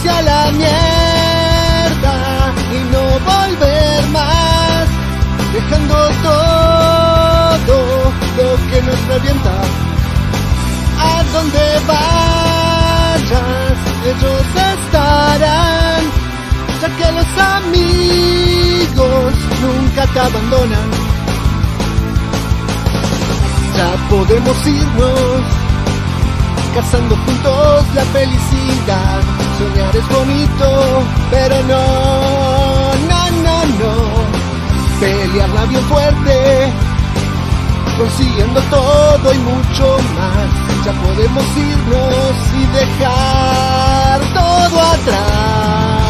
irse a la mierda y no volver más, dejando todo lo que nos revienta. A donde vayas, ellos estarán, ya que los amigos nunca te abandonan. Ya podemos irnos, cazando juntos la felicidad. Soñar es bonito, pero no. Pelearla bien fuerte, consiguiendo todo y mucho más. Ya podemos irnos y dejar todo atrás.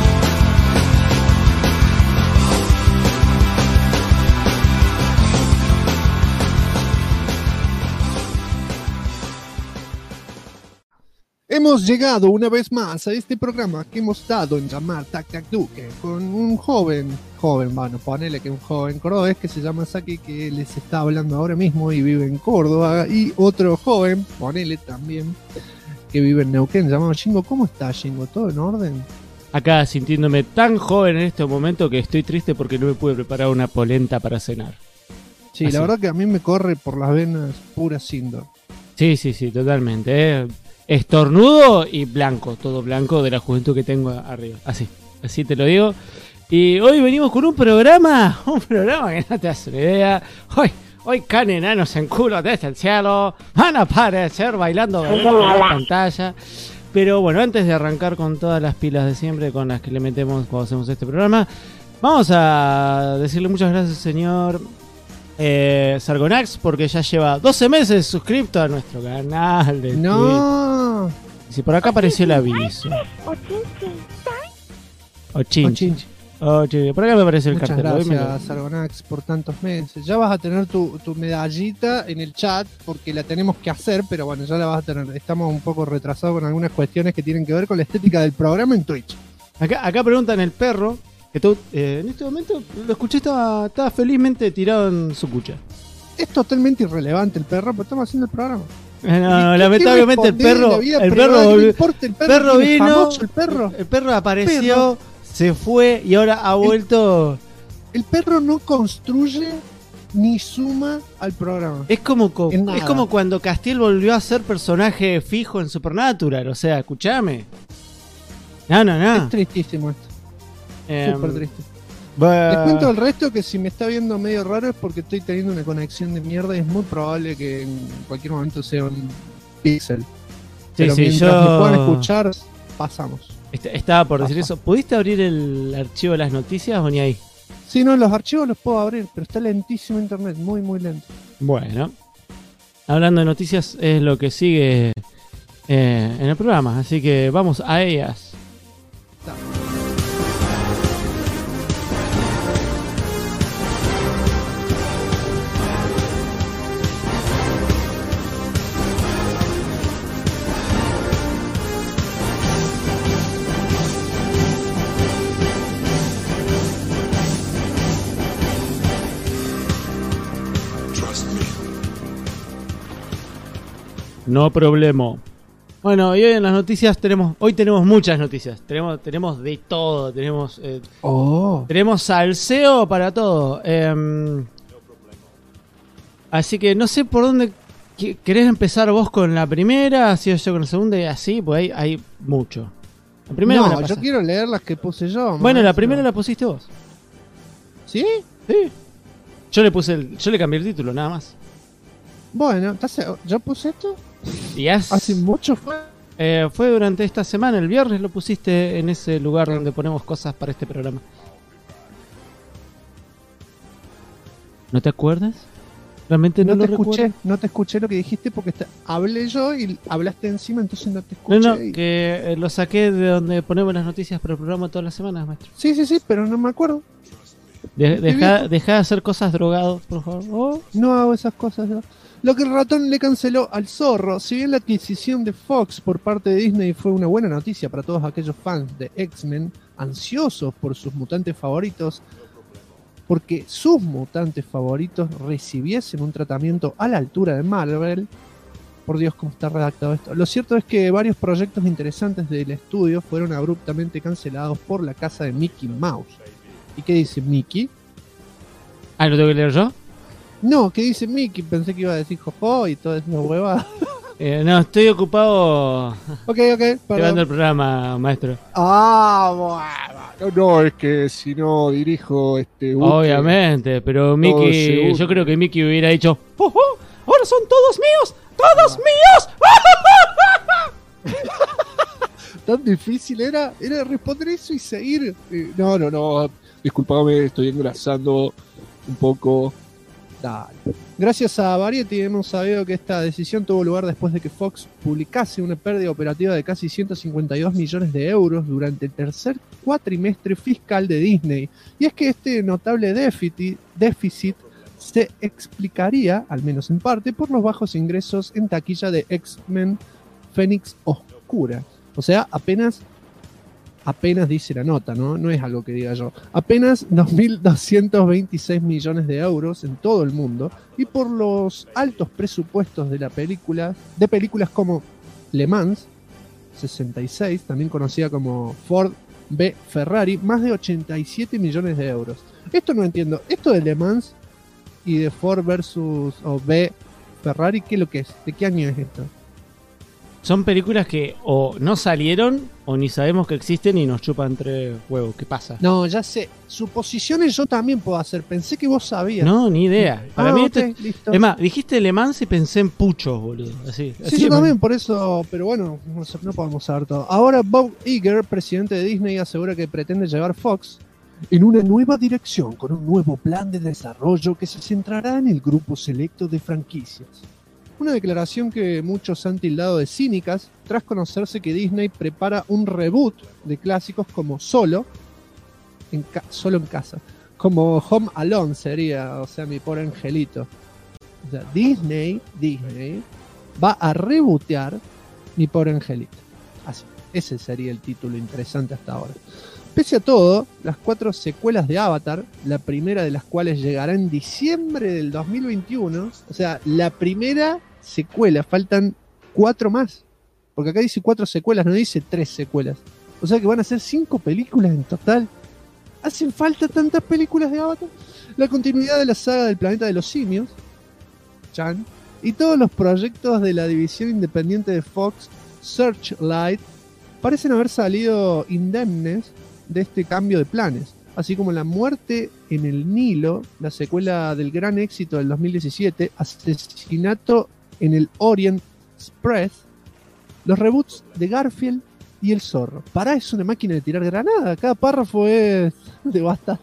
Hemos llegado una vez más a este programa que hemos dado en llamar Tac Tac Duque, con un joven, bueno, ponele que un joven cordobés que se llama Saki, que les está hablando ahora mismo y vive en Córdoba, y otro joven, ponele también, que vive en Neuquén, llamado Shingo. ¿Cómo está, Shingo? ¿Todo en orden? Acá sintiéndome tan joven en este momento que estoy triste porque no me pude preparar una polenta para cenar. Sí, así. La verdad que a mí me corre por las venas pura Sindor. Sí, totalmente, estornudo y blanco, todo blanco de la juventud que tengo arriba. Así te lo digo. Y hoy venimos con un programa que no te das una idea. Hoy caen enanos en culo desde el cielo, van a aparecer bailando en la pantalla. Pero bueno, antes de arrancar con todas las pilas de siempre con las que le metemos cuando hacemos este programa, vamos a decirle muchas gracias, señor Sargonax, porque ya lleva 12 meses suscrito a nuestro canal de Twitch. Si por acá apareció el aviso. Ochinchi. Por acá me apareció el cartel. Muchas gracias, Sargonax, por tantos meses. Ya vas a tener tu medallita en el chat, porque la tenemos que hacer, pero bueno, ya la vas a tener. Estamos un poco retrasados con algunas cuestiones que tienen que ver con la estética del programa en Twitch. Acá preguntan el perro, que tú, en este momento lo escuché, estaba felizmente tirado en su cucha. Es totalmente irrelevante el perro, pero estamos haciendo el programa. No, lamentablemente el perro vino, el perro apareció, se fue y ahora ha vuelto. El perro no construye ni suma al programa. Es como cuando Castiel volvió a ser personaje fijo en Supernatural, o sea, escúchame. No. Es tristísimo esto. Súper triste. Les cuento el resto, que si me está viendo medio raro es porque estoy teniendo una conexión de mierda y es muy probable que en cualquier momento sea un pixel. Pero mientras me puedan escuchar, pasamos. Estaba por decir eso. ¿Pudiste abrir el archivo de las noticias o ni ahí? Sí, no, los archivos los puedo abrir, pero está lentísimo internet, muy lento. Bueno, hablando de noticias es lo que sigue en el programa, así que vamos a ellas. No problema. Bueno, y hoy en las noticias tenemos muchas noticias. Tenemos de todo. Tenemos salseo para todo. Así que no sé por dónde querés empezar vos con la primera, así yo con la segunda y así, pues hay mucho. La primera yo quiero leer las que puse yo. Bueno, la primera la pusiste vos. ¿Sí? Sí. Yo le cambié el título, nada más. Bueno, ¿yo puse esto? ¿Hace mucho fue? Fue durante esta semana, el viernes lo pusiste en ese lugar donde ponemos cosas para este programa. ¿No te acuerdas? Realmente no lo escuché. No te escuché lo que dijiste porque hablé yo y hablaste encima, entonces no te escuché. No, que lo saqué de donde ponemos las noticias para el programa todas las semanas, maestro. Sí, pero no me acuerdo. Deja de hacer cosas drogados, por favor. No hago esas cosas. Lo que el ratón le canceló al zorro. Si bien la adquisición de Fox por parte de Disney fue una buena noticia para todos aquellos fans de X-Men ansiosos por sus mutantes favoritos, porque sus mutantes favoritos recibiesen un tratamiento a la altura de Marvel, Por Dios, cómo está redactado esto. Lo cierto es que varios proyectos interesantes del estudio fueron abruptamente cancelados por la casa de Mickey Mouse. ¿Y qué dice Mickey? Ah, ¿lo tengo que leer yo? No, ¿qué dice Mickey? Pensé que iba a decir jojo y toda esa hueva. No, estoy ocupado Ok, llevando perdón. el programa, maestro. Bueno. No, es que si no dirijo este buque, Obviamente, pero todo Mickey, se hunde. yo creo que Mickey hubiera dicho, ¡oh, oh! ¡Ahora son todos míos! ¡Todos míos! Tan difícil era responder eso y seguir. No. Disculpame, estoy engrasando un poco. Dale. Gracias a Variety hemos sabido que esta decisión tuvo lugar después de que Fox publicase una pérdida operativa de casi 152 millones de euros durante el tercer cuatrimestre fiscal de Disney. Y es que este notable déficit se explicaría, al menos en parte, por los bajos ingresos en taquilla de X-Men Fénix Oscura. O sea, apenas dice la nota, ¿no? No es algo que diga yo. Apenas 2.226 millones de euros en todo el mundo, y por los altos presupuestos de películas como Le Mans 66, también conocida como Ford v Ferrari, más de 87 millones de euros. Esto no entiendo. Esto de Le Mans y de Ford versus o v Ferrari, ¿qué es lo que es? ¿De qué año es esto? Son películas que o no salieron o ni sabemos que existen y nos chupan tres huevos. ¿Qué pasa? No, ya sé. Suposiciones yo también puedo hacer. Pensé que vos sabías. No, ni idea. Para mí listo. es más, dijiste Le Mans y pensé en puchos, boludo. Sí, yo también, por eso, pero bueno, no podemos saber todo. Ahora Bob Iger, presidente de Disney, asegura que pretende llevar Fox en una nueva dirección, con un nuevo plan de desarrollo que se centrará en el grupo selecto de franquicias. Una declaración que muchos han tildado de cínicas, tras conocerse que Disney prepara un reboot de clásicos como Solo en casa, como Home Alone sería, o sea, mi pobre angelito. O sea, Disney va a rebootear Mi pobre angelito. Así, ese sería el título interesante hasta ahora. Pese a todo, las 4 secuelas de Avatar, la primera de las cuales llegará en diciembre del 2021, o sea, la primera secuela, faltan 4 más, porque acá dice 4 secuelas, no dice 3 secuelas. O sea que van a ser 5 películas en total. ¿Hacen falta tantas películas de Avatar? La continuidad de la saga del planeta de los simios, Chan, y todos los proyectos de la división independiente de Fox, Searchlight, parecen haber salido indemnes de este cambio de planes, así como La muerte en el Nilo, la secuela del gran éxito del 2017, Asesinato en el Orient Express, los reboots de Garfield y El Zorro. Pará, es una máquina de tirar granada, cada párrafo es devastador.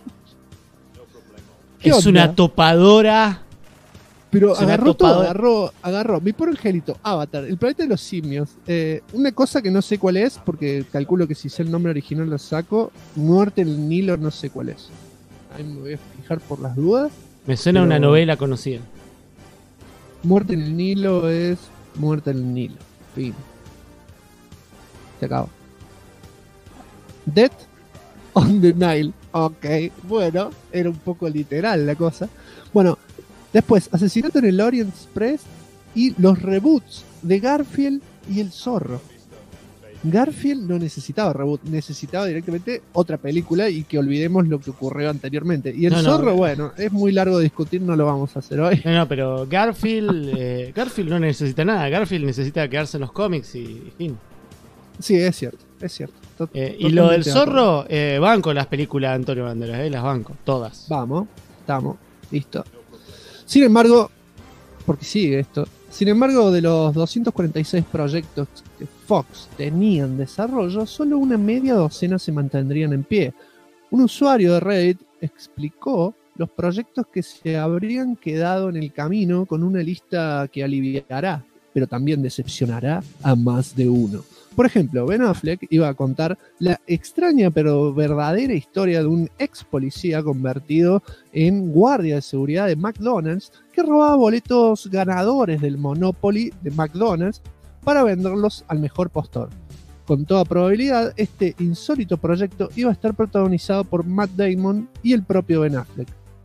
Es una topadora. Pero Es una agarró todo, topadora. agarró Mi pobre angelito, Avatar, El planeta de los simios, una cosa que no sé cuál es, porque calculo que si sé el nombre original lo saco, Muerte en el Nilo no sé cuál es. Ahí me voy a fijar por las dudas. Me suena a una novela conocida. Muerte en el Nilo es Muerte en el Nilo. Fin. Se acabó. Death on the Nile. Ok, bueno, era un poco literal la cosa. Bueno, después, Asesinato en el Orient Express y los reboots de Garfield y El Zorro. Garfield no necesitaba reboot, necesitaba directamente otra película y que olvidemos lo que ocurrió anteriormente. Y El Zorro, bueno, es muy largo de discutir, no lo vamos a hacer hoy. No, pero Garfield no necesita nada. Garfield necesita quedarse en los cómics y fin. Sí, es cierto, es cierto. Y lo del Zorro, banco las películas de Antonio Banderas, las banco, todas. Vamos, estamos, listo. Sin embargo, porque sigue esto, sin embargo, de los 246 proyectos que Fox tenía en desarrollo, solo una media docena se mantendrían en pie. Un usuario de Reddit explicó los proyectos que se habrían quedado en el camino con una lista que aliviará, pero también decepcionará a más de uno. Por ejemplo, Ben Affleck iba a contar la extraña pero verdadera historia de un ex policía convertido en guardia de seguridad de McDonald's que robaba boletos ganadores del Monopoly de McDonald's para venderlos al mejor postor. Con toda probabilidad, este insólito proyecto iba a estar protagonizado por Matt Damon y el propio Ben Affleck.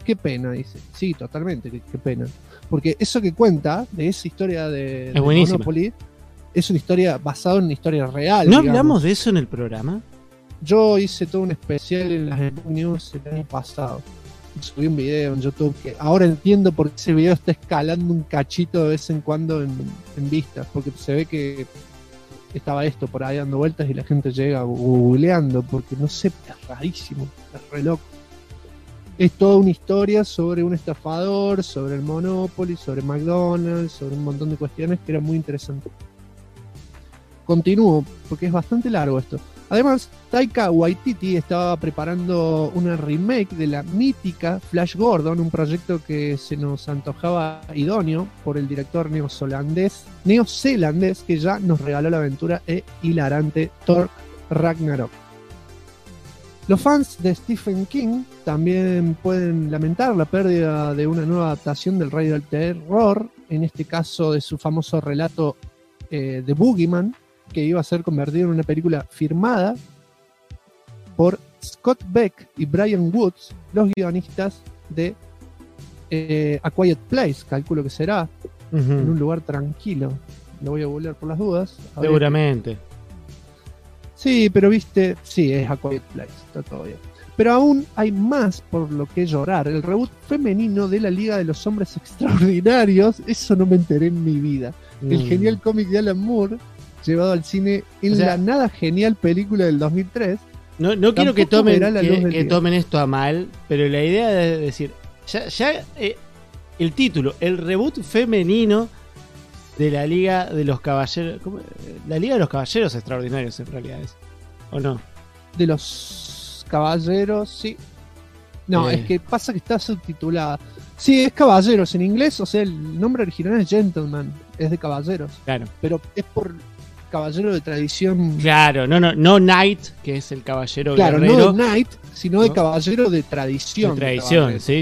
qué pena, dice. Sí, totalmente, qué pena. Porque eso que cuenta de esa historia de buenísima. Monopoly es una historia basada en una historia real. ¿No digamos. hablamos de eso en el programa? Yo hice todo un especial en las Smoke News el año pasado. Subí un video en YouTube que ahora entiendo por qué ese video está escalando un cachito de vez en cuando en vistas, porque se ve que estaba esto por ahí dando vueltas y la gente llega googleando, porque no sé, es rarísimo, es re loco. Es toda una historia sobre un estafador, sobre el Monopoly, sobre McDonald's, sobre un montón de cuestiones que era muy interesante. Continúo, porque es bastante largo esto. Además, Taika Waititi estaba preparando una remake de la mítica Flash Gordon, un proyecto que se nos antojaba idóneo por el director neozelandés que ya nos regaló la aventura e hilarante Thor Ragnarok. Los fans de Stephen King también pueden lamentar la pérdida de una nueva adaptación del Rey del Terror, en este caso de su famoso relato The Boogeyman, que iba a ser convertido en una película firmada por Scott Beck y Brian Woods, los guionistas de A Quiet Place, calculo que será, en un lugar tranquilo. Lo voy a googlear por las dudas. Seguramente. Sí, pero viste, sí, es A Quiet Place, está todo bien. Pero aún hay más por lo que llorar. El reboot femenino de la Liga de los Hombres Extraordinarios, eso no me enteré en mi vida. El genial cómic de Alan Moore, llevado al cine en la nada genial película del 2003. No quiero que tomen esto a mal, pero la idea de decir, el título, el reboot femenino de la Liga de los Caballeros, ¿cómo? La Liga de los Caballeros Extraordinarios en realidad es, ¿o no? De los Caballeros, sí. No, es que pasa que está subtitulada. Sí, es Caballeros en inglés, o sea, el nombre original es Gentleman, es de Caballeros. Claro. Pero es por caballero de tradición. Claro, no Knight, que es el caballero guerrero. Claro, no de Knight, sino de caballero de tradición. De tradición, sí.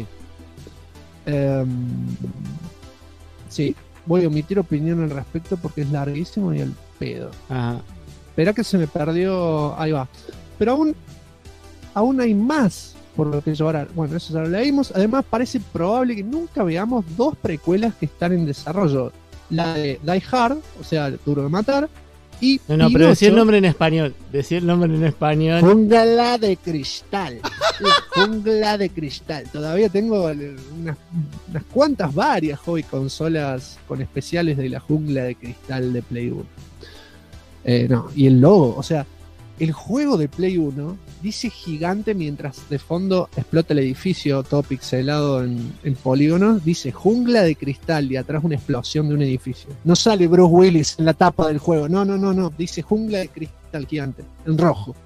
Sí, voy a omitir opinión al respecto porque es larguísimo y al pedo. Ajá. Espera que se me perdió. Ahí va. Pero aún hay más por lo que llorar. Bueno, eso ya lo leímos. Además, parece probable que nunca veamos dos precuelas que están en desarrollo. La de Die Hard, o sea, Duro de Matar, y No, pero decía el nombre en español. Jungla de Cristal. La Jungla de Cristal. Todavía tengo unas cuantas, varias hobby consolas con especiales de la Jungla de Cristal de Play 1. Y el logo, o sea, el juego de Play 1 dice gigante mientras de fondo explota el edificio todo pixelado en polígonos, dice Jungla de Cristal y atrás una explosión de un edificio. No sale Bruce Willis en la tapa del juego, no, dice Jungla de Cristal gigante, en rojo.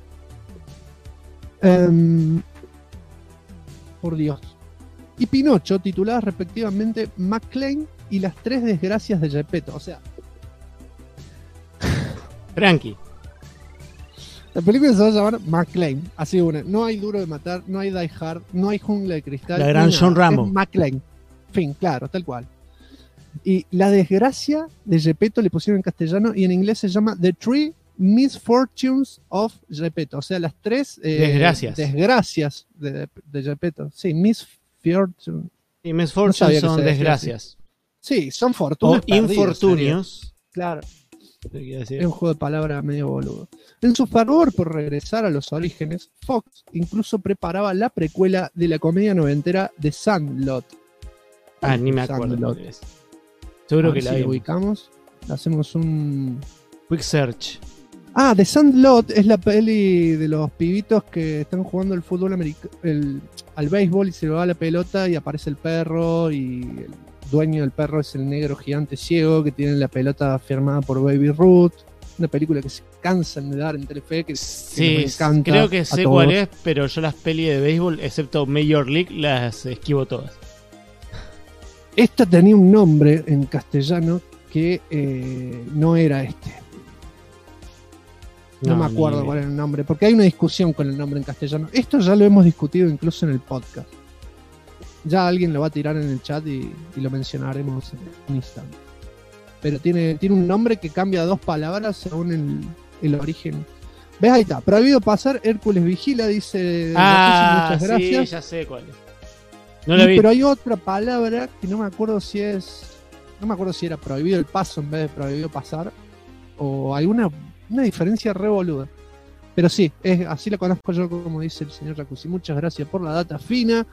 Por Dios. Y Pinocho, tituladas respectivamente McClane y las tres desgracias de Gepetto, o sea... Tranqui. La película se va a llamar McClane, así una. No hay Duro de Matar, no hay Die Hard, no hay Jungla de Cristal. La gran John Rambo. Es McClane. Fin, claro, tal cual. Y la desgracia de Gepetto le pusieron en castellano y en inglés se llama The Three Misfortunes of Gepetto. O sea, las tres desgracias de Gepetto. Sí, Misfortunes. Y Misfortunes son desgracias. Sí, son fortunas. O infortunios. Claro. Es un juego de palabras medio boludo. En su fervor por regresar a los orígenes, Fox incluso preparaba la precuela de la comedia noventera de Sandlot. Ni me acuerdo. Seguro que la ubicamos. Hacemos un quick search. The Sandlot es la peli de los pibitos que están jugando el fútbol al béisbol y se le va la pelota y aparece el perro y el dueño del perro es el negro gigante ciego que tiene la pelota firmada por Baby Ruth. Una película que se cansan de dar en Telefe, que me encanta. Creo que sé cuál es, pero yo las pelis de béisbol, excepto Major League, las esquivo todas. Esta tenía un nombre en castellano que no era este. No me acuerdo cuál era el nombre, porque hay una discusión con el nombre en castellano. Esto ya lo hemos discutido incluso en el podcast. Ya alguien lo va a tirar en el chat y lo mencionaremos en un instante. Pero tiene un nombre que cambia dos palabras según el origen. ¿Ves? Ahí está. Prohibido pasar, Hércules vigila, dice. Muchas gracias. Sí, ya sé cuál es. No la vi. Pero hay otra palabra que no me acuerdo si era prohibido el paso en vez de prohibido pasar. O hay una diferencia re boluda. Pero sí, así la conozco yo, como dice el señor Jacuzzi. Muchas gracias por la data fina.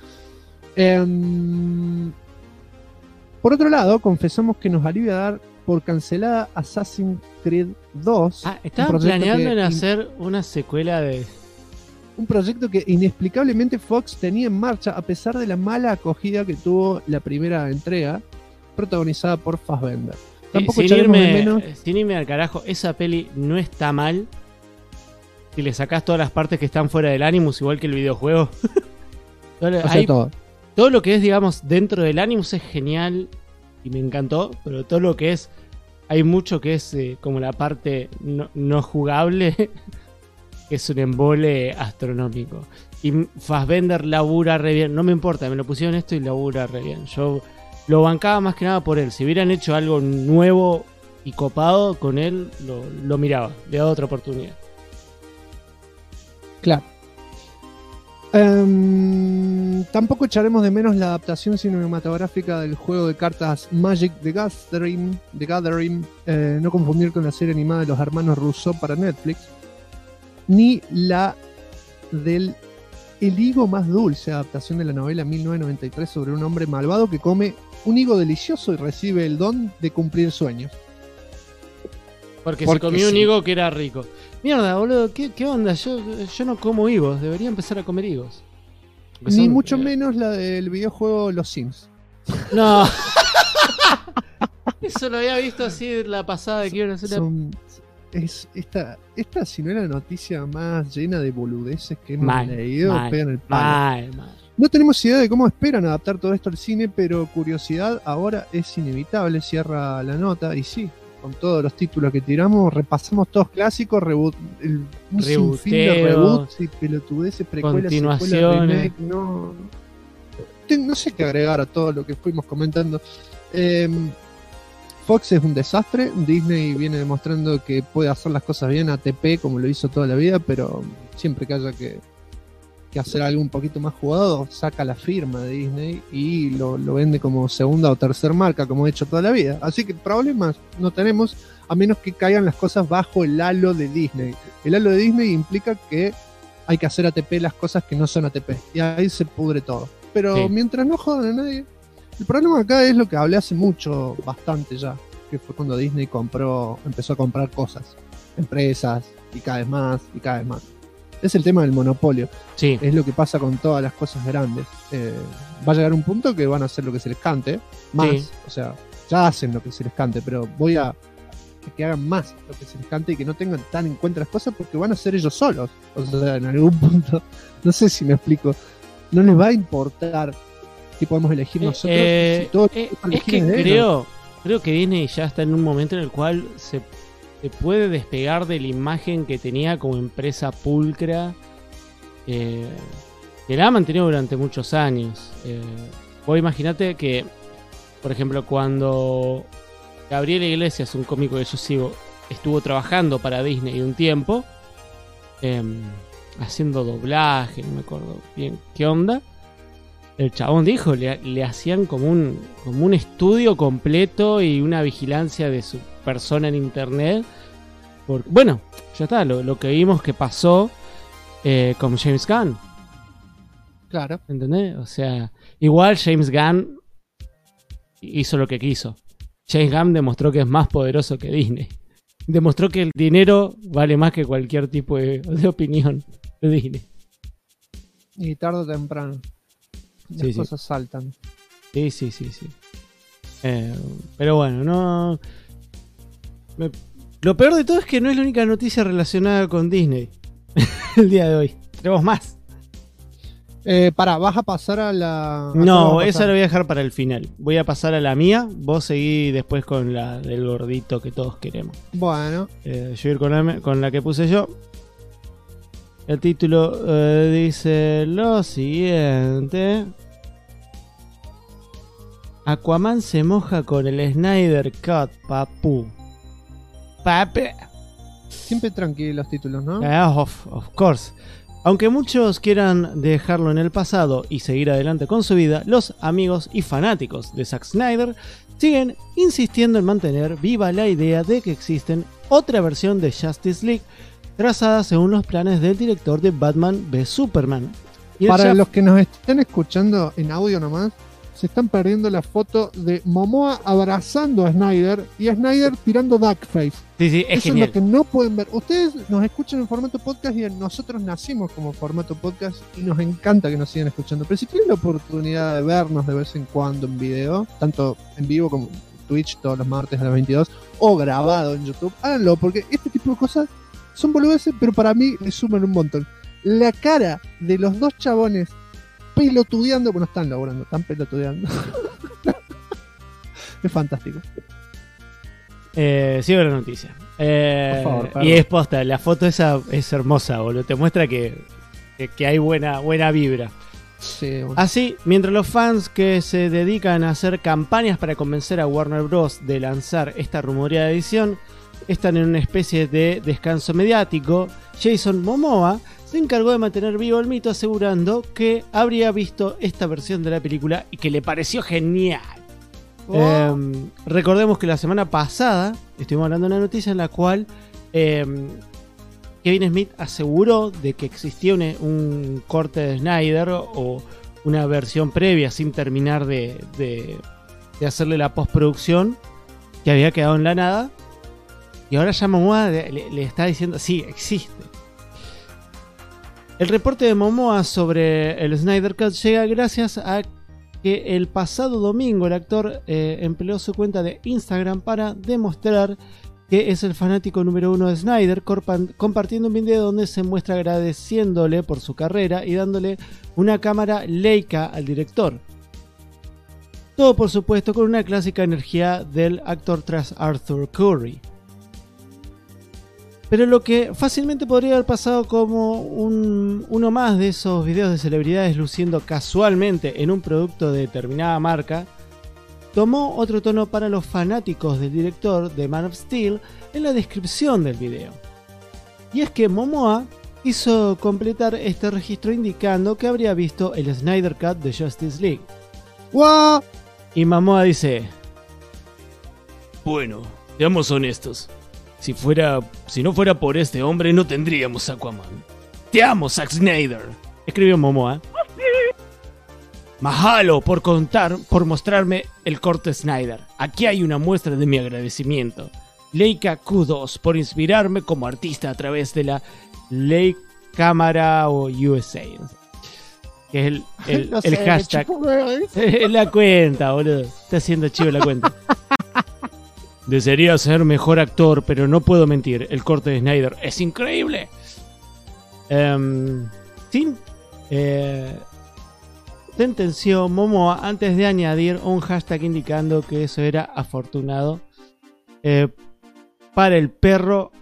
Por otro lado, confesamos que nos alivia dar por cancelada Assassin's Creed 2. Estaban planeando en hacer una secuela de... Un proyecto que inexplicablemente Fox tenía en marcha a pesar de la mala acogida que tuvo la primera entrega, protagonizada por Fassbender. Tampoco sin irme al carajo, esa peli no está mal si le sacás todas las partes que están fuera del Animus, igual que el videojuego. Todo lo que es, digamos, dentro del Animus es genial y me encantó, pero todo lo que es, hay mucho que es como la parte no jugable, que es un embole astronómico. Y Fassbender labura re bien, no me importa, me lo pusieron esto y labura re bien. Yo lo bancaba más que nada por él. Si hubieran hecho algo nuevo y copado con él, lo miraba, le daba otra oportunidad. Claro. Tampoco echaremos de menos la adaptación cinematográfica del juego de cartas Magic the Gathering, no confundir con la serie animada de los hermanos Russo para Netflix, ni la del El higo más dulce, adaptación de la novela 1993 sobre un hombre malvado que come un higo delicioso y recibe el don de cumplir sueños. Porque se comió un higo que era rico. Mierda, boludo, ¿qué onda? Yo no como higos, debería empezar a comer higos. Ni mucho menos la del videojuego Los Sims. No. Eso lo había visto así la pasada que iban a hacer. Esta si no era la noticia más llena de boludeces que hemos leído, pegan el palo. No tenemos idea de cómo esperan adaptar todo esto al cine, pero curiosidad ahora es inevitable, cierra la nota, y sí, con todos los títulos que tiramos, repasamos todos clásicos, un sinfín de reboots y pelotudeces, precuelas, continuaciones, remake, no sé qué agregar a todo lo que fuimos comentando. Fox es un desastre, Disney viene demostrando que puede hacer las cosas bien ATP como lo hizo toda la vida, pero siempre que haya que hacer algo un poquito más jugado, saca la firma de Disney y lo vende como segunda o tercera marca, como ha hecho toda la vida. Así que problemas no tenemos, a menos que caigan las cosas bajo el halo de Disney. El halo de Disney implica que hay que hacer ATP las cosas que no son ATP, y ahí se pudre todo. Pero sí, mientras no jodan a nadie. El problema acá es lo que hablé hace mucho, bastante ya, que fue cuando Disney empezó a comprar cosas, empresas, y cada vez más, y cada vez más. Es el tema del monopolio. Sí. Es lo que pasa con todas las cosas grandes. Va a llegar un punto que van a hacer lo que se les cante, más, sí. O sea, ya hacen lo que se les cante, pero voy a que hagan más lo que se les cante y que no tengan tan en cuenta las cosas, porque van a ser ellos solos. O sea, en algún punto, no sé si me explico, no les va a importar si podemos elegir nosotros. Si todo es que creo que Disney ya está en un momento en el cual se puede despegar de la imagen que tenía como empresa pulcra, que la ha mantenido durante muchos años. Vos imaginate que, por ejemplo, cuando Gabriel Iglesias, un cómico que yo sigo, estuvo trabajando para Disney un tiempo, haciendo doblaje, no me acuerdo bien qué onda. El chabón dijo, le hacían como un estudio completo y una vigilancia de su persona en internet. Bueno, ya está, lo que vimos que pasó con James Gunn. Claro. ¿Entendés? O sea, igual James Gunn hizo lo que quiso. James Gunn demostró que es más poderoso que Disney. Demostró que el dinero vale más que cualquier tipo de opinión de Disney. Y tarde o temprano las cosas saltan. Sí. Pero bueno, no... Lo peor de todo es que no es la única noticia relacionada con Disney el día de hoy. Tenemos más. ¿Vas a pasar a la...? No, esa la voy a dejar para el final. Voy a pasar a la mía. Vos seguí después con la del gordito que todos queremos. Bueno. Yo voy a ir con la que puse yo. El título dice lo siguiente: Aquaman se moja con el Snyder Cut, papu. Pape. Siempre tranquilos los títulos, ¿no? Of course. Aunque muchos quieran dejarlo en el pasado y seguir adelante con su vida, los amigos y fanáticos de Zack Snyder siguen insistiendo en mantener viva la idea de que existen otra versión de Justice League trazada según los planes del director de Batman v Superman. Y para los que nos estén escuchando en audio nomás, se están perdiendo la foto de Momoa abrazando a Snyder y a Snyder tirando duckface. Sí, es Eso genial. es lo que no pueden ver. Ustedes nos escuchan en formato podcast y nosotros nacimos como formato podcast y nos encanta que nos sigan escuchando. Pero si tienen la oportunidad de vernos de vez en cuando en video, tanto en vivo como en Twitch todos los martes a las 22 o grabado en YouTube, háganlo porque este tipo de cosas son boludeces, pero para mí le suman un montón. La cara de los dos chabones pelotudeando, bueno, están laburando, están pelotudeando. Es fantástico. Sigo la noticia. Por favor, perdón. Y es posta, la foto esa es hermosa, boludo. Te muestra que hay buena vibra. Sí, bueno. Así, mientras los fans que se dedican a hacer campañas para convencer a Warner Bros. De lanzar esta rumoreada edición están en una especie de descanso mediático, Jason Momoa se encargó de mantener vivo el mito asegurando que habría visto esta versión de la película y que le pareció genial. Recordemos que la semana pasada estuvimos hablando de una noticia en la cual Kevin Smith aseguró de que existía un corte de Snyder o una versión previa sin terminar de hacerle la postproducción que había quedado en la nada. Y ahora ya Momoa le está diciendo, sí, existe. El reporte de Momoa sobre el Snyder Cut llega gracias a que el pasado domingo el actor empleó su cuenta de Instagram para demostrar que es el fanático número 1 de Snyder, compartiendo un video donde se muestra agradeciéndole por su carrera y dándole una cámara Leica al director. Todo por supuesto con una clásica energía del actor tras Arthur Curry. Pero lo que fácilmente podría haber pasado como uno más de esos videos de celebridades luciendo casualmente en un producto de determinada marca, tomó otro tono para los fanáticos del director de Man of Steel en la descripción del video. Y es que Momoa quiso completar este registro indicando que habría visto el Snyder Cut de Justice League. ¡Wow! Y Momoa dice: bueno, seamos honestos. Si no fuera por este hombre, no tendríamos Aquaman. ¡Te amo, Zack Snyder!, escribió Momoa. Mahalo por mostrarme el corte Snyder. Aquí hay una muestra de mi agradecimiento. Leica Q2 por inspirarme como artista a través de la Leica Cámara o USA. Que es el hashtag. La cuenta, boludo. Está haciendo chivo la cuenta. Desearía ser mejor actor, pero no puedo mentir. El corte de Snyder es increíble. Sentenció Momoa antes de añadir un hashtag indicando que eso era afortunado para el perro.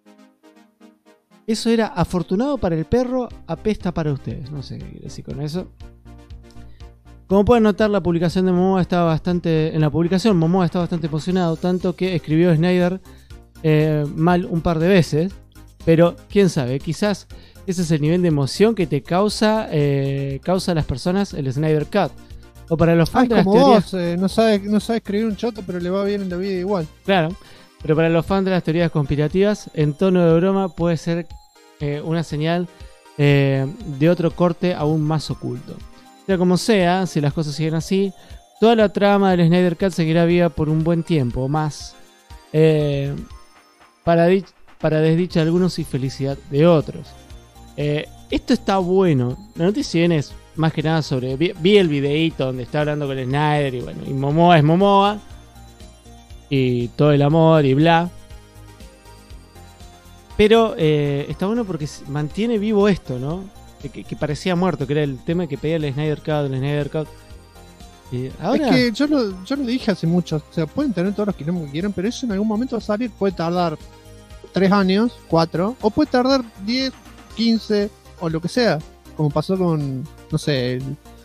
Eso era afortunado para el perro, apesta para ustedes. No sé qué quiere decir con eso. Como pueden notar, la publicación de Momoa estaba bastante. En la publicación, Momoa estaba bastante emocionado, tanto que escribió Snyder mal un par de veces. Pero quién sabe, quizás ese es el nivel de emoción que te causa a las personas el Snyder Cut. O para los fans de las teorías. Vos, no sabe escribir un choto, pero le va bien en la vida igual. Claro, pero para los fans de las teorías conspirativas, en tono de broma puede ser una señal de otro corte aún más oculto. Sea como sea, si las cosas siguen así, toda la trama del Snyder Cut seguirá viva por un buen tiempo más, para desdicha de algunos y felicidad de otros. Esto está bueno. La noticia viene es más que nada sobre... Vi el videíto donde está hablando con el Snyder y bueno, y Momoa es Momoa y todo el amor y bla. Pero está bueno porque mantiene vivo esto, ¿no? Que parecía muerto, que era el tema que pedía el Snyder Cut. Ahora... Es que yo lo dije hace mucho. O sea, pueden tener todos los quilombos que quieran, pero eso en algún momento va a salir. Puede tardar 3 años, 4, o puede tardar 10, 15 o lo que sea. Como pasó con, no sé,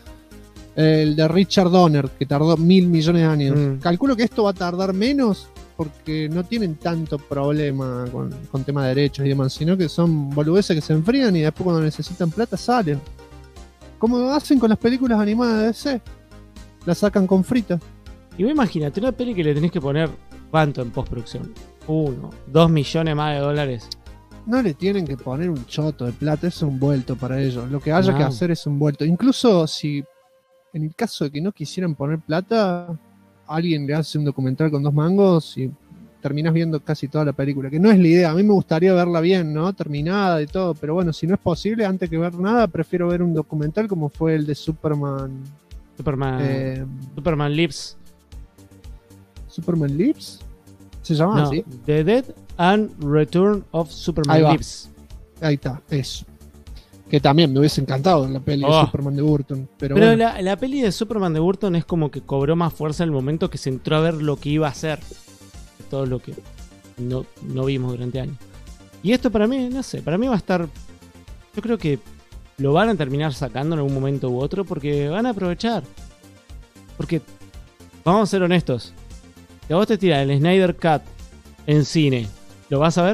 el de Richard Donner, que tardó 1.000 millones de años. Calculo que esto va a tardar menos porque no tienen tanto problema con tema de derechos y demás, sino que son boludeces que se enfrían y después cuando necesitan plata salen. Como hacen con las películas animadas de DC. Las sacan con fritas. Y vos imagínate, una peli que le tenés que poner ¿cuánto en postproducción? 1, 2 millones más de dólares. No le tienen que poner un choto de plata, es un vuelto para ellos. Lo que haya que No. hacer es un vuelto. Incluso si en el caso de que no quisieran poner plata, alguien le hace un documental con 2 mangos y terminas viendo casi toda la película. Que no es la idea, a mí me gustaría verla bien, ¿no? Terminada y todo, pero bueno, si no es posible, antes que ver nada, prefiero ver un documental como fue el de Superman. Superman Lives. ¿Superman Lives? ¿Se llama No, así? The Death and Return of Ahí Superman va. Lives. Ahí está, eso. Que también me hubiese encantado en la peli de Superman de Burton. Pero bueno. la peli de Superman de Burton es como que cobró más fuerza en el momento que se entró a ver lo que iba a hacer. Todo lo que no vimos durante años. Y esto para mí, no sé, para mí va a estar... Yo creo que lo van a terminar sacando en algún momento u otro porque van a aprovechar. Porque, vamos a ser honestos, si a vos te tiras el Snyder Cut en cine, ¿lo vas a ver?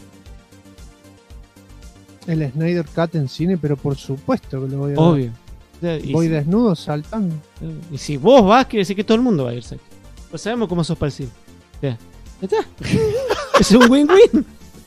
El Snyder Cut en cine, pero por supuesto que lo voy a ver. Obvio. O sea, Voy desnudo saltando. y si vos vas, quiere decir que todo el mundo va a irse. Pues sabemos cómo sos parecido. O sea, ya está. Es un win-win.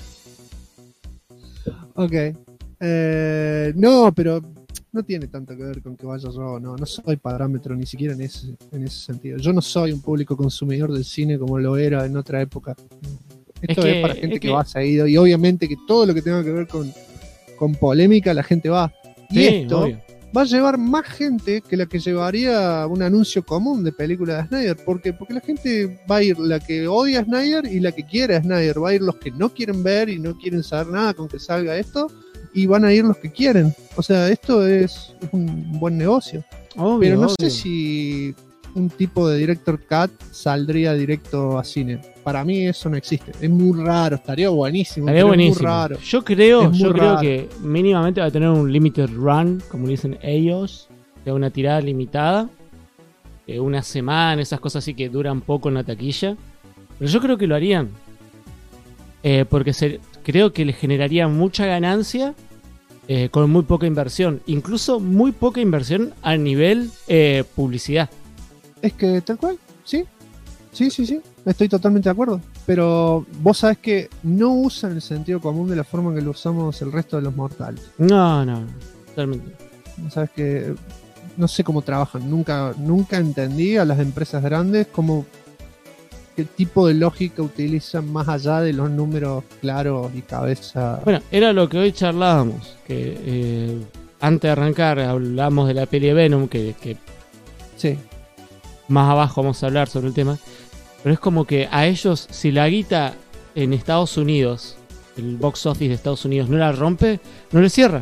Ok. No, pero no tiene tanto que ver con que vaya yo. No soy parámetro ni siquiera en ese sentido. Yo no soy un público consumidor del cine como lo era en otra época. Esto es para gente que va seguido. Y obviamente que todo lo que tenga que ver con polémica, la gente va. Y Sí, esto obvio. va a llevar más gente que la que llevaría un anuncio común de película de Snyder. ¿Por qué? Porque la gente va a ir la que odia a Snyder y la que quiere a Snyder. Va a ir los que no quieren ver y no quieren saber nada con que salga esto. Y van a ir los que quieren. O sea, esto es un buen negocio. Obvio, Pero no obvio. sé si un tipo de director cut saldría directo a cine. Para mí eso no existe. Es muy raro, estaría buenísimo. Estaría pero buenísimo. Es muy raro. Yo creo raro. que mínimamente va a tener un limited run, como dicen ellos, de una tirada limitada, una semana, esas cosas así que duran poco en la taquilla. Pero yo creo que lo harían, porque creo que les generaría mucha ganancia con muy poca inversión, incluso muy poca inversión a nivel publicidad. Es que tal cual, sí. Sí. Estoy totalmente de acuerdo. Pero vos sabés que no usan el sentido común de la forma en que lo usamos el resto de los mortales. No, totalmente. Sabes que no sé cómo trabajan. Nunca entendí a las empresas grandes qué tipo de lógica utilizan más allá de los números claros y cabeza. Bueno, era lo que hoy charlábamos, que antes de arrancar hablamos de la peli de Venom, que Sí. más abajo vamos a hablar sobre el tema, pero es como que a ellos, si la guita en Estados Unidos, el box office de Estados Unidos no la rompe, no le cierra.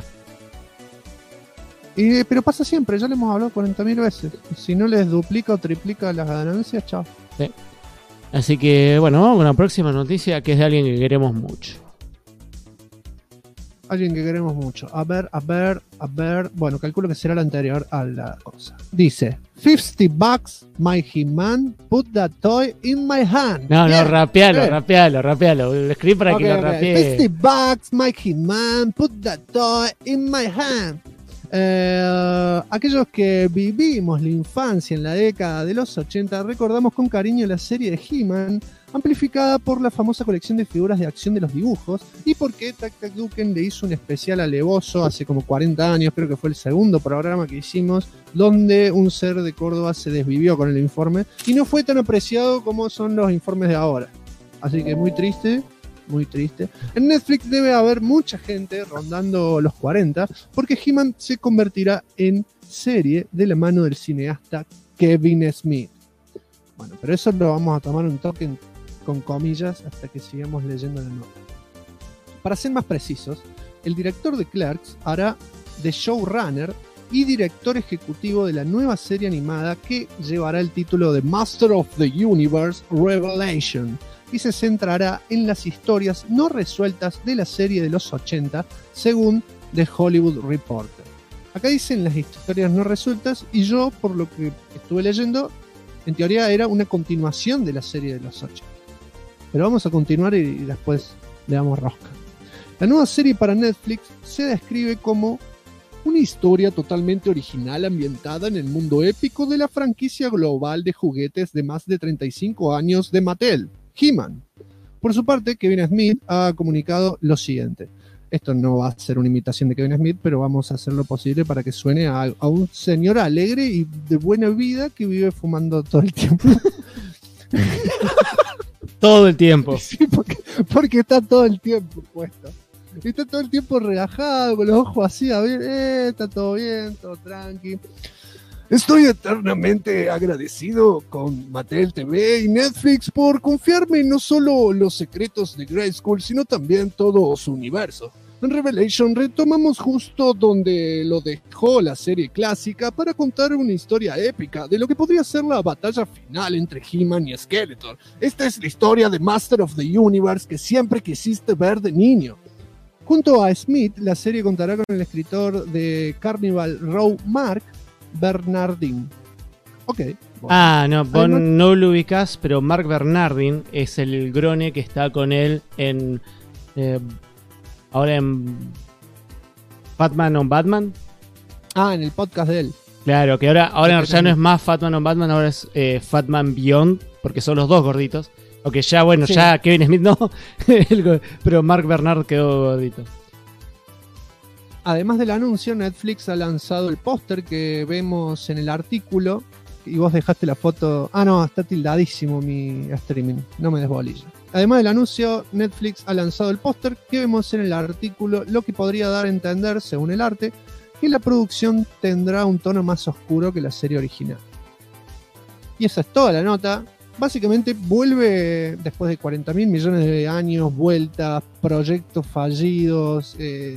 Pero pasa siempre, ya le hemos hablado 40.000 veces. Si no les duplica o triplica las ganancias, chao. Sí. Así que bueno, vamos con la próxima noticia, que es de alguien que queremos mucho. Alguien que queremos mucho. A ver. Bueno, calculo que será la anterior a la cosa. Dice: $50, my He-Man, put that toy in my hand. No, Bien. rapealo. Lo escribí para que lo rapee. $50, my He-Man, put that toy in my hand. Aquellos que vivimos la infancia en la década de los 80 recordamos con cariño la serie de He-Man, amplificada por la famosa colección de figuras de acción de los dibujos, y porque Tac Tac Duken le hizo un especial alevoso hace como 40 años, creo que fue el segundo programa que hicimos, donde un ser de Córdoba se desvivió con el informe y no fue tan apreciado como son los informes de ahora. Así que muy triste. En Netflix debe haber mucha gente rondando los 40, porque He-Man se convertirá en serie de la mano del cineasta Kevin Smith. Bueno, pero eso lo vamos a tomar un toque con comillas hasta que sigamos leyendo la nota. Para ser más precisos, el director de Clerks hará de showrunner y director ejecutivo de la nueva serie animada que llevará el título de Master of the Universe Revelation, y se centrará en las historias no resueltas de la serie de los 80, según The Hollywood Reporter. Acá dicen las historias no resueltas, y yo, por lo que estuve leyendo, en teoría era una continuación de la serie de los 80. Pero vamos a continuar y después le damos rosca. La nueva serie para Netflix se describe como una historia totalmente original ambientada en el mundo épico de la franquicia global de juguetes de más de 35 años de Mattel, He-Man. Por su parte, Kevin Smith ha comunicado lo siguiente. Esto no va a ser una imitación de Kevin Smith, pero vamos a hacer lo posible para que suene a un señor alegre y de buena vida que vive fumando todo el tiempo. Todo el tiempo. Sí, porque está todo el tiempo puesto. Está todo el tiempo relajado, con los ojos así, a ver, está todo bien, todo tranqui. Estoy eternamente agradecido con Mattel TV y Netflix por confiarme no solo los secretos de Grayskull, sino también todo su universo. En Revelation retomamos justo donde lo dejó la serie clásica para contar una historia épica de lo que podría ser la batalla final entre He-Man y Skeletor. Esta es la historia de Master of the Universe que siempre quisiste ver de niño. Junto a Smith, la serie contará con el escritor de Carnival Row, Mark Bernardin. Ok. Bueno. Vos no lo ubicás, pero Mark Bernardin es el grone que está con él en... ahora en Fatman on Batman. En el podcast de él. Claro, que ahora ya no es más Fatman on Batman, ahora es Fatman Beyond, porque son los dos gorditos. Aunque ya, bueno, sí. Ya Kevin Smith no, pero Mark Bernard quedó gordito. Además del anuncio, Netflix ha lanzado el póster que vemos en el artículo. Y vos dejaste la foto. No, está tildadísimo mi streaming. No me des bolilla. Además del anuncio, Netflix ha lanzado el póster que vemos en el artículo, lo que podría dar a entender, según el arte, que la producción tendrá un tono más oscuro que la serie original. Y esa es toda la nota. Básicamente vuelve después de 40.000 millones de años, vueltas, proyectos fallidos,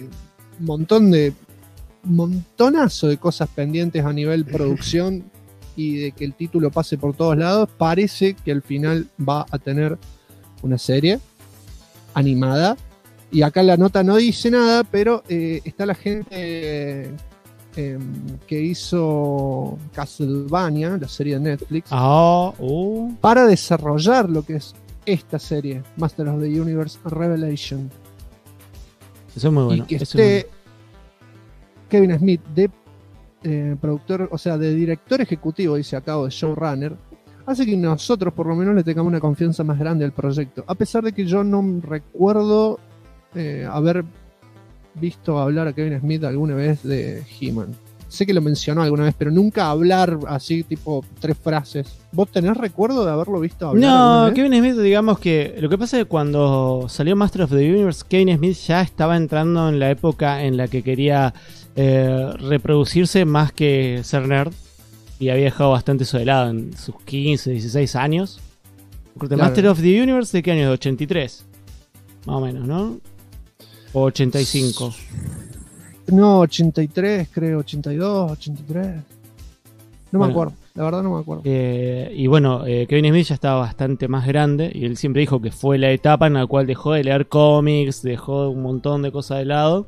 montonazo de cosas pendientes a nivel producción y de que el título pase por todos lados. Parece que al final va a tener una serie animada y acá la nota no dice nada, pero está la gente que hizo Castlevania, la serie de Netflix, para desarrollar lo que es esta serie, Master of the Universe Revelation. Eso es muy bueno. Y que esté Kevin Smith de productor, o sea, de director ejecutivo, dice acá, o de showrunner, hace que nosotros por lo menos le tengamos una confianza más grande al proyecto, a pesar de que yo no recuerdo haber visto hablar a Kevin Smith alguna vez de He-Man. Sé que lo mencionó alguna vez, pero nunca hablar así, tipo 3 frases. ¿Vos tenés recuerdo de haberlo visto hablar? No, Kevin Smith, digamos que lo que pasa es que cuando salió Master of the Universe, Kevin Smith ya estaba entrando en la época en la que quería reproducirse más que ser nerd, y había dejado bastante eso de lado en sus 15, 16 años. Claro. Master of the Universe, ¿de qué año? De 83, más o menos, ¿no? O 85. No, 83, creo, 82, 83. No me acuerdo, la verdad no me acuerdo. Y bueno, Kevin Smith ya estaba bastante más grande y él siempre dijo que fue la etapa en la cual dejó de leer cómics, dejó un montón de cosas de lado.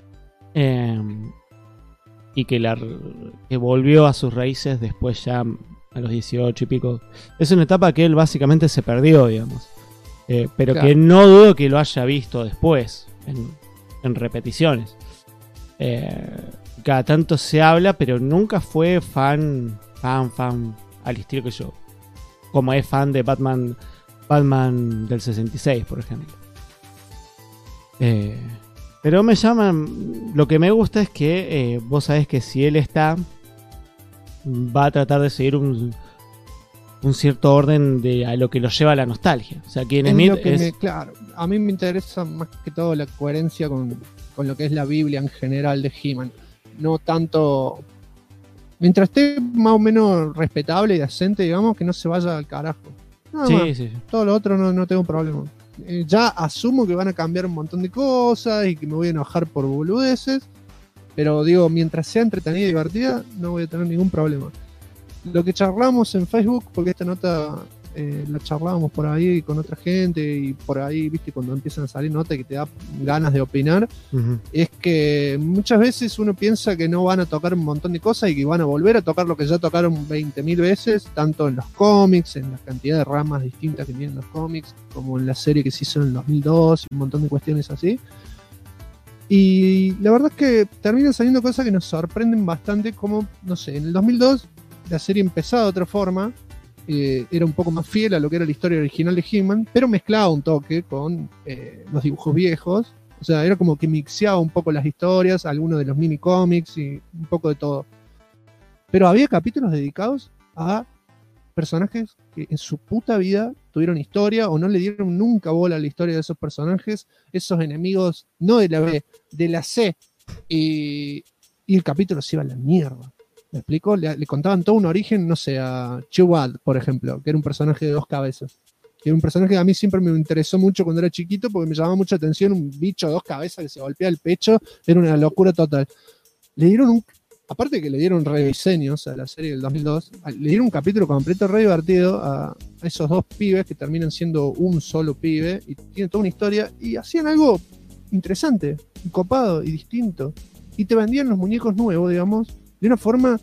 Y que volvió a sus raíces después ya a los 18 y pico. Es una etapa que él básicamente se perdió, digamos. Pero claro, que no dudo que lo haya visto después, en repeticiones. Cada tanto se habla, pero nunca fue fan al estilo que yo. Como es fan de Batman del 66, por ejemplo. Pero me llaman. Lo que me gusta es que vos sabés que si él está, va a tratar de seguir un cierto orden a lo que lo lleva a la nostalgia. O sea, Kevin Smith claro, a mí me interesa más que todo la coherencia con lo que es la Biblia en general de He-Man. No tanto... Mientras esté más o menos respetable y decente, digamos, que no se vaya al carajo. Nada más. Sí. Todo lo otro no tengo problema. Ya asumo que van a cambiar un montón de cosas y que me voy a enojar por boludeces, pero digo, mientras sea entretenida y divertida, no voy a tener ningún problema. Lo que charlamos en Facebook, porque esta nota la charlábamos por ahí con otra gente y por ahí, viste, cuando empiezan a salir notas que te da ganas de opinar, es que muchas veces uno piensa que no van a tocar un montón de cosas y que van a volver a tocar lo que ya tocaron 20.000 veces, tanto en los cómics, en la cantidad de ramas distintas que tienen los cómics, como en la serie que se hizo en el 2002 y un montón de cuestiones así. Y la verdad es que terminan saliendo cosas que nos sorprenden bastante, como, no sé, en el 2002 la serie empezaba de otra forma, era un poco más fiel a lo que era la historia original de He-Man, pero mezclaba un toque con los dibujos viejos. O sea, era como que mixeaba un poco las historias, algunos de los mini cómics y un poco de todo. Pero había capítulos dedicados a personajes que en su puta vida tuvieron historia o no le dieron nunca bola a la historia de esos personajes, esos enemigos, no de la B, de la C. Y el capítulo se iba a la mierda. ¿Me explico? Le contaban todo un origen, no sé, a Chewbacca, por ejemplo, que era un personaje de 2 cabezas. Que era un personaje que a mí siempre me interesó mucho cuando era chiquito porque me llamaba mucha atención un bicho de 2 cabezas que se golpea el pecho. Era una locura total. Le dieron aparte de que le dieron rediseños a la serie del 2002, le dieron un capítulo completo re divertido a esos 2 pibes que terminan siendo un solo pibe y tienen toda una historia y hacían algo interesante, y copado y distinto. Y te vendían los muñecos nuevos, digamos, de una forma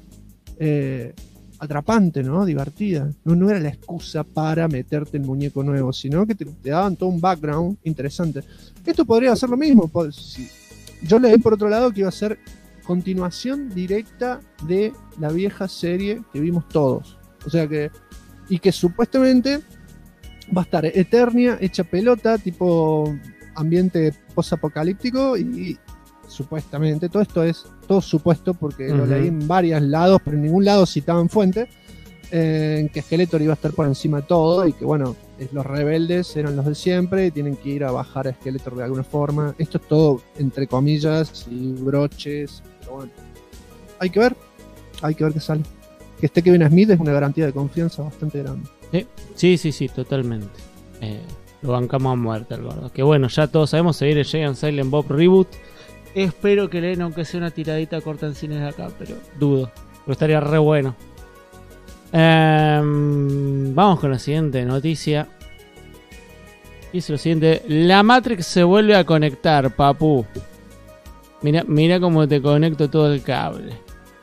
atrapante, ¿no? Divertida. No era la excusa para meterte el muñeco nuevo, sino que te daban todo un background interesante. Esto podría ser lo mismo. Yo leí por otro lado que iba a ser continuación directa de la vieja serie que vimos todos. O sea que, y que supuestamente va a estar Eternia hecha pelota, tipo ambiente post-apocalíptico y supuestamente, todo esto es todo supuesto porque lo leí en varios lados, pero en ningún lado citaban fuente, en que Skeletor iba a estar por encima de todo y que bueno, los rebeldes eran los de siempre y tienen que ir a bajar a Skeletor de alguna forma. Esto es todo entre comillas y broches, pero bueno, hay que ver qué sale. Que esté Kevin Smith es una garantía de confianza bastante grande. Sí, totalmente. Lo bancamos a muerte, el gordo. Que bueno, ya todos sabemos, se viene Jay and Silent Bob Reboot. Espero que leen aunque sea una tiradita corta en cines de acá, pero dudo. Pero estaría re bueno. Vamos con la siguiente noticia. Dice lo siguiente: la Matrix se vuelve a conectar, papu. Mira cómo te conecto todo el cable.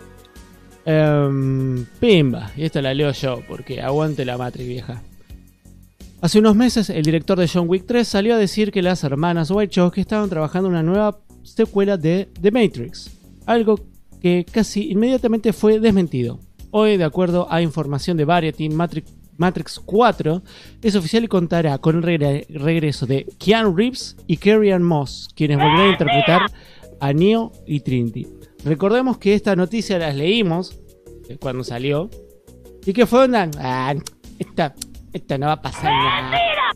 Pimba. Y esta la leo yo, porque aguante la Matrix, vieja. Hace unos meses, el director de John Wick 3 salió a decir que las hermanas Wachowski estaban trabajando en una nueva secuela de The Matrix, algo que casi inmediatamente fue desmentido. Hoy, de acuerdo a información de Variety, Matrix 4 es oficial y contará con el regreso de Keanu Reeves y Carrie-Anne Moss, quienes volverán a interpretar a Neo y Trinity. Recordemos que esta noticia las leímos cuando salió y que fue onda, esta no va a pasar nada.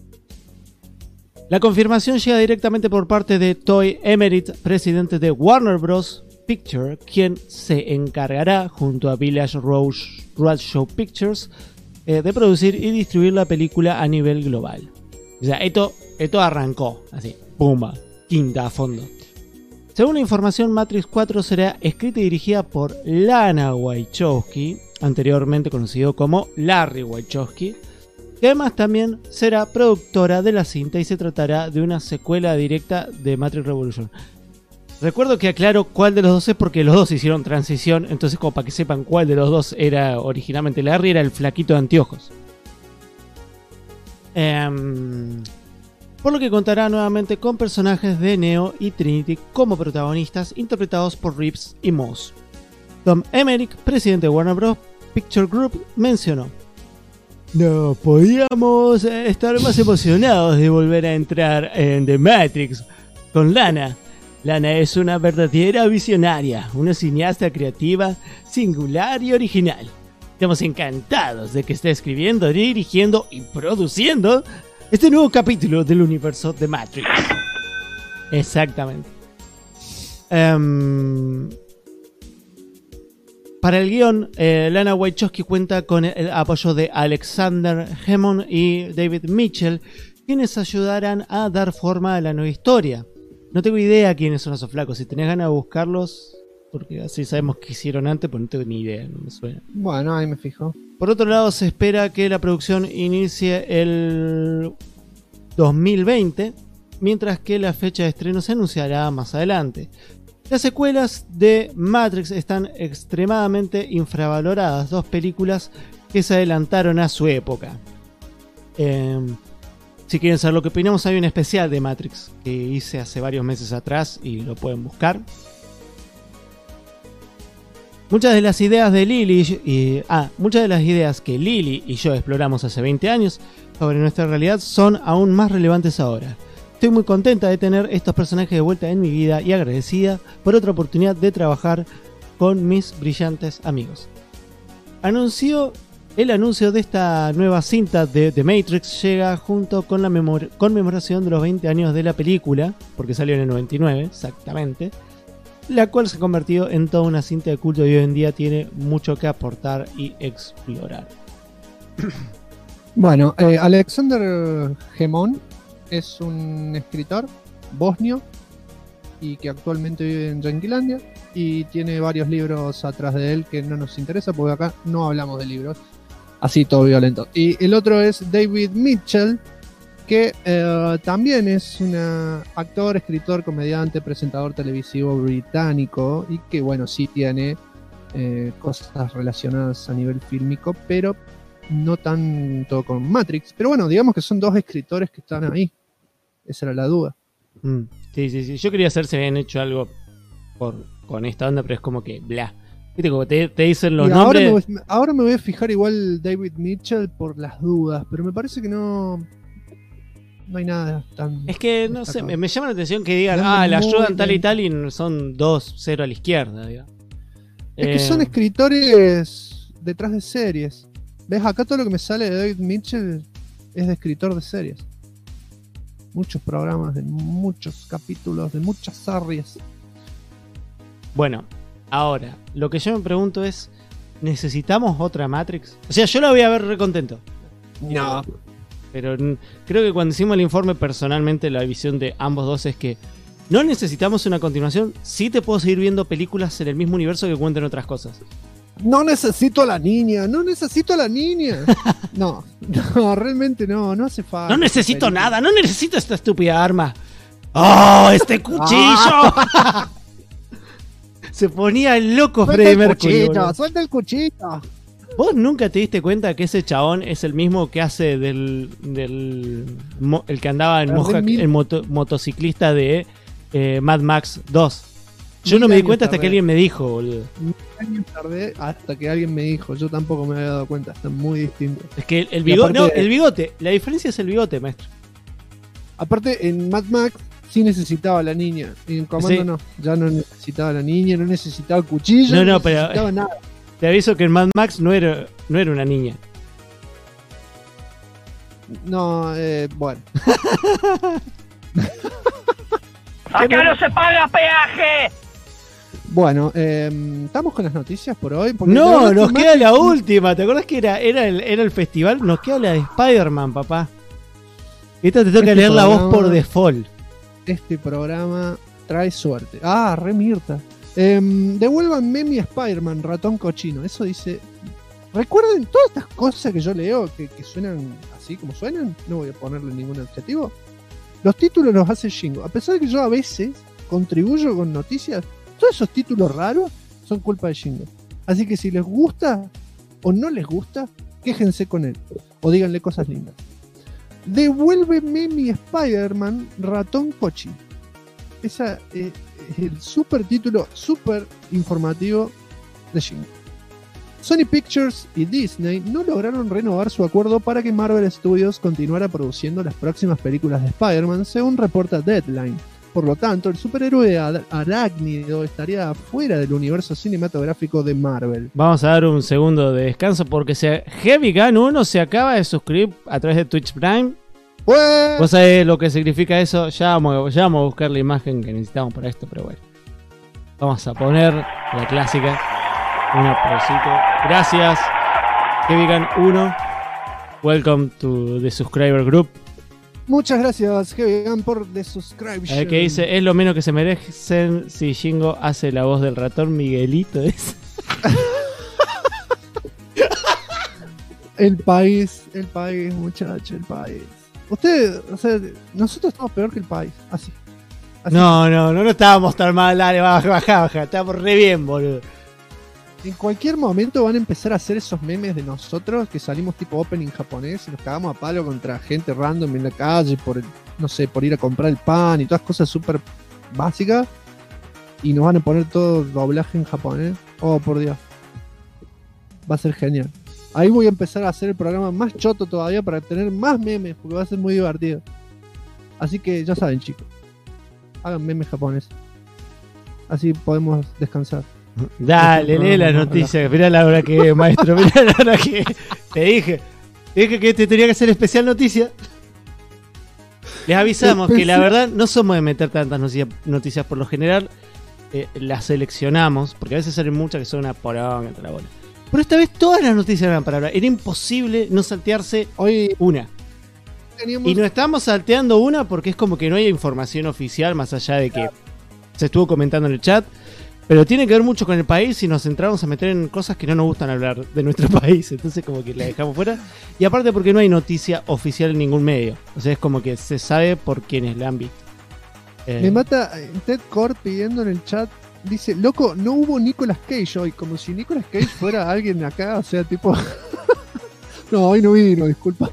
La confirmación llega directamente por parte de Toy Emmerich, presidente de Warner Bros. Picture, quien se encargará, junto a Village Roadshow Pictures, de producir y distribuir la película a nivel global. O sea, esto arrancó, así, pumba, quinta a fondo. Según la información, Matrix 4 será escrita y dirigida por Lana Wachowski, anteriormente conocido como Larry Wachowski, que además también será productora de la cinta y se tratará de una secuela directa de Matrix Revolution. Recuerdo que aclaro cuál de los dos es porque los dos hicieron transición, entonces como para que sepan cuál de los dos era originalmente Larry, era el flaquito de anteojos. Por lo que contará nuevamente con personajes de Neo y Trinity como protagonistas, interpretados por Reeves y Moss. Tom Emmerich, presidente de Warner Bros. Picture Group, mencionó: no podíamos estar más emocionados de volver a entrar en The Matrix con Lana. Lana es una verdadera visionaria, una cineasta creativa, singular y original. Estamos encantados de que esté escribiendo, dirigiendo y produciendo este nuevo capítulo del universo de Matrix. Exactamente. Para el guión, Lana Wachowski cuenta con el apoyo de Alexander Hammond y David Mitchell, quienes ayudarán a dar forma a la nueva historia. No tengo idea quiénes son esos flacos. Si tenés ganas de buscarlos, porque así sabemos qué hicieron antes, pero no tengo ni idea, no me suena. Bueno, ahí me fijo. Por otro lado, se espera que la producción inicie el 2020, mientras que la fecha de estreno se anunciará más adelante. Las secuelas de Matrix están extremadamente infravaloradas, 2 películas que se adelantaron a su época. Si quieren saber lo que opinamos, hay un especial de Matrix que hice hace varios meses atrás y lo pueden buscar. Muchas de las ideas que Lily y yo exploramos hace 20 años sobre nuestra realidad son aún más relevantes ahora. Estoy muy contenta de tener estos personajes de vuelta en mi vida y agradecida por otra oportunidad de trabajar con mis brillantes amigos. El anuncio de esta nueva cinta de The Matrix llega junto con la conmemoración de los 20 años de la película, porque salió en el 99 exactamente, la cual se ha convertido en toda una cinta de culto y hoy en día tiene mucho que aportar y explorar. Bueno, Alexander Gemón es un escritor bosnio y que actualmente vive en Yanquilandia y tiene varios libros atrás de él que no nos interesa porque acá no hablamos de libros así todo violento. Y el otro es David Mitchell, que también es un actor, escritor, comediante, presentador televisivo británico y que bueno, sí tiene cosas relacionadas a nivel fílmico, pero no tanto con Matrix. Pero bueno, digamos que son 2 escritores que están ahí. Esa era la duda. Sí. Yo quería hacer si habían hecho algo con esta onda, pero es como que bla. Viste, como te dicen los nombres. Ahora me voy a fijar igual David Mitchell por las dudas, pero me parece que no hay nada tan... Es que, no sé, me llama la atención que digan, la ayudan tal y tal y son 2-0 a la izquierda, digamos. Es que son escritores detrás de series. ¿Ves? Acá todo lo que me sale de David Mitchell es de escritor de series. Muchos programas, de muchos capítulos, de muchas series. Bueno, ahora, lo que yo me pregunto es, ¿necesitamos otra Matrix? O sea, yo la voy a ver re contento. No. Pero creo que cuando hicimos el informe, personalmente la visión de ambos dos es que no necesitamos una continuación. Sí te puedo seguir viendo películas en el mismo universo que cuenten otras cosas. No necesito a la niña. No, realmente no hace falta. No necesito nada, no necesito esta estúpida arma. ¡Oh, este cuchillo! Se ponía loco Freddie Mercury. Suelta el cuchillo. ¿Vos nunca te diste cuenta que ese chabón es el mismo que hace el que andaba en motociclista de Mad Max 2? Yo no me di cuenta hasta que alguien me dijo, boludo. 1000 años tardé hasta que alguien me dijo. Yo tampoco me había dado cuenta. Están muy distintos. Es que el bigote. La diferencia es el bigote, maestro. Aparte, en Mad Max sí necesitaba a la niña. Y en Comando sí. No. Ya no necesitaba a la niña, no necesitaba el cuchillo. No necesitaba nada. Te aviso que en Mad Max no era una niña. No, bueno. ¡Acá no se paga peaje! Bueno, ¿estamos con las noticias por hoy? Porque no, nos queda la última. ¿Te acordás que era el festival? Nos queda la de Spider-Man, papá. Esta te toca leer la voz por default. Este programa trae suerte. Re Mirta. Devuélvanme mi Spider-Man, ratón cochino. Eso dice. Recuerden todas estas cosas que yo leo que suenan así como suenan. No voy a ponerle ningún adjetivo. Los títulos los hace Shingo. A pesar de que yo a veces contribuyo con noticias, todos esos títulos raros son culpa de Shingo. Así que si les gusta o no les gusta, quéjense con él. O díganle cosas lindas. Devuélveme mi Spider-Man, ratón cochino. Esa es el super título, super informativo de Shingo. Sony Pictures y Disney no lograron renovar su acuerdo para que Marvel Studios continuara produciendo las próximas películas de Spider-Man, según reporta Deadline. Por lo tanto, el superhéroe arácnido estaría fuera del universo cinematográfico de Marvel. Vamos a dar un segundo de descanso porque Heavy Gun 1 se acaba de suscribir a través de Twitch Prime. ¡Ué! ¿Vos sabés lo que significa eso? Ya vamos a buscar la imagen que necesitamos para esto, pero bueno. Vamos a poner la clásica. Un aplausito. Gracias, Heavy Gun 1. Welcome to the subscriber group. Muchas gracias, Heavy por the subscription. Que dice, es lo menos que se merecen si Shingo hace la voz del ratón Miguelito. Es. El país, muchacho, el país. Usted, o sea, nosotros estamos peor que el país, así. No estábamos tan mal, dale, baja, estábamos re bien, boludo. En cualquier momento van a empezar a hacer esos memes de nosotros que salimos tipo opening japonés y nos cagamos a palo contra gente random en la calle por ir a comprar el pan y todas cosas súper básicas, y nos van a poner todo doblaje en japonés. Oh, por Dios. Va a ser genial. Ahí voy a empezar a hacer el programa más choto todavía para tener más memes, porque va a ser muy divertido. Así que ya saben, chicos, hagan memes japoneses. Así podemos descansar. Dale, lee la noticia. Mirá la hora que es, maestro. Mirá la hora que te dije que te tenía que hacer especial noticia. Les avisamos que la verdad no somos de meter tantas noticias por lo general. Las seleccionamos, porque a veces salen muchas que son una poronga entre la bola. Pero esta vez todas las noticias eran para hablar. Era imposible no saltearse hoy una. Y no estamos salteando una porque es como que no hay información oficial más allá de que se estuvo comentando en el chat. Pero tiene que ver mucho con el país y nos centramos a meter en cosas que no nos gustan hablar de nuestro país. Entonces como que la dejamos fuera. Y aparte porque no hay noticia oficial en ningún medio. O sea, es como que se sabe por quienes la han visto. Me mata Ted Core pidiendo en el chat. Dice, loco, no hubo Nicolas Cage hoy. Como si Nicolas Cage fuera alguien de acá. O sea, tipo... No, hoy no vino, disculpa.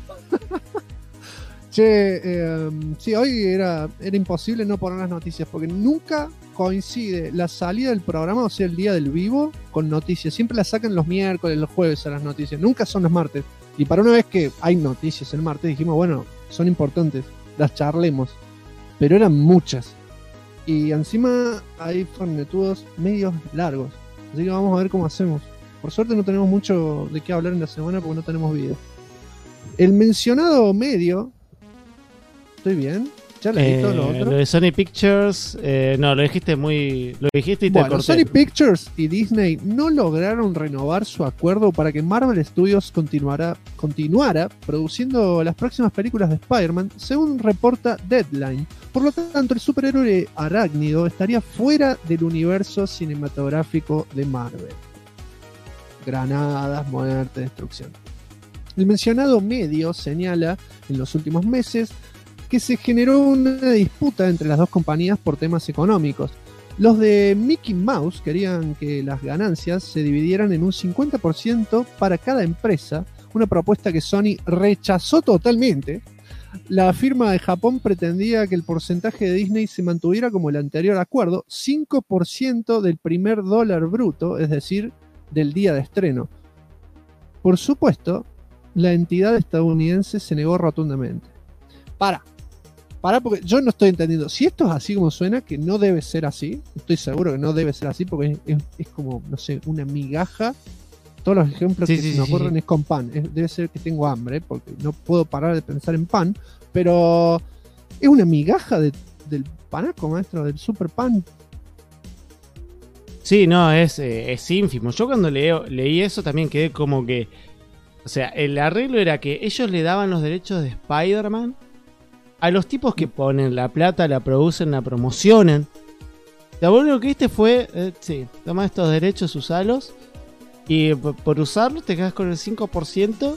Che, sí, hoy era imposible no poner las noticias porque nunca coincide la salida del programa, o sea, el día del vivo, con noticias. Siempre las sacan los miércoles, los jueves a las noticias. Nunca son los martes. Y para una vez que hay noticias el martes, dijimos, bueno, son importantes, las charlemos. Pero eran muchas. Y encima hay fornetudos medios largos. Así que vamos a ver cómo hacemos. Por suerte no tenemos mucho de qué hablar en la semana porque no tenemos video. El mencionado medio... ¿Estoy bien? ¿Ya leí todo lo otro? Lo de Sony Pictures, no, lo dijiste y te corté. Sony Pictures y Disney no lograron renovar su acuerdo para que Marvel Studios continuara produciendo las próximas películas de Spider-Man, según reporta Deadline. Por lo tanto, el superhéroe arácnido estaría fuera del universo cinematográfico de Marvel. Granadas, muerte, destrucción. El mencionado medio señala en los últimos meses que se generó una disputa entre las dos compañías por temas económicos. Los de Mickey Mouse querían que las ganancias se dividieran en un 50% para cada empresa, una propuesta que Sony rechazó totalmente. La firma de Japón pretendía que el porcentaje de Disney se mantuviera como el anterior acuerdo, 5% del primer dólar bruto, es decir, del día de estreno. Por supuesto, la entidad estadounidense se negó rotundamente. Para, porque yo no estoy entendiendo. Si esto es así como suena, que no debe ser así, estoy seguro que no debe ser así, porque es como, no sé, una migaja. Todos los ejemplos que se me ocurren es con pan. Debe ser que tengo hambre, porque no puedo parar de pensar en pan, pero es una migaja del panaco, maestro, del super pan. Sí, no, es ínfimo. Yo cuando leí eso también quedé como que... O sea, el arreglo era que ellos le daban los derechos de Spider-Man a los tipos que ponen la plata, la producen, la promocionan. Lo único que viste fue, sí, toma estos derechos, usalos. Y por usarlos te quedas con el 5%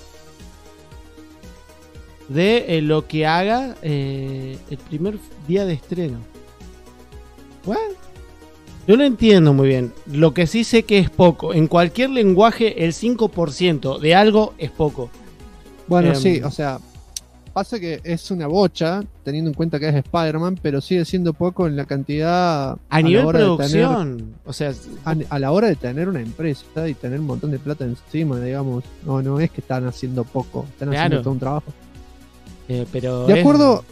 de lo que haga el primer día de estreno. ¿What? Yo lo entiendo muy bien. Lo que sí sé que es poco. En cualquier lenguaje, el 5% de algo es poco. Bueno, sí, o sea... Pasa que es una bocha, teniendo en cuenta que es Spider-Man, pero sigue siendo poco en la cantidad... A nivel producción, o sea... A la hora de tener una empresa y tener un montón de plata encima, digamos. No es que están haciendo poco, están haciendo todo un trabajo. Pero de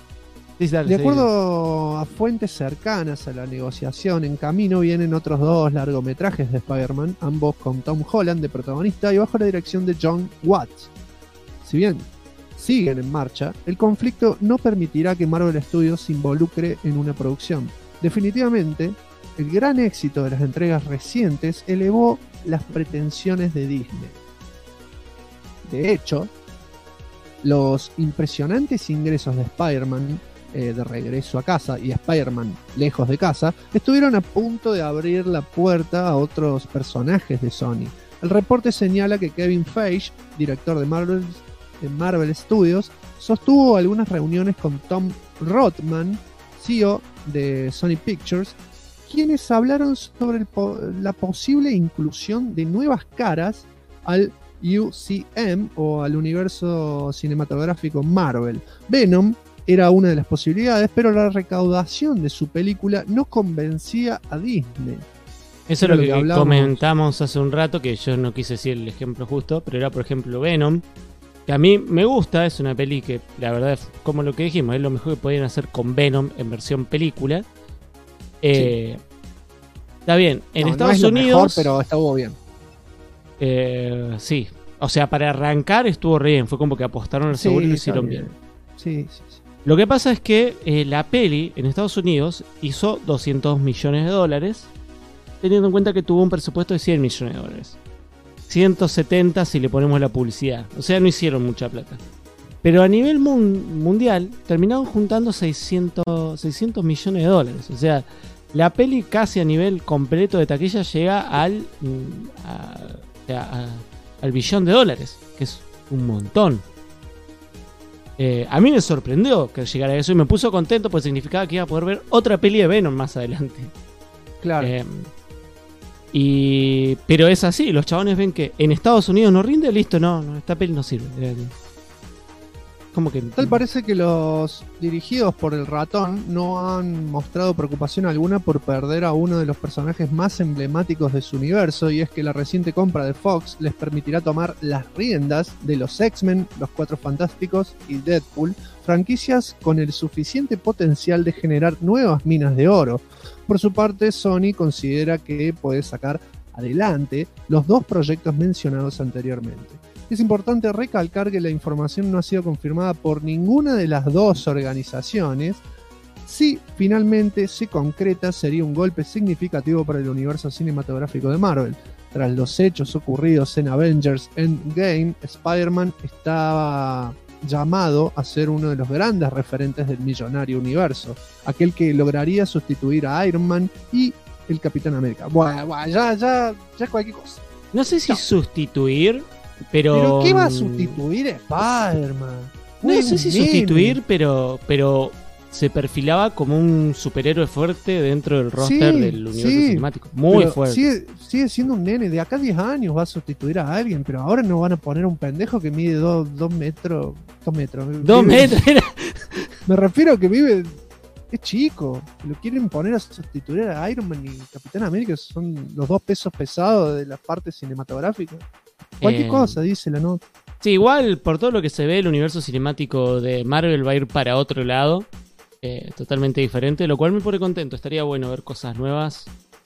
acuerdo a fuentes cercanas a la negociación, en camino vienen otros 2 largometrajes de Spider-Man, ambos con Tom Holland de protagonista y bajo la dirección de John Watts. Si bien siguen en marcha, el conflicto no permitirá que Marvel Studios se involucre en una producción. Definitivamente, el gran éxito de las entregas recientes elevó las pretensiones de Disney. De hecho, Los impresionantes ingresos de Spider-Man de regreso a casa y Spider-Man lejos de casa estuvieron a punto de abrir la puerta a otros personajes de Sony. El reporte señala que Kevin Feige, director de Marvel Studios, sostuvo algunas reuniones con Tom Rothman, CEO de Sony Pictures, quienes hablaron sobre la posible inclusión de nuevas caras al UCM o al universo cinematográfico Marvel. Venom era una de las posibilidades, pero la recaudación de su película no convencía a Disney. Eso es lo que comentamos hace un rato, que yo no quise decir el ejemplo justo, pero era por ejemplo Venom, que a mí me gusta, es una peli que la verdad, como lo que dijimos, es lo mejor que podían hacer con Venom en versión película. Sí. Está bien, en Estados no es Unidos... Lo mejor, pero estuvo bien. Sí, o sea, para arrancar estuvo re bien, fue como que apostaron al seguro y lo hicieron bien. Sí. Lo que pasa es que la peli en Estados Unidos hizo $200 millones, teniendo en cuenta que tuvo un presupuesto de $100 millones. 170 si le ponemos la publicidad. O sea, no hicieron mucha plata. Pero a nivel mundial terminaron juntando $600 millones. O sea, la peli casi a nivel completo de taquilla llega al billón de dólares, que es un montón. A mí me sorprendió que llegara a eso y me puso contento porque significaba que iba a poder ver otra peli de Venom más adelante. Claro. Pero es así, los chabones ven que en Estados Unidos no rinde, listo, no, esta peli no sirve. Como que Tal parece que los dirigidos por el ratón no han mostrado preocupación alguna por perder a uno de los personajes más emblemáticos de su universo, y es que la reciente compra de Fox les permitirá tomar las riendas de los X-Men, los Cuatro Fantásticos y Deadpool, franquicias con el suficiente potencial de generar nuevas minas de oro. Por su parte, Sony considera que puede sacar adelante los dos proyectos mencionados anteriormente. Es importante recalcar que la información no ha sido confirmada por ninguna de las dos organizaciones. Si finalmente se concreta, sería un golpe significativo para el universo cinematográfico de Marvel. Tras los hechos ocurridos en Avengers Endgame, Spider-Man estaba llamado a ser uno de los grandes referentes del millonario universo, aquel que lograría sustituir a Iron Man y el Capitán América. Bueno, ya cualquier cosa. No sé si sustituir, pero ¿qué va a sustituir Spider-Man? No sé si sustituir, pero se perfilaba como un superhéroe fuerte dentro del roster del universo cinemático. Muy fuerte. Sigue siendo un nene. De acá a 10 años va a sustituir a alguien, pero ahora no van a poner un pendejo que mide 2 metros. 2 metros. 2 metros. Me refiero a que vive... Es chico. Lo quieren poner a sustituir a Iron Man y Capitán América. Son los dos pesos pesados de la parte cinematográfica. Cualquier cosa, dice la nota. Sí, igual por todo lo que se ve, el universo cinemático de Marvel va a ir para otro lado. Totalmente diferente, lo cual me pone contento. Estaría bueno ver cosas nuevas.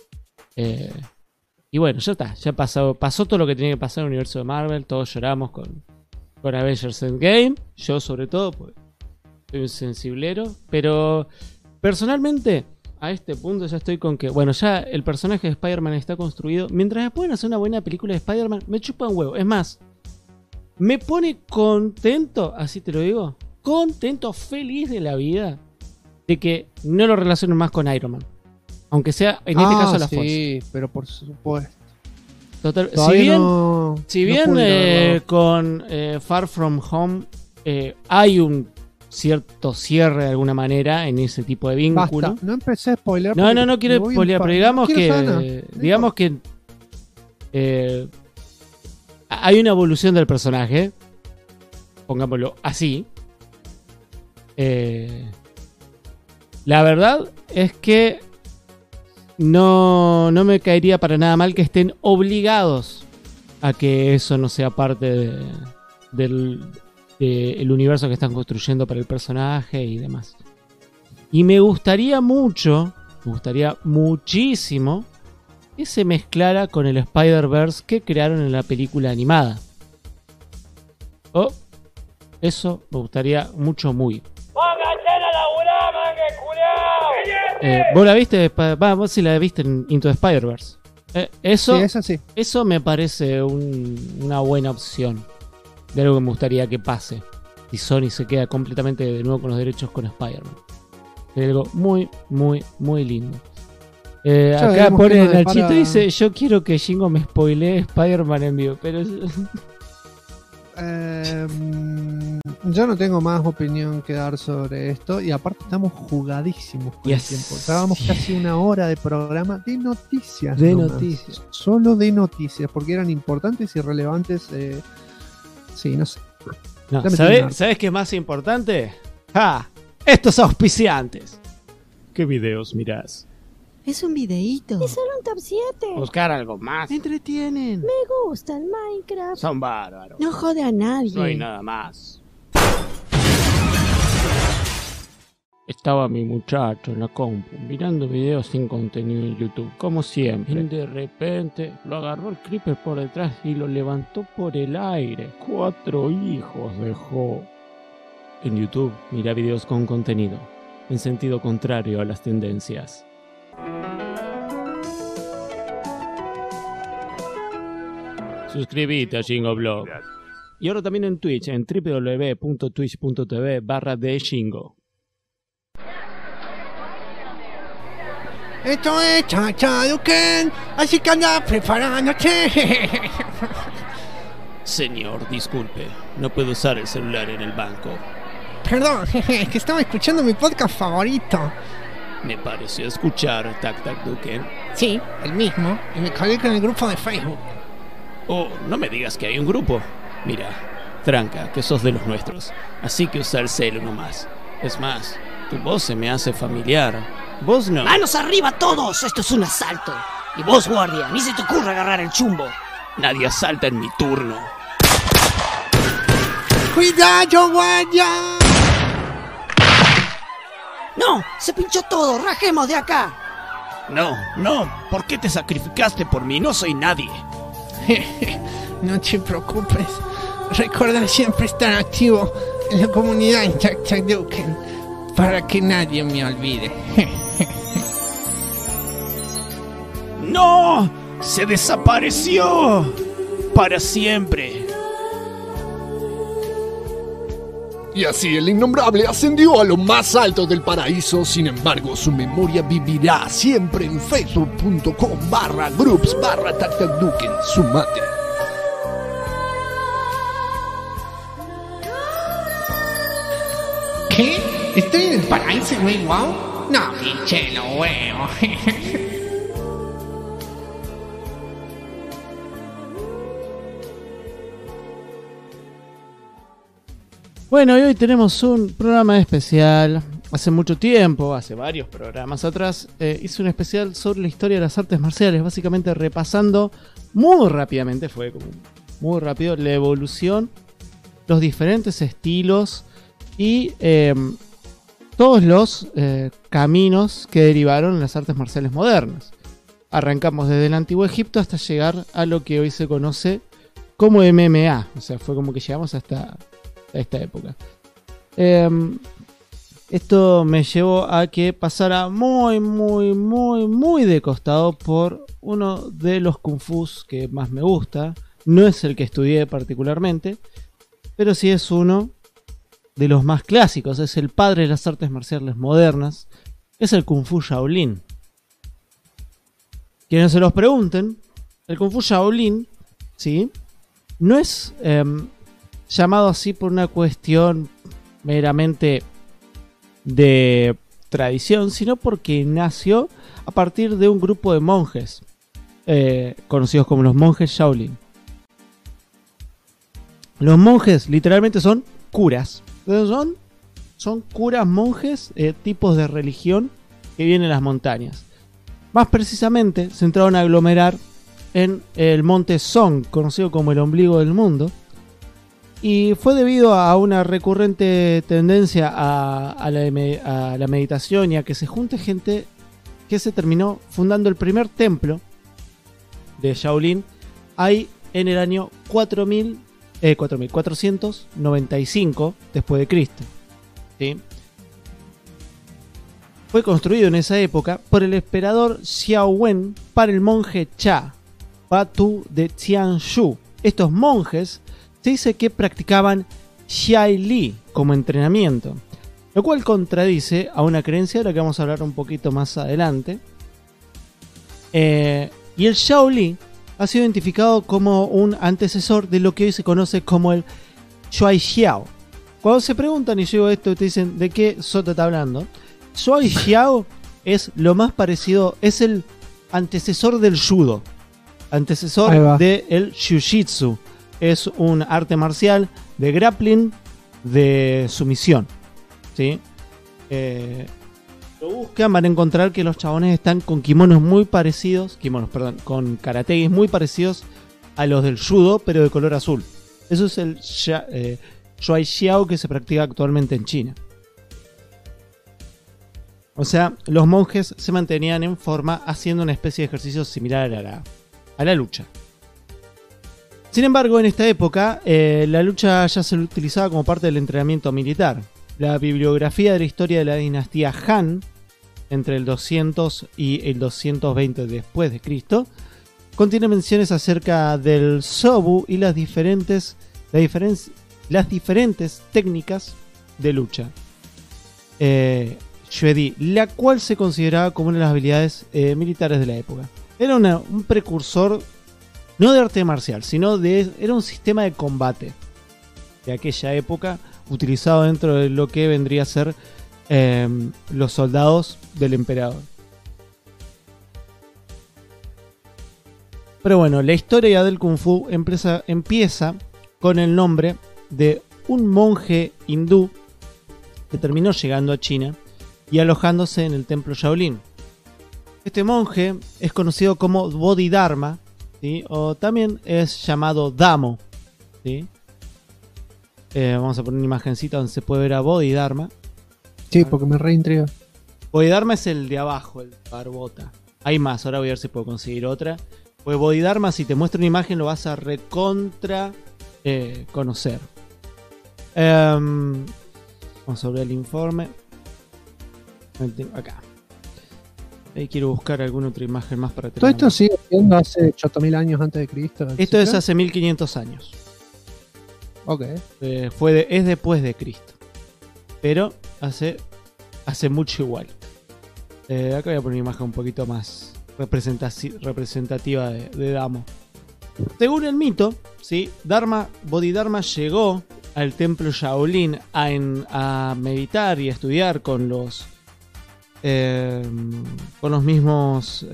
Y bueno, ya está. Ya pasó todo lo que tenía que pasar en el universo de Marvel. Todos lloramos con Avengers Endgame. Yo sobre todo, pues soy un sensiblero. Pero personalmente, a este punto ya estoy con que, bueno, ya el personaje de Spider-Man está construido. Mientras me pueden hacer una buena película de Spider-Man, me chupa un huevo. Es más, me pone contento, así te lo digo, contento, feliz de la vida, de que no lo relacionen más con Iron Man. Aunque sea, en este caso, la Fox. Sí, pero por supuesto. Total, si bien con Far From Home hay un cierto cierre de alguna manera en ese tipo de vínculo. Basta. No empecé a spoiler. No quiero spoilear, pero digamos que hay una evolución del personaje, pongámoslo así. La verdad es que no me caería para nada mal que estén obligados a que eso no sea parte del universo que están construyendo para el personaje y demás. Y me gustaría muchísimo que se mezclara con el Spider-Verse que crearon en la película animada. Eso me gustaría mucho, muy. ¿Vos la viste? Vos sí la viste en Into the Spider-Verse. Eso me parece una buena opción. De algo que me gustaría que pase. y Sony se queda completamente de nuevo con los derechos con Spider-Man. Es algo muy, muy, muy lindo. Acá pone en el chiste, dice, yo quiero que Shingo me spoilee Spider-Man en vivo, pero... yo no tengo más opinión que dar sobre esto, y aparte estamos jugadísimos con el tiempo. Estábamos casi una hora de programa de noticias. Solo de noticias, porque eran importantes y relevantes. Sí, no sé. No, ¿sabes qué es más importante? ¡Ja! Estos auspiciantes. ¿Qué videos mirás? Es un videíto. Es solo un top 7. Buscar algo más. Me entretienen. Me gusta el Minecraft. Son bárbaros. No jode a nadie. No hay nada más. Estaba mi muchacho en la compu mirando videos sin contenido en YouTube, como siempre. Y de repente lo agarró el creeper por detrás y lo levantó por el aire. 4 hijos dejó. En YouTube, mira videos con contenido, en sentido contrario a las tendencias. Suscríbete a Shingo Blog. Y ahora también en Twitch, en www.twitch.tv/theshingo. Esto es Chachaduken, así que anda preparándote. Señor, disculpe, no puedo usar el celular en el banco. Perdón, es que estaba escuchando mi podcast favorito. Me pareció escuchar Tac Tac Duken. Sí, el mismo, y me colgué con el grupo de Facebook. Oh, no me digas que hay un grupo. Mira, tranca, que sos de los nuestros, así que usa el celu nomás. Es más, tu voz se me hace familiar. Vos no. ¡Manos arriba todos! Esto es un asalto. Y vos, guardia, ni se te ocurra agarrar el chumbo. Nadie asalta en mi turno. ¡Cuidado, guardia! ¡No! ¡Se pinchó todo! ¡Rajemos de acá! No, ¿por qué te sacrificaste por mí? No soy nadie. No te preocupes. Recuerda siempre estar activo en la comunidad en Chachaduken para que nadie me olvide. ¡No! ¡Se desapareció! ¡Para siempre! Y así el innombrable ascendió a lo más alto del paraíso. Sin embargo, su memoria vivirá siempre en facebook.com/groups/tactacduken. Sumate. ¿Qué? ¿Estoy en el paraíso, güey? ¿Wow? No, pinche lo huevo. Bueno, y hoy tenemos un programa especial. Hace mucho tiempo, hace varios programas atrás, hice un especial sobre la historia de las artes marciales, básicamente repasando muy rápidamente, fue como muy rápido, la evolución, los diferentes estilos y todos los caminos que derivaron en las artes marciales modernas. Arrancamos desde el antiguo Egipto hasta llegar a lo que hoy se conoce como MMA, o sea, fue como que llegamos hasta esta época. Esto me llevó a que pasara muy de costado por uno de los kung fus que más me gusta. No es el que estudié particularmente, pero sí es uno de los más clásicos. Es el padre de las artes marciales modernas. Es el kung fu Shaolin. Quienes se los pregunten, el kung fu Shaolin, ¿sí?, no es llamado así por una cuestión meramente de tradición, sino porque nació a partir de un grupo de monjes conocidos como los monjes Shaolin. Los monjes literalmente son curas. Son curas monjes, tipos de religión que vienen de las montañas. Más precisamente se entraron a aglomerar en el monte Song, conocido como el ombligo del mundo. Y fue debido a una recurrente tendencia a la meditación y a que se junte gente que se terminó fundando el primer templo de Shaolin ahí en el año 495 después de Cristo. ¿Sí? Fue construido en esa época por el emperador Xiao Wen para el monje Cha Batu de Tianshu. Estos monjes se dice que practicaban Xiai Li como entrenamiento, lo cual contradice a una creencia de la que vamos a hablar un poquito más adelante. Y el Shaolin ha sido identificado como un antecesor de lo que hoy se conoce como el Shuai Xiao. Cuando se preguntan y yo digo esto, te dicen ¿de qué Sota está hablando? Shuai Xiao es lo más parecido, es el antecesor del judo, antecesor del jiu-jitsu. Es un arte marcial de grappling, de sumisión, ¿sí? Lo buscan, van a encontrar que los chabones están con kimonos muy parecidos, con karategis muy parecidos a los del judo, pero de color azul. Eso es el Shuai Xiao que se practica actualmente en China. O sea, los monjes se mantenían en forma haciendo una especie de ejercicio similar a la lucha. Sin embargo, en esta época, la lucha ya se utilizaba como parte del entrenamiento militar. La bibliografía de la historia de la dinastía Han, entre el 200 y el 220 después de Cristo, contiene menciones acerca del Sobu y las diferentes técnicas de lucha. Xuedi, la cual se consideraba como una de las habilidades militares de la época. Era un precursor, no de arte marcial, sino era un sistema de combate de aquella época, utilizado dentro de lo que vendría a ser los soldados del emperador. Pero bueno, la historia del Kung Fu empieza con el nombre de un monje hindú que terminó llegando a China y alojándose en el templo Shaolin. Este monje es conocido como Bodhidharma, ¿sí? O también es llamado Damo, ¿sí? Vamos a poner una imagencita donde se puede ver a Bodhidharma. Sí, porque me reintriga. Bodhidharma es el de abajo, el barbota. Hay más, ahora voy a ver si puedo conseguir otra. Pues Bodhidharma, si te muestro una imagen, lo vas a recontra conocer. Vamos a ver el informe. Acá. Ahí quiero buscar alguna otra imagen más para Todo esto sigue siendo hace 8000 años antes de Cristo. Esto es hace 1500 años. Ok. Es después de Cristo. Pero hace mucho igual. Acá voy a poner una imagen un poquito más representativa de Damo. Según el mito, ¿sí? Bodhidharma llegó al templo Shaolin a meditar y a estudiar con los mismos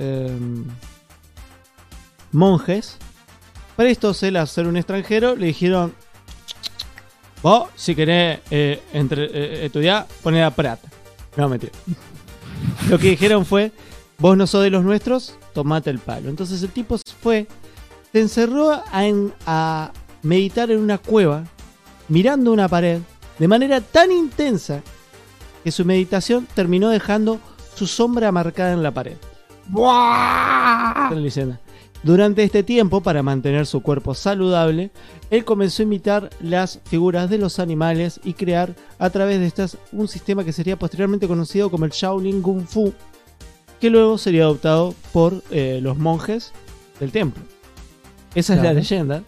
monjes. Para esto, él, al ser un extranjero, le dijeron: vos, si querés estudiar, poné la plata. No, mentira. Lo que dijeron fue: vos no sos de los nuestros, tomate el palo. Entonces el tipo se encerró a meditar en una cueva, mirando una pared, de manera tan intensa que su meditación terminó dejando su sombra marcada en la pared. Durante este tiempo, para mantener su cuerpo saludable, él comenzó a imitar las figuras de los animales y crear a través de estas un sistema que sería posteriormente conocido como el Shaolin Kung Fu, que luego sería adoptado por los monjes del templo. Esa es la leyenda.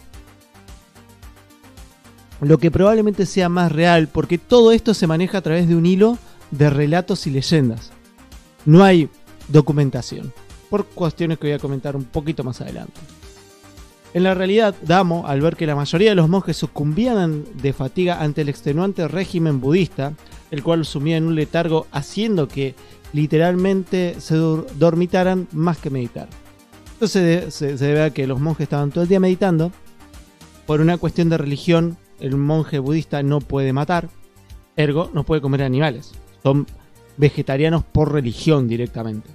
Lo que probablemente sea más real, porque todo esto se maneja a través de un hilo de relatos y leyendas. No hay documentación, por cuestiones que voy a comentar un poquito más adelante. En la realidad, Damo, al ver que la mayoría de los monjes sucumbían de fatiga ante el extenuante régimen budista, el cual los sumía en un letargo, haciendo que literalmente se dormitaran más que meditar. Entonces se debe a que los monjes estaban todo el día meditando. Por una cuestión de religión, el monje budista no puede matar, ergo no puede comer animales. Son vegetarianos por religión directamente.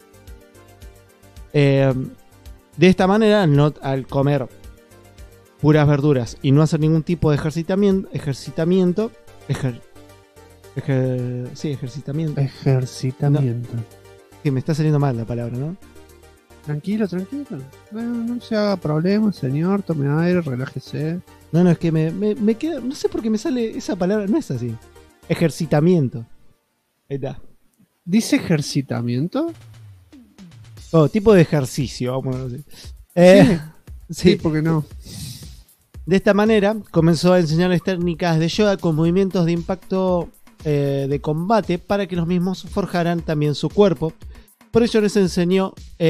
De esta manera, al comer puras verduras y no hacer ningún tipo de ejercitamiento. No, sí, me está saliendo mal la palabra, ¿no? Tranquilo. Bueno, no se haga problema, señor. Tome aire, relájese. No, es que me queda. No sé por qué me sale esa palabra. No es así. Ejercitamiento. Ahí está. ¿Dice ejercitamiento? Oh, tipo de ejercicio, vamos a decir. Sí, porque no. De esta manera comenzó a enseñarles técnicas de yoga con movimientos de impacto de combate para que los mismos forjaran también su cuerpo. Por ello les enseñó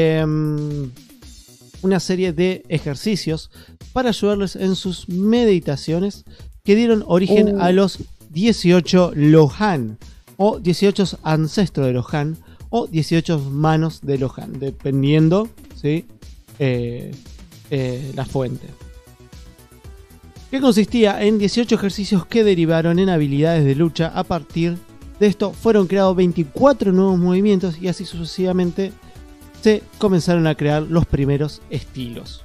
una serie de ejercicios para ayudarles en sus meditaciones que dieron origen a los 18 Lohan o 18 ancestros de Lohan o 18 manos de Lohan, dependiendo, ¿sí? La fuente. Que consistía en 18 ejercicios que derivaron en habilidades de lucha. A partir de esto fueron creados 24 nuevos movimientos y así sucesivamente se comenzaron a crear los primeros estilos.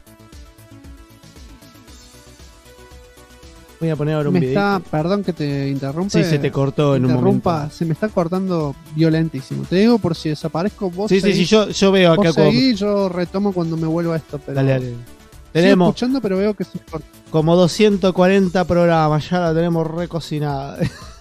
Voy a poner ahora un video. Perdón que te interrumpa. Sí, se te cortó en un momento. Se me está cortando violentísimo. Te digo por si desaparezco vos. Sí, yo veo acá. Yo retomo cuando me vuelvo a esto. Pero dale. Tenemos escuchando, pero veo que se corta. Como 240 programas, ya la tenemos recocinada.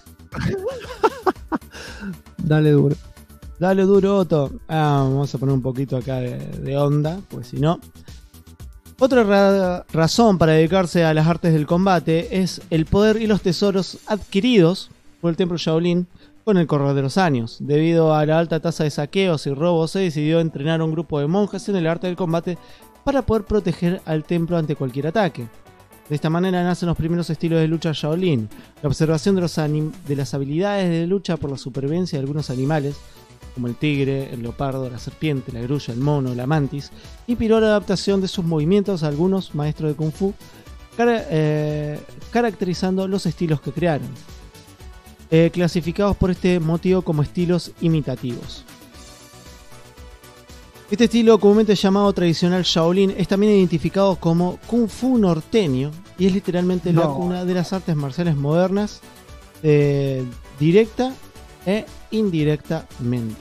Dale duro. Dale duro, Otto. Vamos a poner un poquito acá de onda, pues si no. Otra razón para dedicarse a las artes del combate es el poder y los tesoros adquiridos por el templo Shaolin con el correr de los años. Debido a la alta tasa de saqueos y robos, se decidió entrenar a un grupo de monjes en el arte del combate para poder proteger al templo ante cualquier ataque. De esta manera nacen los primeros estilos de lucha Shaolin. La observación de las habilidades de lucha por la supervivencia de algunos animales, como el tigre, el leopardo, la serpiente, la grulla, el mono, la mantis, inspiró la adaptación de sus movimientos a algunos maestros de Kung Fu, caracterizando los estilos que crearon, clasificados por este motivo como estilos imitativos. Este estilo, comúnmente llamado tradicional Shaolin, es también identificado como Kung Fu norteño y es literalmente la cuna de las artes marciales modernas, directa e indirectamente.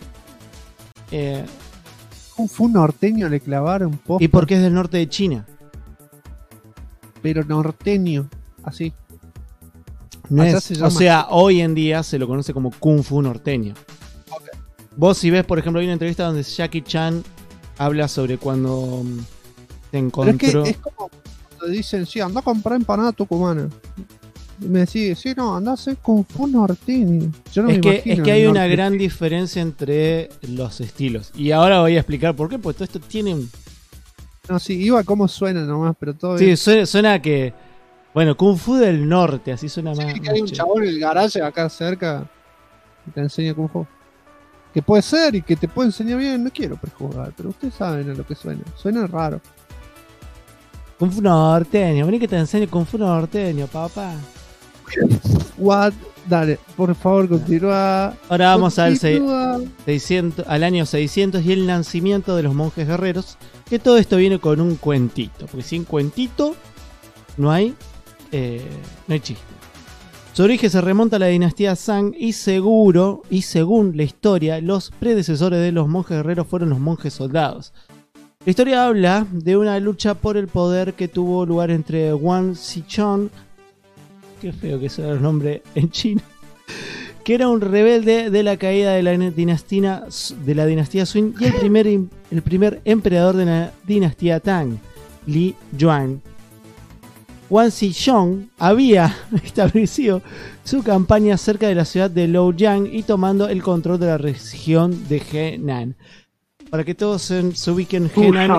Kung Fu norteño le clavaron un poco. Y porque es del norte de China. Pero norteño, así. No es, o sea, hoy en día se lo conoce como Kung Fu norteño. Okay. Vos si ves, por ejemplo, hay una entrevista donde Jackie Chan habla sobre cuando se encontró... Pero es como cuando dicen, sí, anda a comprar empanada tucumana. Y me decís, sí, no, anda a hacer Kung Fu norteño. Yo no me imagino. Es que hay una gran diferencia entre los estilos. Y ahora voy a explicar por qué, porque todo esto tiene un... No, sí, iba como suena nomás, pero todo sí, suena que... Bueno, Kung Fu del norte, así suena más... Sí, que hay un chabón en el garaje acá cerca que te enseña Kung Fu. Que puede ser y que te puede enseñar bien, no quiero prejuzgar, pero ustedes saben a lo que suena. Suena raro. Kung Fu norteño, vení que te enseñe Kung Fu norteño, papá. What? Dale, por favor, continúa. Ahora vamos al año 600 y el nacimiento de los monjes guerreros. Que todo esto viene con un cuentito, porque sin cuentito no hay chiste. Su origen se remonta a la dinastía Zhang y según la historia, los predecesores de los monjes guerreros fueron los monjes soldados. La historia habla de una lucha por el poder que tuvo lugar entre Wang Xichong, qué feo que sea el nombre en chino, que era un rebelde de la caída de la dinastía Sui, y el primer emperador de la dinastía Tang, Li Yuan. Wang Xichong había establecido su campaña cerca de la ciudad de Luoyang y tomando el control de la región de Henan. Para que todos se ubiquen,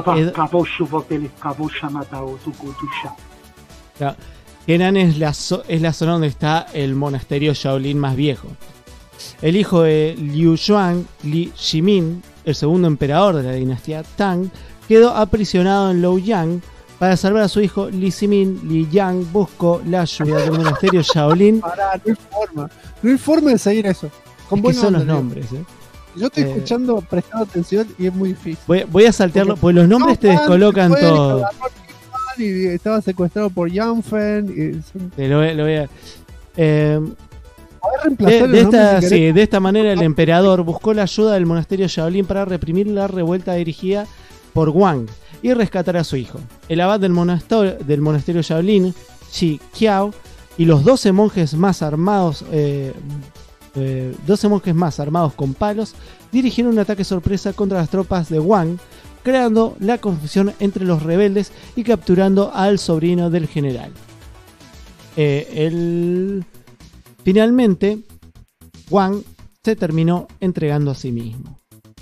Henan es la zona donde está el monasterio Shaolin más viejo. El hijo de Liu Xuan, Li Shimin, el segundo emperador de la dinastía Tang, quedó aprisionado en Luoyang. Para salvar a su hijo, Li Zimin, Li Yang buscó la ayuda del monasterio Shaolin. Pará, no hay forma de seguir eso. Es que son los nombres, Yo estoy escuchando, prestando atención y es muy difícil. Voy a saltearlo, porque los nombres te descolocan todo. Y estaba secuestrado por Yanfen. Lo voy a... de esta manera el emperador buscó la ayuda del monasterio Shaolin para reprimir la revuelta dirigida por Wang y rescatar a su hijo. El abad del monasterio Shaolin, Shi Qiao, y los 12 monjes más armados con palos dirigieron un ataque sorpresa contra las tropas de Wang, creando la confusión entre los rebeldes y capturando al sobrino del general. Finalmente, Wang se terminó entregando a sí mismo.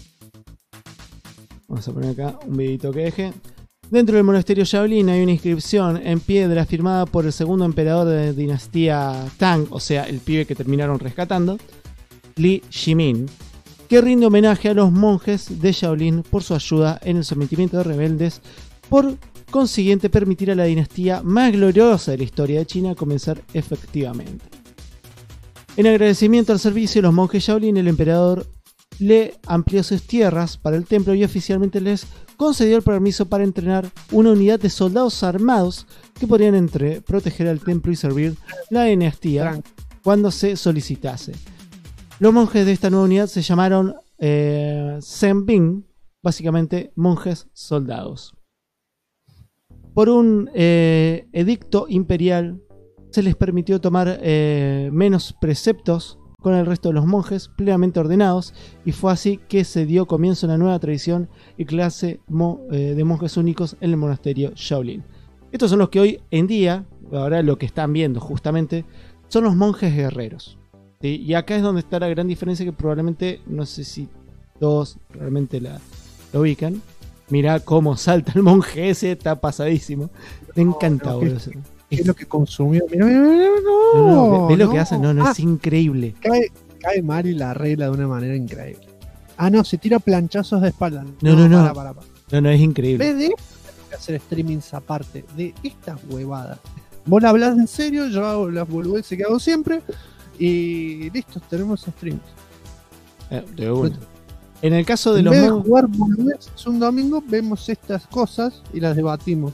Vamos a poner acá un videito que deje. Dentro del monasterio Shaolin hay una inscripción en piedra firmada por el segundo emperador de la dinastía Tang, o sea, el pibe que terminaron rescatando, Li Shimin, que rinde homenaje a los monjes de Shaolin por su ayuda en el sometimiento de rebeldes, por consiguiente permitir a la dinastía más gloriosa de la historia de China comenzar efectivamente. En agradecimiento al servicio de los monjes Shaolin, el emperador le amplió sus tierras para el templo y oficialmente les concedió el permiso para entrenar una unidad de soldados armados que podrían proteger al templo y servir la dinastía cuando se solicitase. Los monjes de esta nueva unidad se llamaron Zenbing, básicamente monjes soldados. Por un edicto imperial se les permitió tomar menos preceptos con el resto de los monjes plenamente ordenados, y fue así que se dio comienzo a una nueva tradición y clase de monjes únicos en el monasterio Shaolin. Estos son los que hoy en día, ahora lo que están viendo justamente, son los monjes guerreros, ¿sí? Y acá es donde está la gran diferencia, que probablemente, no sé si todos realmente lo ubican. Mirá cómo salta el monje ese, está pasadísimo. Me encanta, boludo. ¿Qué es lo que consumió? Mirá, ¿Ves lo que hacen? No, es increíble. Cae mal y la arregla de una manera increíble. Ah, no, se tira planchazos de espalda. No. Para. No, es increíble. ¿Ves de esto? Tengo que hacer streamings aparte de estas huevadas. Vos la hablás en serio, yo hago las boludeces que hago siempre. Y listo, tenemos streams. De una. En el caso de en los vez de jugar boludeces un domingo, vemos estas cosas y las debatimos.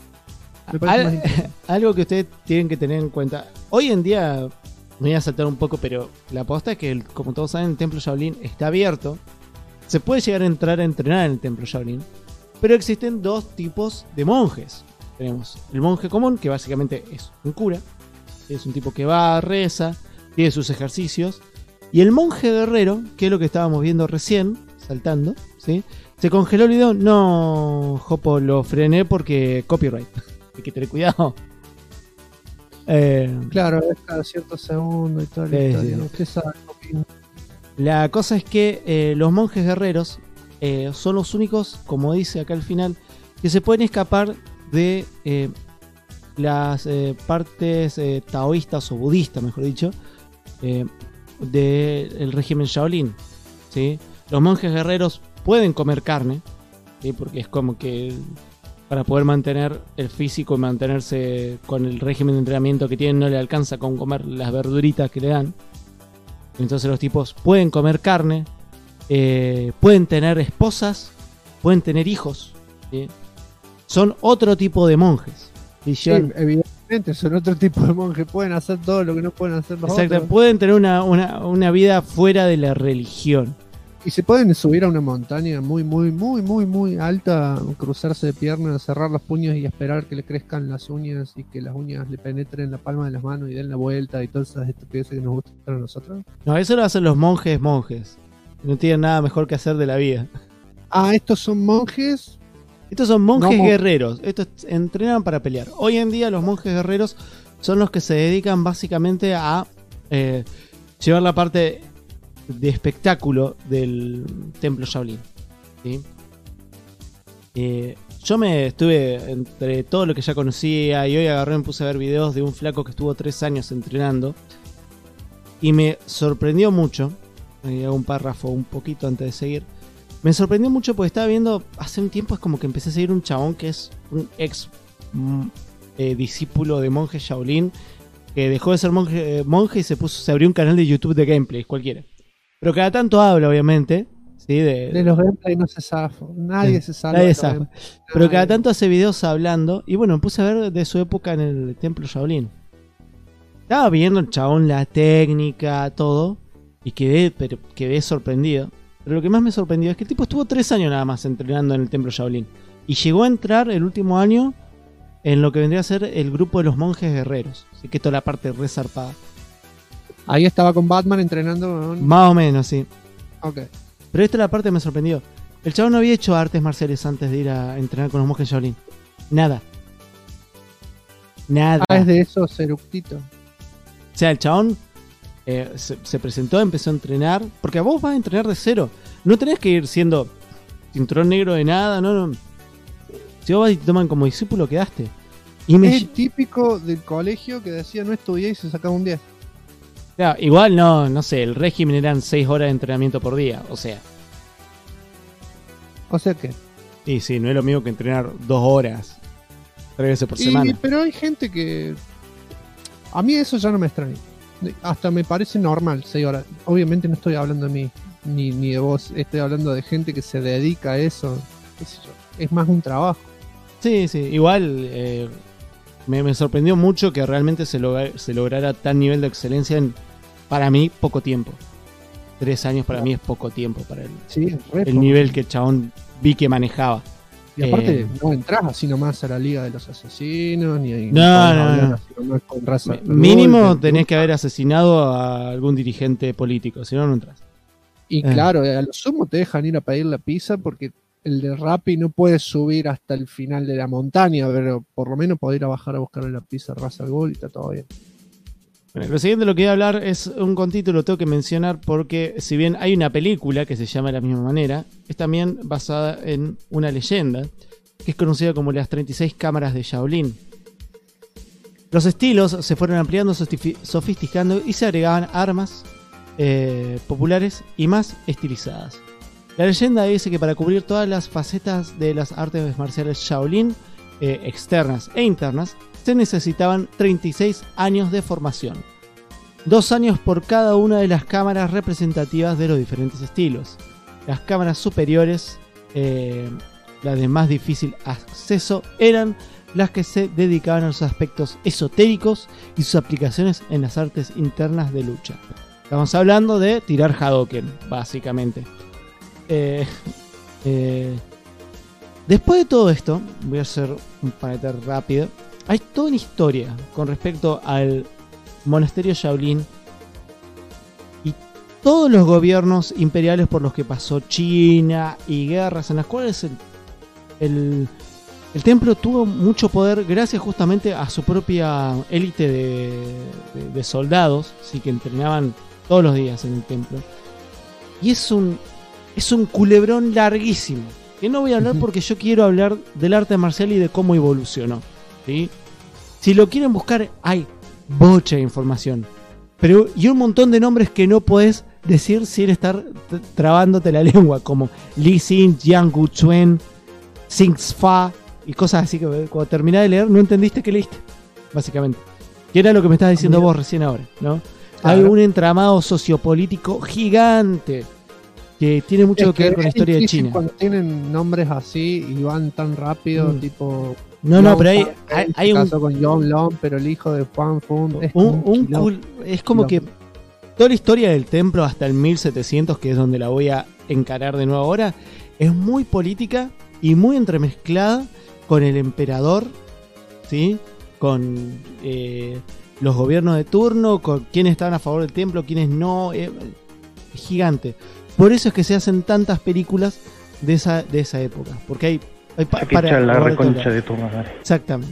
Algo que ustedes tienen que tener en cuenta. Hoy en día, me voy a saltar un poco, pero la posta es que, como todos saben, el templo Shaolin está abierto. Se puede llegar a entrar a entrenar en el templo Shaolin, pero existen dos tipos de monjes. Tenemos el monje común, que básicamente es un cura, es un tipo que va, reza, tiene sus ejercicios. Y el monje guerrero, que es lo que estábamos viendo recién, saltando, ¿sí? ¿Se congeló el video? No, Jopo, lo frené porque copyright. Hay que tener cuidado. Claro, es cada cierto segundo y toda la historia. Usted sabe. La cosa es que los monjes guerreros son los únicos, como dice acá al final, que se pueden escapar de las partes taoístas o budistas, mejor dicho, del régimen Shaolin, ¿sí? Los monjes guerreros pueden comer carne, ¿sí? Porque es como que para poder mantener el físico y mantenerse con el régimen de entrenamiento que tienen, no le alcanza con comer las verduritas que le dan. Entonces los tipos pueden comer carne, pueden tener esposas, pueden tener hijos, ¿sí? Son otro tipo de monjes. Sí, evidentemente son otro tipo de monjes, pueden hacer todo lo que no pueden hacer los Exacto, otros. pueden tener una vida fuera de la religión. Y se pueden subir a una montaña muy alta, cruzarse de piernas, cerrar los puños y esperar que le crezcan las uñas y que las uñas le penetren la palma de las manos y den la vuelta y todas esas estupideces que nos gustan a nosotros. No, eso lo hacen los monjes. No tienen nada mejor que hacer de la vida. Ah, estos son monjes. Estos son monjes guerreros. Estos entrenan para pelear. Hoy en día los monjes guerreros son los que se dedican básicamente a llevar la parte de espectáculo del templo Shaolin, ¿sí? Yo me estuve entre todo lo que ya conocía y hoy agarré y me puse a ver videos de un flaco que estuvo 3 años entrenando y me sorprendió mucho. Hago un párrafo un poquito antes de seguir. Me sorprendió mucho porque estaba viendo hace un tiempo, es como que empecé a seguir un chabón que es un ex discípulo de monje Shaolin, que dejó de ser monje y se abrió un canal de YouTube de gameplays cualquiera. Pero cada tanto habla, obviamente, ¿sí? De los gameplays no se zafa. Nadie se salva. Nadie zafa. Pero cada tanto hace videos hablando. Y bueno, me puse a ver de su época en el templo Shaolin. Estaba viendo el chabón, la técnica, todo. Y quedé sorprendido. Pero lo que más me sorprendió es que el tipo estuvo 3 años nada más entrenando en el templo Shaolin. Y llegó a entrar el último año en lo que vendría a ser el grupo de los monjes guerreros. Así que toda la parte resarpada. Ahí estaba con Batman entrenando, ¿no? Más o menos, sí. Ok. Pero esta es la parte que me sorprendió. El chabón no había hecho artes marciales antes de ir a entrenar con los monjes Shaolin. Nada. Nada. Ah, es de esos eructitos. O sea, el chabón se presentó, empezó a entrenar. Porque a vos vas a entrenar de cero. No tenés que ir siendo cinturón negro de nada, no. Si vos vas y te toman como discípulo, quedaste. Y Es el típico del colegio que decía no estudié y se sacaba un 10. Claro, igual no sé, el régimen eran 6 horas de entrenamiento por día. O sea, que. y sí, no es lo mismo que entrenar 2 horas, 3 veces por semana. Pero hay gente que. A mí eso ya no me extraña. Hasta me parece normal, 6 horas. Obviamente no estoy hablando de mí, ni de vos. Estoy hablando de gente que se dedica a eso. Qué sé yo. Es más un trabajo. Sí, igual me sorprendió mucho que realmente se lograra tal nivel de excelencia en, para mí, poco tiempo. 3 años para mí es poco tiempo para el nivel que el chabón vi que manejaba. Y aparte no entras así nomás a la Liga de los Asesinos, ni no. Con raza Mínimo tenés que haber asesinado a algún dirigente político, si no, no entras. Y claro, a lo sumo te dejan ir a pedir la pizza porque el de Rappi no puede subir hasta el final de la montaña, pero por lo menos poder ir a bajar a buscarle la pizza raza al gol y está todo bien. Bueno, lo siguiente de lo que voy a hablar es un contítulo, tengo que mencionar porque si bien hay una película que se llama de la misma manera, es también basada en una leyenda que es conocida como las 36 cámaras de Shaolin. Los estilos se fueron ampliando, sofisticando y se agregaban armas populares y más estilizadas. La leyenda dice que para cubrir todas las facetas de las artes marciales Shaolin, externas e internas, se necesitaban 36 años de formación. 2 años por cada una de las cámaras representativas de los diferentes estilos. Las cámaras superiores, las de más difícil acceso, eran las que se dedicaban a los aspectos esotéricos y sus aplicaciones en las artes internas de lucha. Estamos hablando de tirar Hadoken, básicamente. Después de todo esto, voy a hacer un panete rápido. Hay toda una historia con respecto al monasterio Shaolin y todos los gobiernos imperiales por los que pasó China y guerras en las cuales el templo tuvo mucho poder gracias justamente a su propia élite de soldados, ¿sí? Que entrenaban todos los días en el templo. Y es un culebrón larguísimo, que no voy a hablar porque yo quiero hablar del arte marcial y de cómo evolucionó, ¿sí? Si lo quieren buscar, hay bocha de información, pero y un montón de nombres que no podés decir sin estar trabándote la lengua, como Li Xin, Jiang Guchuen, Xing Fa y cosas así que cuando terminás de leer no entendiste que leíste, básicamente. Que era lo que me estabas diciendo vos recién ahora, ¿no? Claro. Hay un entramado sociopolítico gigante que tiene mucho que ver con la historia de China. Cuando tienen nombres así y van tan rápido, tipo... No, pero hay un... casó con John Long, pero el hijo de Juan Fun... Es como que toda la historia del templo hasta el 1700, que es donde la voy a encarar de nuevo ahora, es muy política y muy entremezclada con el emperador, ¿sí? Con los gobiernos de turno, con quienes estaban a favor del templo, quienes no... es gigante. Por eso es que se hacen tantas películas de esa época. Porque hay para la reconcha de tu madre. Exactamente.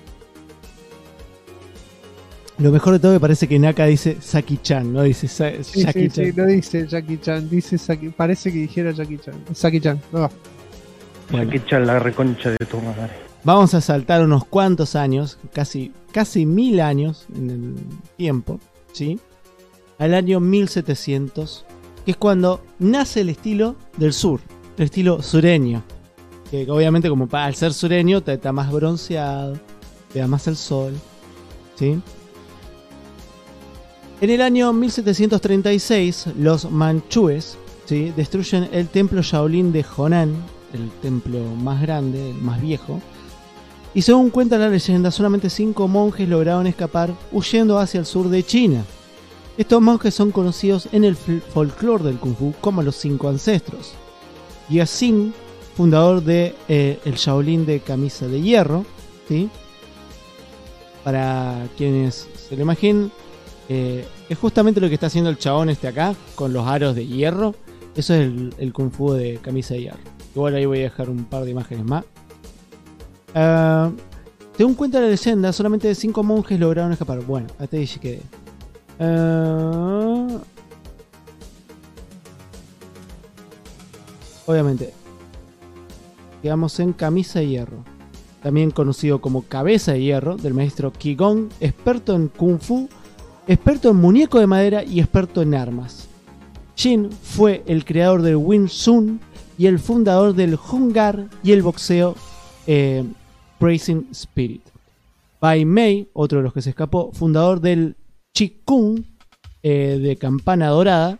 Lo mejor de todo me parece que Naka dice Saki-chan, no dice Jackie-chan. Sí, no dice Jackie-chan, dice parece que dijera Jackie-chan. Saki-chan, no. Saki-chan, la reconcha de tu madre. Vamos a saltar unos cuantos años, casi 1000 años en el tiempo, ¿sí? Al año 1700, que es cuando nace el estilo del sur, el estilo sureño. Que obviamente como al ser sureño te está más bronceado, te da más el sol, ¿sí? En el año 1736 los manchúes, ¿sí? Destruyen el templo Shaolin de Honan, el templo más grande, el más viejo. Y según cuenta la leyenda, solamente 5 monjes lograron escapar huyendo hacia el sur de China. Estos monjes son conocidos en el folclore del Kung Fu como los 5 ancestros. Yaxing, fundador de el Shaolin de camisa de hierro, ¿sí? Para quienes se lo imaginen, es justamente lo que está haciendo el chabón acá, con los aros de hierro. Eso es el Kung Fu de camisa de hierro. Igual ahí voy a dejar un par de imágenes más. según cuenta la leyenda, solamente 5 monjes lograron escapar. Bueno, hasta ahí quedé. Obviamente, quedamos en Camisa de Hierro, también conocido como Cabeza de Hierro, del maestro Qigong, experto en Kung Fu, experto en muñeco de madera y experto en armas. Jin fue el creador del Wing Chun y el fundador del Hung Gar y el boxeo Praising Spirit. Bai Mei, otro de los que se escapó, fundador del Chi Kung de Campana Dorada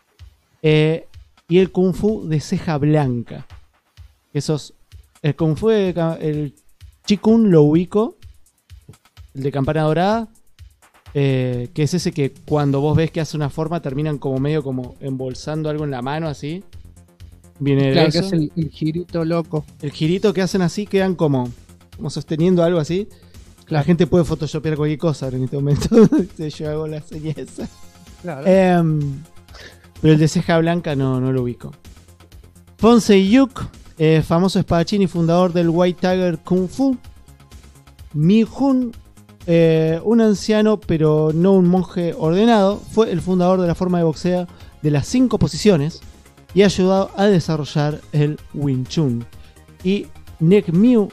y el Kung Fu de Ceja Blanca. El Kung Fu el Chi Kung lo ubico, el de Campana Dorada, que es ese que cuando vos ves que hace una forma terminan como medio como embolsando algo en la mano así. Viene Claro, de que eso. es el girito loco. El girito que hacen así quedan como sosteniendo algo así. La gente puede photoshopear cualquier cosa en este momento. Yo hago la señal esa. Claro. Pero el de Ceja Blanca no lo ubico. Fonsei Yuk, famoso espadachín y fundador del White Tiger Kung Fu. Mi Hun, un anciano pero no un monje ordenado, fue el fundador de la forma de boxeo de las 5 posiciones y ha ayudado a desarrollar el Wing Chun. Y Nek Mui,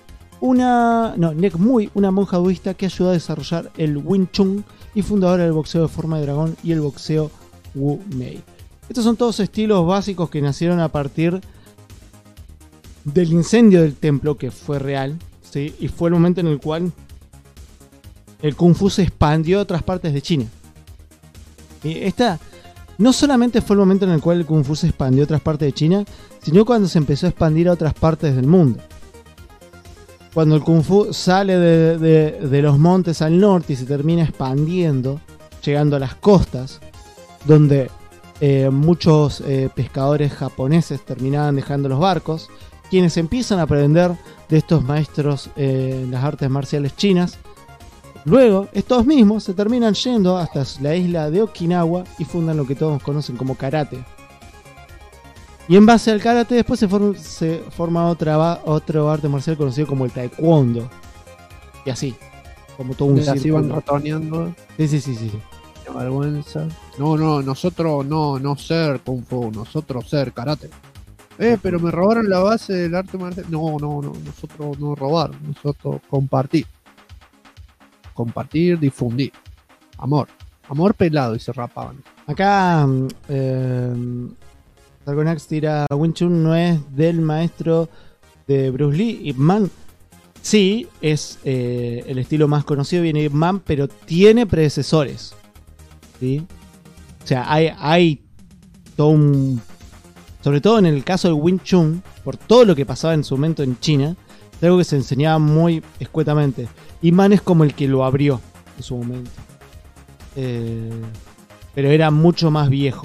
una monja budista que ayudó a desarrollar el Wing Chun y fundadora del boxeo de forma de dragón y el boxeo Wu Mei. Estos son todos estilos básicos que nacieron a partir del incendio del templo, que fue real, ¿sí? Y fue el momento en el cual el Kung Fu se expandió a otras partes de China. Y esta no solamente fue el momento en el cual el Kung Fu se expandió a otras partes de China, sino cuando se empezó a expandir a otras partes del mundo. Cuando el Kung Fu sale de los montes al norte y se termina expandiendo, llegando a las costas, donde muchos pescadores japoneses terminaban dejando los barcos, quienes empiezan a aprender de estos maestros en las artes marciales chinas. Luego, estos mismos se terminan yendo hasta la isla de Okinawa y fundan lo que todos conocen como karate. Y en base al karate después se forma otro arte marcial conocido como el taekwondo. Y así, como todo un Así círculo. van ratoneando. Sí. Qué vergüenza. No, nosotros no ser Kung Fu, nosotros ser karate. Pero me robaron la base del arte marcial. No, nosotros no robar, nosotros compartir. Compartir, difundir. Amor pelado y se rapaban. Acá Sargonax tira: Wing Chun no es del maestro de Bruce Lee. Ip Man sí es el estilo más conocido, viene Ip Man, pero tiene predecesores, ¿sí? O sea, hay todo un... Sobre todo en el caso del Wing Chun, por todo lo que pasaba en su momento en China, es algo que se enseñaba muy escuetamente. Ip Man es como el que lo abrió en su momento. Pero era mucho más viejo.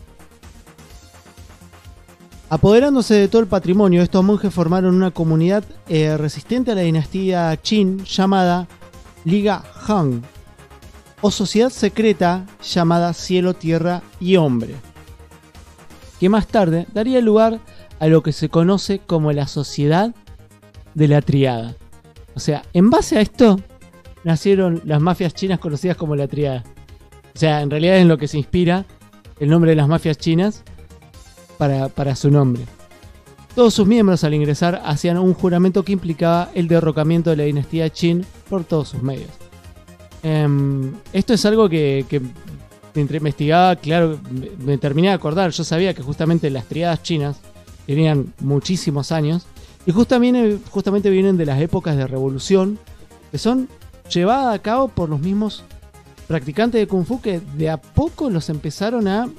Apoderándose de todo el patrimonio, estos monjes formaron una comunidad resistente a la dinastía Qin llamada Liga Han, o sociedad secreta llamada Cielo, Tierra y Hombre, que más tarde daría lugar a lo que se conoce como la Sociedad de la Triada. O sea, en base a esto nacieron las mafias chinas conocidas como la Triada. O sea, en realidad es en lo que se inspira el nombre de las mafias chinas para su nombre. Todos sus miembros al ingresar hacían un juramento que implicaba el derrocamiento de la dinastía Qin por todos sus medios. Esto es algo que mientras investigaba, claro, me terminé de acordar. Yo sabía que justamente las triadas chinas tenían muchísimos años y justamente vienen de las épocas de revolución, que son llevadas a cabo por los mismos practicantes de Kung Fu, que de a poco los empezaron a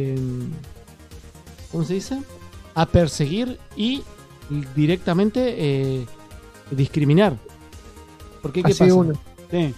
¿cómo se dice? A perseguir y directamente discriminar. ¿Por qué? ¿Qué Así pasa? uno. Sí.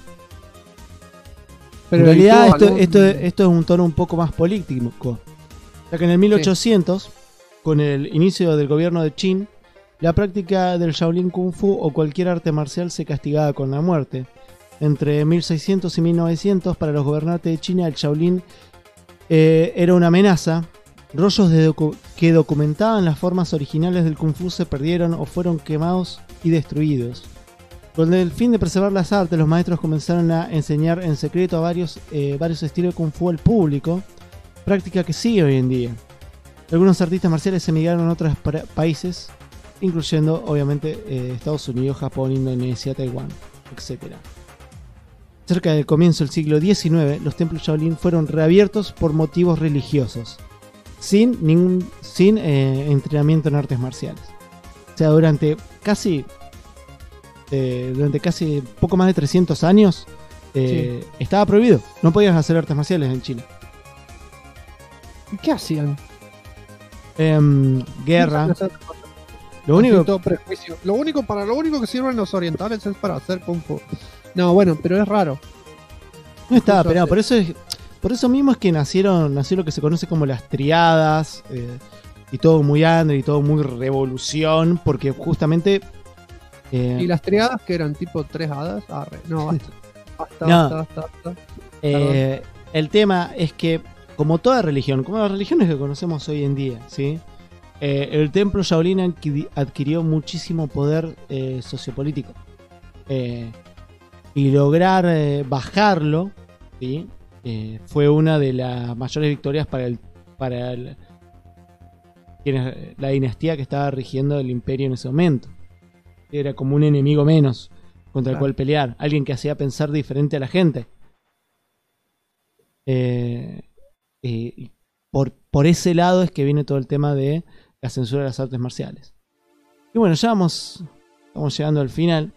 Pero en realidad ¿y tú, esto es un tono un poco más político, ya que en el 1800, con el inicio del gobierno de Qin, la práctica del Shaolin Kung Fu o cualquier arte marcial se castigaba con la muerte. Entre 1600 y 1900, para los gobernantes de China, el Shaolin era una amenaza. Rollos que documentaban las formas originales del Kung Fu se perdieron o fueron quemados y destruidos. Con el fin de preservar las artes, los maestros comenzaron a enseñar en secreto a varios estilos de Kung Fu al público, práctica que sigue hoy en día. Algunos artistas marciales emigraron a otros países, incluyendo obviamente Estados Unidos, Japón, Indonesia, Taiwán, etc. Cerca del comienzo del siglo XIX, los templos Shaolin fueron reabiertos por motivos religiosos, sin entrenamiento en artes marciales. O sea, durante casi poco más de 300 años estaba prohibido. No podías hacer artes marciales en China. ¿Y qué hacían? Guerra. Lo único Para lo único que sirven los orientales es para hacer Kung Fu. No, bueno, pero es raro. No estaba peleado. Por eso mismo es que nació lo que se conoce como las triadas. Y todo muy under y todo muy revolución. Porque justamente... ¿Y las triadas que eran tipo 3 hadas? No, basta. Basta. El tema es que, como toda religión, como las religiones que conocemos hoy en día, ¿sí? El templo Shaolin adquirió muchísimo poder sociopolítico. Y lograr bajarlo, ¿sí? Fue una de las mayores victorias para la dinastía que estaba rigiendo el imperio en ese momento. Era como un enemigo menos contra el cual pelear. Alguien que hacía pensar diferente a la gente. Por ese lado es que viene todo el tema de la censura de las artes marciales. Y bueno, ya estamos llegando al final.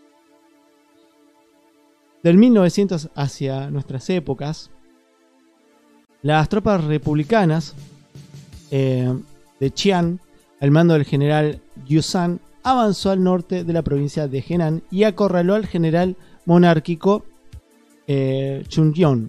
Del 1900 hacia nuestras épocas, las tropas republicanas de Qian, al mando del general Yu San, avanzó al norte de la provincia de Henan y acorraló al general monárquico Chun Yong.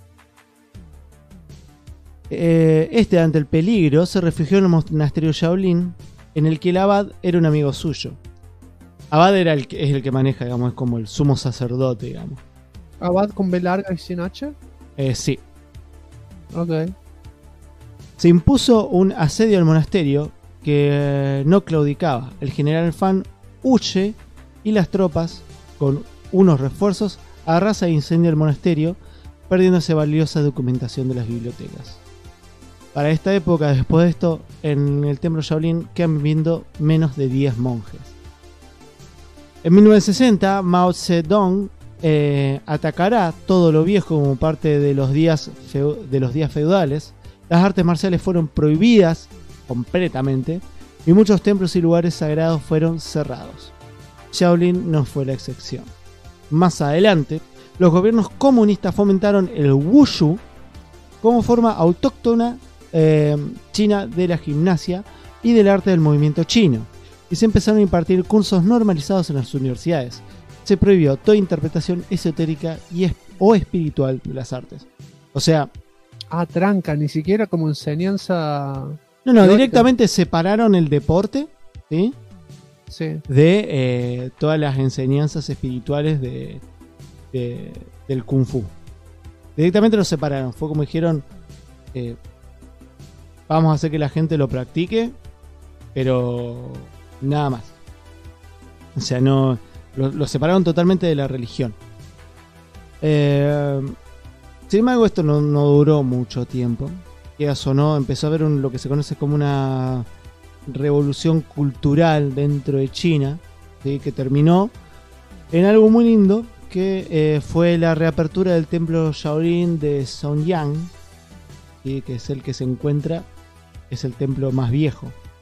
Ante el peligro, se refugió en el monasterio Shaolin, en el que el abad era un amigo suyo. Abad es el que maneja, digamos, es como el sumo sacerdote, digamos. ¿Abad con B larga y sin H? Sí. Ok. Se impuso un asedio al monasterio que no claudicaba. El general Fan huye y las tropas, con unos refuerzos, arrasa e incendia el monasterio, perdiéndose valiosa documentación de las bibliotecas. Para esta época, después de esto, en el templo Shaolin quedan viviendo menos de 10 monjes. En 1960, Mao Zedong atacará todo lo viejo como parte de los días feudales. Las artes marciales fueron prohibidas completamente y muchos templos y lugares sagrados fueron cerrados. Shaolin no fue la excepción. Más adelante, los gobiernos comunistas fomentaron el wushu como forma autóctona china de la gimnasia y del arte del movimiento chino, y se empezaron a impartir cursos normalizados en las universidades. Se prohibió toda interpretación esotérica o espiritual de las artes. O sea... tranca, ni siquiera como enseñanza... No, teórica. Directamente separaron el deporte, ¿sí? Sí. De todas las enseñanzas espirituales del Kung Fu. Directamente lo separaron. Fue como dijeron, vamos a hacer que la gente lo practique, pero nada más. O sea, no lo separaron totalmente de la religión. Sin embargo, esto no duró mucho tiempo. Empezó a haber lo que se conoce como una revolución cultural dentro de China, ¿sí? Que terminó en algo muy lindo, que fue la reapertura del templo Shaolin de Sonyang, ¿sí? Que es el que se encuentra, es el templo más viejo.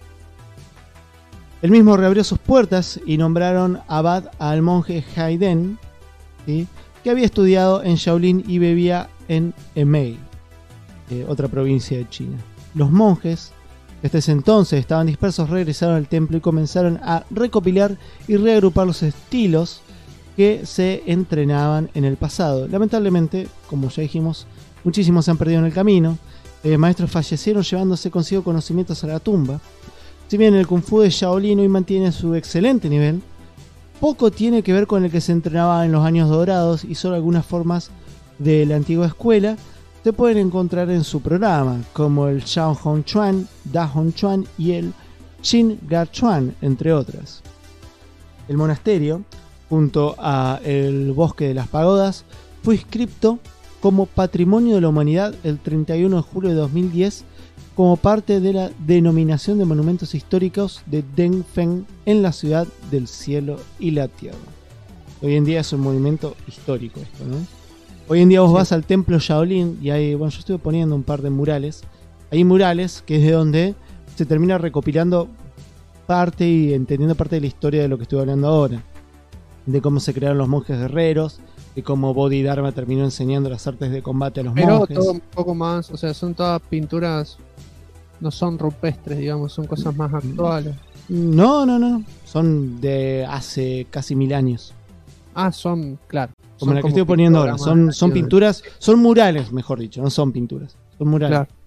El mismo reabrió sus puertas y nombraron abad al monje Haiden, ¿sí? Que había estudiado en Shaolin y vivía en Emei, otra provincia de China. Los monjes, que hasta ese entonces estaban dispersos, regresaron al templo y comenzaron a recopilar y reagrupar los estilos que se entrenaban en el pasado. Lamentablemente, como ya dijimos, muchísimos se han perdido en el camino. Maestros fallecieron llevándose consigo conocimientos a la tumba. Si bien el Kung Fu de Shaolin hoy mantiene su excelente nivel, poco tiene que ver con el que se entrenaba en los años dorados, y solo algunas formas de la antigua escuela se pueden encontrar en su programa, como el Xiao Hong Chuan, Da Hong Chuan y el Xin Ga Chuan, entre otras. El monasterio junto a el Bosque de las Pagodas, fue inscripto como Patrimonio de la Humanidad el 31 de julio de 2010 como parte de la denominación de monumentos históricos de Dengfeng en la ciudad del cielo y la tierra. Hoy en día es un monumento histórico esto, ¿no? Hoy en día vos vas al templo Shaolin y hay, bueno, yo estuve poniendo un par de murales. Hay murales que es de donde se termina recopilando parte y entendiendo parte de la historia de lo que estoy hablando ahora. De cómo se crearon los monjes guerreros, de cómo Bodhidharma terminó enseñando las artes de combate a los monjes. Pero todo un poco más, o sea, son todas pinturas, no son rupestres, digamos, son cosas más actuales. No, son de hace casi 1000 años. Ah, son, claro. Como son la que estoy poniendo ahora, son pinturas, son murales, mejor dicho, no son pinturas, son murales. Claro.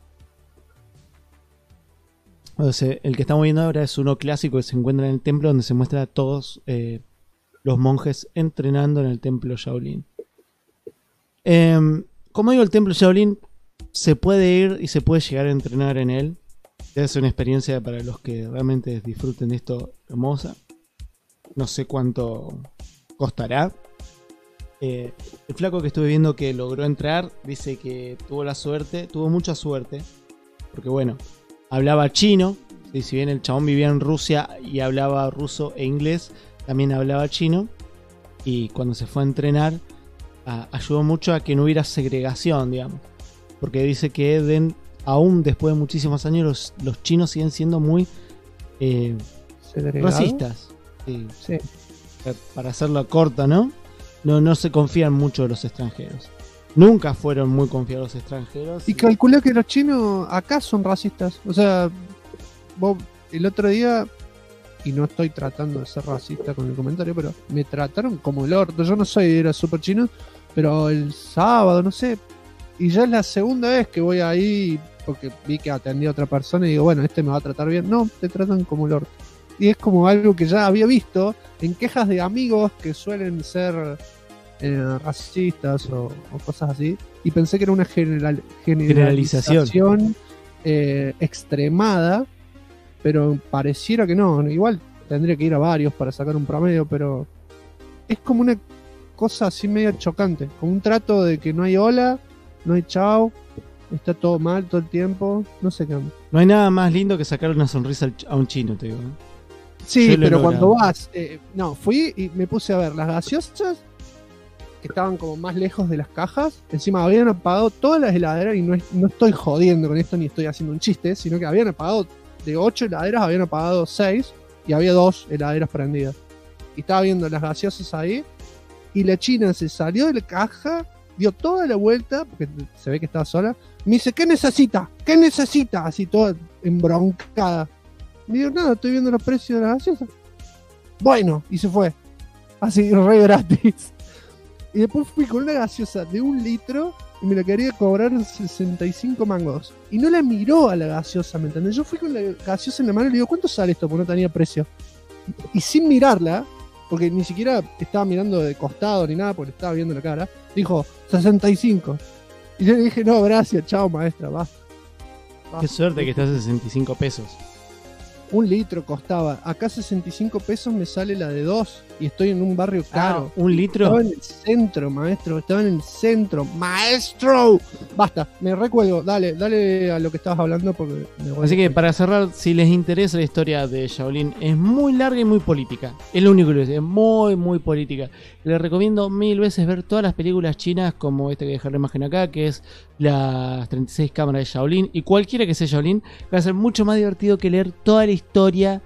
O sea, el que estamos viendo ahora es uno clásico que se encuentra en el templo donde se muestra a todos los monjes entrenando en el templo Shaolin. Como digo, el templo Shaolin se puede ir y se puede llegar a entrenar en él. Debe ser una experiencia para los que realmente disfruten de esto hermosa. No sé cuánto costará. El flaco que estuve viendo que logró entrar dice que tuvo mucha suerte, porque bueno, hablaba chino, y si bien el chabón vivía en Rusia y hablaba ruso e inglés, también hablaba chino, y cuando se fue a entrenar ayudó mucho a que no hubiera segregación, digamos, porque dice que aún después de muchísimos años los chinos siguen siendo muy racistas. Sí. Para hacerlo corto, ¿no? No se confían mucho de los extranjeros. Nunca fueron muy confiados los extranjeros. Y calculé que los chinos acá son racistas. O sea, vos el otro día, y no estoy tratando de ser racista con el comentario, pero me trataron como el orto. Yo no era súper chino, pero el sábado, no sé, y ya es la segunda vez que voy ahí porque vi que atendía a otra persona y digo, bueno, este me va a tratar bien. No, te tratan como el orto. Y es como algo que ya había visto en quejas de amigos que suelen ser racistas o cosas así, y pensé que era una generalización extremada, pero pareciera que no. Igual tendría que ir a varios para sacar un promedio, pero es como una cosa así medio chocante, como un trato de que no hay hola, no hay chao, está todo mal todo el tiempo, no sé qué onda. No hay nada más lindo que sacar una sonrisa a un chino, te digo, ¿no? Sí, pero cuando vas, fui y me puse a ver las gaseosas que estaban como más lejos de las cajas. Encima habían apagado todas las heladeras, y no estoy jodiendo con esto ni estoy haciendo un chiste, sino que habían apagado de 8 heladeras, habían apagado 6 y había 2 heladeras prendidas. Y estaba viendo las gaseosas ahí, y la china se salió de la caja, dio toda la vuelta, porque se ve que estaba sola, me dice, ¿qué necesita? ¿Qué necesita? Así toda embroncada. Me digo, nada, estoy viendo los precios de las gaseosas. Bueno, y se fue. Así, re gratis. Y después fui con una gaseosa de 1 litro y me la quería cobrar 65 mangos. Y no la miró a la gaseosa, ¿me entendés? Yo fui con la gaseosa en la mano y le digo, ¿cuánto sale esto? Porque no tenía precio. Y sin mirarla, porque ni siquiera estaba mirando de costado ni nada, porque le estaba viendo la cara, dijo 65. Y yo le dije, no, gracias, chao maestra, basta. Qué suerte que estás a 65 pesos. 1 litro costaba. Acá 65 pesos me sale la de 2 y estoy en un barrio caro. 1 litro. Estaba en el centro, maestro. Estaba en el centro. ¡Maestro! Basta, me recuelgo. Dale a lo que estabas hablando porque me voy. Así que para cerrar, si les interesa la historia de Shaolin, es muy larga y muy política. Es lo único que es muy, muy política. Les recomiendo 1000 veces ver todas las películas chinas, como esta que dejé la imagen acá, que es las 36 cámaras de Shaolin, y cualquiera que sea Shaolin, va a ser mucho más divertido que leer toda la historia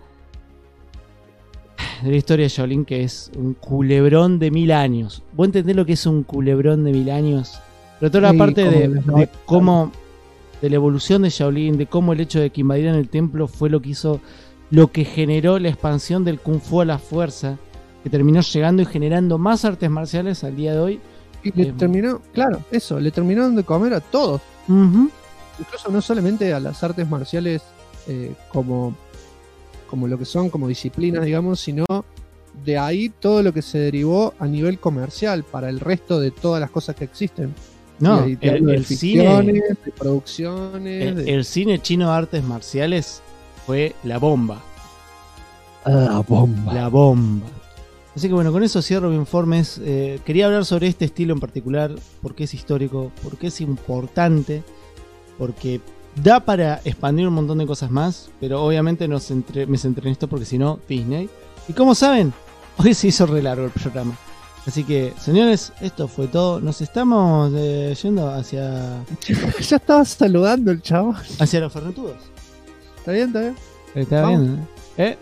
de Shaolin, que es un culebrón de 1000 años. ¿Vos entendés lo que es un culebrón de 1000 años? Pero toda la parte de cómo, de la evolución de Shaolin, de cómo el hecho de que invadieran el templo fue lo que hizo, lo que generó la expansión del Kung Fu a la fuerza, que terminó llegando y generando más artes marciales al día de hoy. Y le terminó, claro, eso, le terminaron de comer a todos. Incluso no solamente a las artes marciales como lo que son, como disciplinas, digamos, sino de ahí todo lo que se derivó a nivel comercial para el resto de todas las cosas que existen. No, el cine, de producciones. El cine chino de artes marciales fue la bomba. La bomba. La bomba. Así que bueno, con eso cierro mi informe. Quería hablar sobre este estilo en particular, porque es histórico, porque es importante, porque da para expandir un montón de cosas más, pero obviamente me centré en esto porque si no, Disney. Y como saben, hoy se hizo re largo el programa. Así que, señores, esto fue todo. Nos estamos yendo hacia... Ya estaba saludando el chavo. Hacia los fernetudos. ¿Está bien? ¿Está bien? Está Vamos. bien.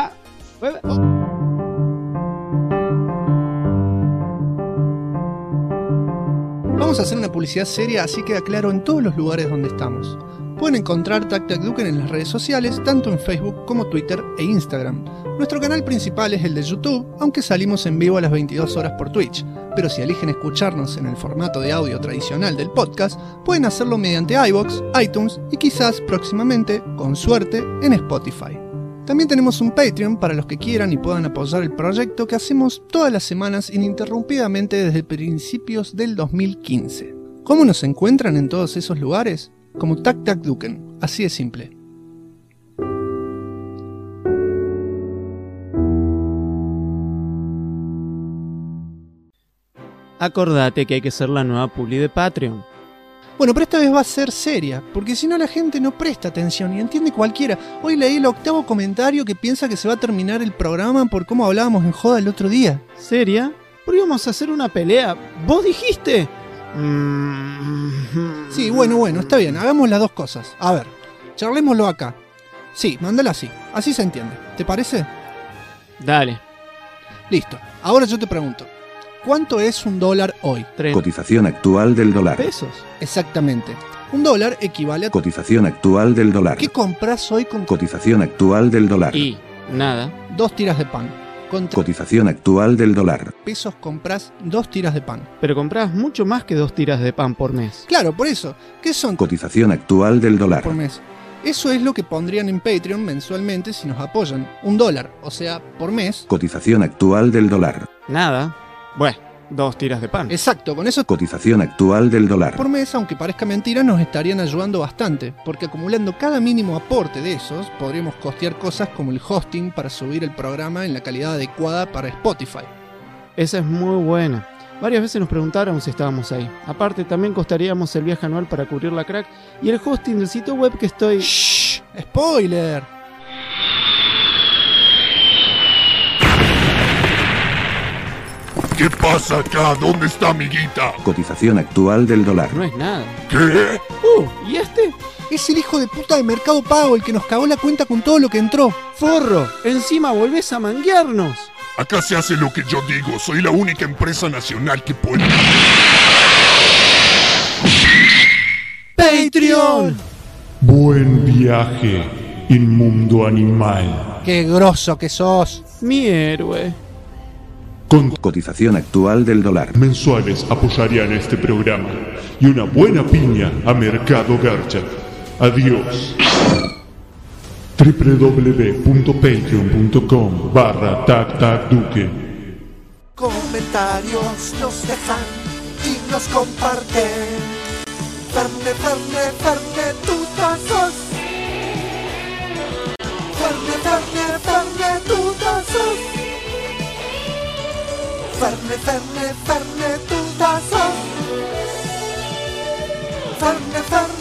Vamos a hacer una publicidad seria, así queda claro en todos los lugares donde estamos. Pueden encontrar Tac Tac Duken en las redes sociales, tanto en Facebook como Twitter e Instagram. Nuestro canal principal es el de YouTube, aunque salimos en vivo a las 22 horas por Twitch. Pero si eligen escucharnos en el formato de audio tradicional del podcast, pueden hacerlo mediante iVoox, iTunes y quizás próximamente, con suerte, en Spotify. También tenemos un Patreon para los que quieran y puedan apoyar el proyecto que hacemos todas las semanas ininterrumpidamente desde principios del 2015. ¿Cómo nos encuentran en todos esos lugares? Como Tac Tac Duken, así de simple. Acordate que hay que ser la nueva publi de Patreon. Bueno, pero esta vez va a ser seria, porque si no la gente no presta atención y entiende cualquiera. Hoy leí el 8º comentario que piensa que se va a terminar el programa por cómo hablábamos en joda el otro día. ¿Seria? ¿Por qué vamos a hacer una pelea? ¿Vos dijiste? Sí, bueno, está bien, hagamos las dos cosas. A ver, charlémoslo acá. Sí, mándala así se entiende. ¿Te parece? Dale. Listo, ahora yo te pregunto, ¿cuánto es $1 hoy? 3 Cotización actual del dólar. pesos. Exactamente. $1 equivale a... Cotización actual del dólar. ¿Qué compras hoy con Cotización actual del dólar. Y nada. 2 tiras de pan? Con Cotización actual del dólar. pesos compras 2 tiras de pan. Pero comprás mucho más que 2 tiras de pan por mes. Claro, por eso. ¿Qué son Cotización actual del dólar. por mes? Eso es lo que pondrían en Patreon mensualmente si nos apoyan. $1, o sea, por mes. Cotización actual del dólar. Nada. Bueno, 2 tiras de pan. Exacto, con eso Cotización actual del dólar. por mes, aunque parezca mentira, nos estarían ayudando bastante, porque acumulando cada mínimo aporte de esos, podríamos costear cosas como el hosting para subir el programa en la calidad adecuada para Spotify. Esa es muy buena. Varias veces nos preguntaron si estábamos ahí. Aparte, también costaríamos el viaje anual para cubrir la crack y el hosting del sitio web que estoy... ¡Shh! ¡Spoiler! ¿Qué pasa acá? ¿Dónde está amiguita? Cotización actual del dólar. No es nada. ¿Qué? ¿Y este? Es el hijo de puta de Mercado Pago el que nos cagó la cuenta con todo lo que entró. ¡Forro! Encima volvés a manguearnos. Acá se hace lo que yo digo. Soy la única empresa nacional que puede... ¡Patreon! Buen viaje, inmundo animal. ¡Qué grosso que sos! Mi héroe. Con Cotización actual del dólar. mensuales apoyarían este programa y una buena piña a Mercado Garcha. Adiós. www.patreon.com/tactacduque. Comentarios nos dejan y nos comparten. Ferne, tutazos. Ferne, tutazos. Ferne, tutazos. Ferne,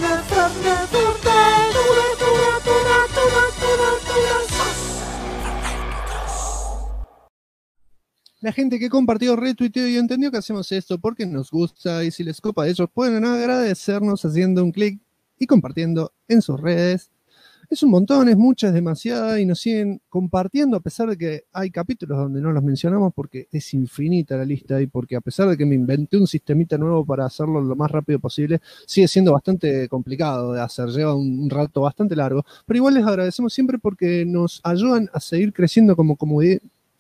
La gente que compartió, retuiteó y entendió que hacemos esto porque nos gusta y si les copa, ellos pueden agradecernos haciendo un clic y compartiendo en sus redes. Es un montón, es mucha, es demasiada y nos siguen compartiendo a pesar de que hay capítulos donde no los mencionamos porque es infinita la lista y porque a pesar de que me inventé un sistemita nuevo para hacerlo lo más rápido posible, sigue siendo bastante complicado de hacer, lleva un rato bastante largo, pero igual les agradecemos siempre porque nos ayudan a seguir creciendo como comunidad,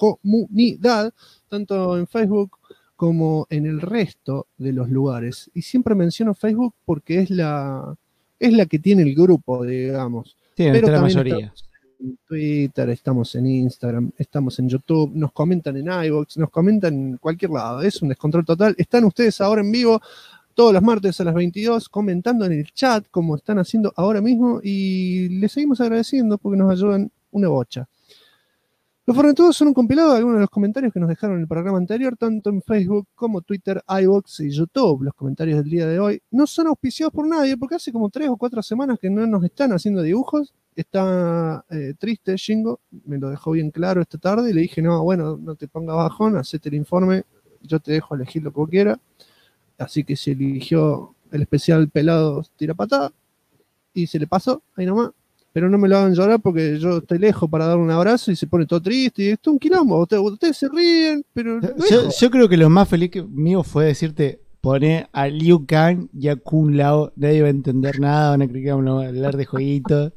tanto en Facebook como en el resto de los lugares. Y siempre menciono Facebook porque es la que tiene el grupo, digamos. Sí, pero la también mayoría. estamos en Twitter, estamos en Instagram, estamos en YouTube, nos comentan en iVoox, nos comentan en cualquier lado. Es un descontrol total. Están ustedes ahora en vivo todos los martes a las 22 comentando en el chat como están haciendo ahora mismo y les seguimos agradeciendo porque nos ayudan una bocha. Los Fornetudos son un compilado de algunos de los comentarios que nos dejaron en el programa anterior, tanto en Facebook como Twitter, iVoox y YouTube. Los comentarios del día de hoy no son auspiciados por nadie, porque hace como 3 o 4 semanas que no nos están haciendo dibujos. Está triste Shingo, me lo dejó bien claro esta tarde y le dije, no, bueno, no te pongas bajón, hacete el informe, yo te dejo elegir lo que vos quieras. Así que se eligió el especial Pelados Tira Patada y se le pasó, ahí nomás. Pero no me lo hagan llorar porque yo estoy lejos para darle un abrazo y se pone todo triste. Y esto es un quilombo. Ustedes se ríen, pero... Yo creo que lo más feliz mío fue decirte, poné a Liu Kang y a Kung Lao. Nadie va a entender nada, van a creer que vamos a hablar de jueguitos.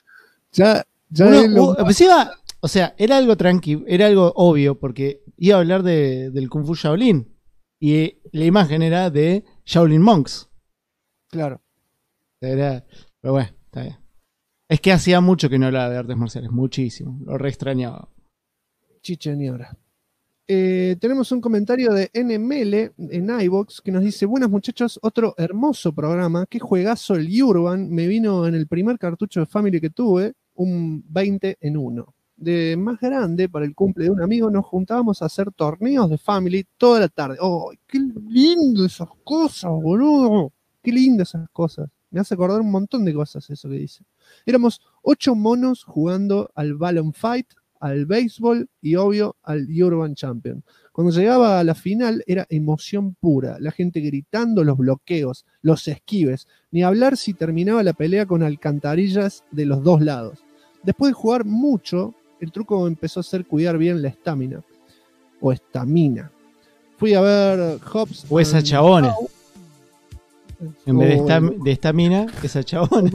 O sea, era algo tranquilo, era algo obvio, porque iba a hablar del Kung Fu Shaolin. Y la imagen era de Shaolin Monks. Claro. Pero bueno, está bien. Es que hacía mucho que no hablaba de artes marciales, muchísimo. Lo re extrañaba. Chicheñora. Tenemos un comentario de NML en iVoox que nos dice: buenas muchachos, otro hermoso programa. Qué juegazo el Urban. Me vino en el primer cartucho de Family que tuve, un 20 en 1. De más grande, para el cumple de un amigo, nos juntábamos a hacer torneos de Family toda la tarde. ¡Oh, qué lindo esas cosas, boludo! ¡Qué lindo esas cosas! Me hace acordar un montón de cosas eso que dice. Éramos 8 monos jugando al Balloon Fight, al béisbol y obvio al Urban Champion. Cuando llegaba a la final era emoción pura, la gente gritando, los bloqueos, los esquives, ni hablar si terminaba la pelea con alcantarillas de los dos lados. Después de jugar mucho, el truco empezó a ser cuidar bien la estamina. O estamina. Fui a ver Hobbs. O esa chabona. En vez de estamina, esa chabona.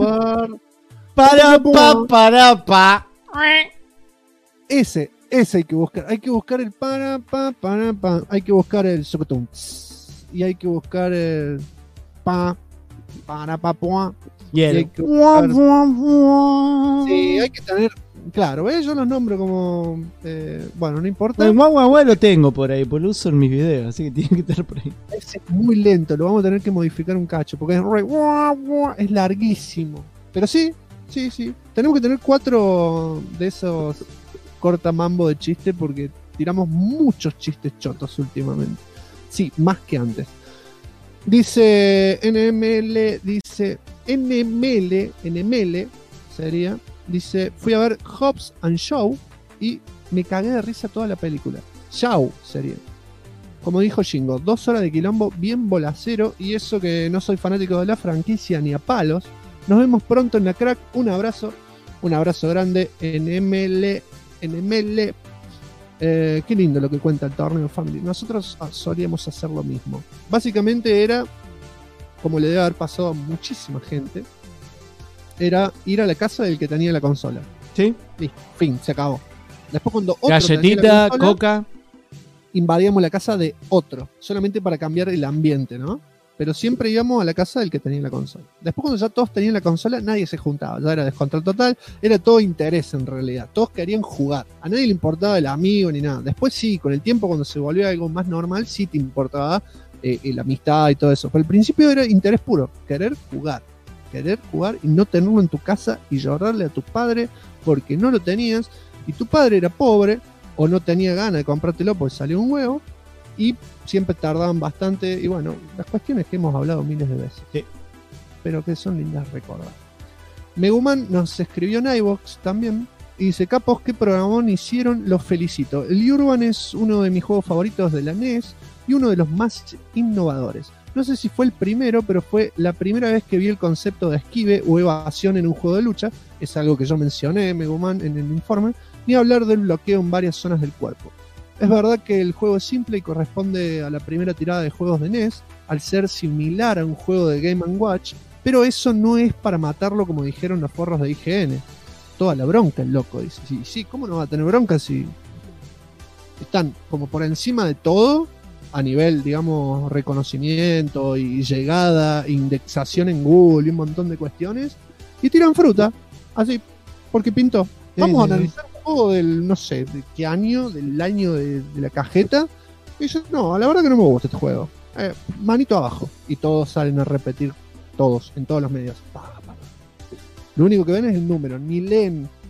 Para. Ese hay que buscar. Hay que buscar el hay que buscar el socotum. Y hay que buscar el y el sí, hay que tener. Claro, yo los nombro como. Bueno, no importa. El guau lo tengo por ahí, pues lo uso en mis videos, así que tiene que estar por ahí. Es muy lento, lo vamos a tener que modificar un cacho, porque es larguísimo. Pero sí. Tenemos que tener 4 de esos cortamambo de chiste, porque tiramos muchos chistes chotos últimamente. Sí, más que antes. Dice NML sería. Dice, fui a ver Hobbs and Shaw y me cagué de risa toda la película. Shaw sería. Como dijo Shingo, 2 horas de quilombo bien bolacero, y eso que no soy fanático de la franquicia ni a palos. Nos vemos pronto en la crack. Un abrazo grande en ML. Qué lindo lo que cuenta el torneo Family. Nosotros solíamos hacer lo mismo. Básicamente era, como le debe haber pasado a muchísima gente, era ir a la casa del que tenía la consola. ¿Sí? Listo, fin, se acabó. Después cuando otro galletita, consola, coca, invadíamos la casa de otro, solamente para cambiar el ambiente, ¿no? Pero siempre íbamos a la casa del que tenía la consola. Después cuando ya todos tenían la consola, nadie se juntaba, ya era descontrol total, era todo interés en realidad, todos querían jugar, a nadie le importaba el amigo ni nada. Después sí, con el tiempo cuando se volvió algo más normal, sí te importaba la amistad y todo eso, pero al principio era interés puro, querer jugar y no tenerlo en tu casa y llorarle a tu padre porque no lo tenías, y tu padre era pobre o no tenía ganas de comprártelo porque salió un huevo, y siempre tardaban bastante, y bueno, las cuestiones que hemos hablado miles de veces, sí, pero que son lindas recordar. Meguman nos escribió en iVoox también y dice: capos, qué programón hicieron, los felicito. El Urban es uno de mis juegos favoritos de la NES y uno de los más innovadores. No sé si fue el primero, pero fue la primera vez que vi el concepto de esquive o evasión en un juego de lucha. Es algo que yo mencioné, Meguman, en el informe, ni hablar del bloqueo en varias zonas del cuerpo. Es verdad que el juego es simple y corresponde a la primera tirada de juegos de NES, al ser similar a un juego de Game & Watch, pero eso no es para matarlo como dijeron los forros de IGN. Toda la bronca el loco, dice. Sí, ¿cómo no va a tener bronca si están como por encima de todo a nivel, digamos, reconocimiento y llegada, indexación en Google y un montón de cuestiones, y tiran fruta, así, porque pintó? Vamos a analizar un juego del, no sé, de qué año, del año de la cajeta, y dicen: no, la verdad que no me gusta este juego. Manito abajo. Y todos salen a repetir, todos, en todos los medios. Lo único que ven es el número, ni leen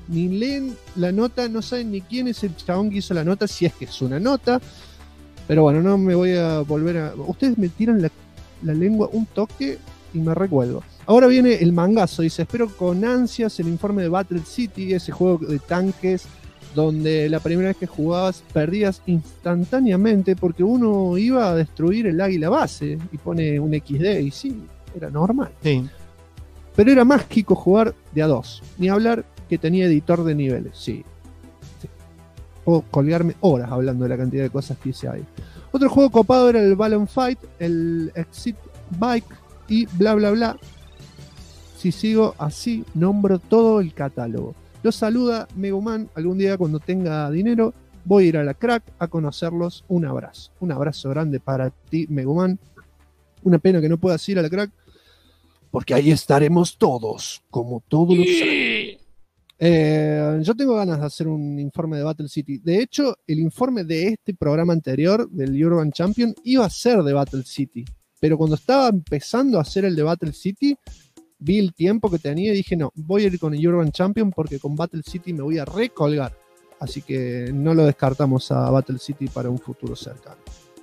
ni leen la nota, no saben ni quién es el chabón que hizo la nota, si es que es una nota. Pero bueno, no me voy a volver a... Ustedes me tiran la lengua un toque y me recueldo. Ahora viene el mangazo, dice, espero con ansias el informe de Battle City, ese juego de tanques donde la primera vez que jugabas perdías instantáneamente porque uno iba a destruir el águila base y pone un XD y sí, era normal. Sí. Pero era mágico jugar de a dos, ni hablar que tenía editor de niveles, sí. Puedo colgarme horas hablando de la cantidad de cosas que hice ahí. Otro juego copado era el Balloon Fight, el Exit Bike y bla bla bla. Si sigo así, nombro todo el catálogo. Los saluda Meguman. Algún día cuando tenga dinero voy a ir a la Crack a conocerlos. Un abrazo grande para ti, Meguman. Una pena que no puedas ir a la Crack, porque ahí estaremos todos, como todos los años. Yo tengo ganas de hacer un informe de Battle City. De hecho, el informe de este programa anterior, del Urban Champion, iba a ser de Battle City. Pero cuando estaba empezando a hacer el de Battle City, vi el tiempo que tenía y dije, no, voy a ir con el Urban Champion porque con Battle City me voy a recolgar. Así que no lo descartamos a Battle City para un futuro cercano.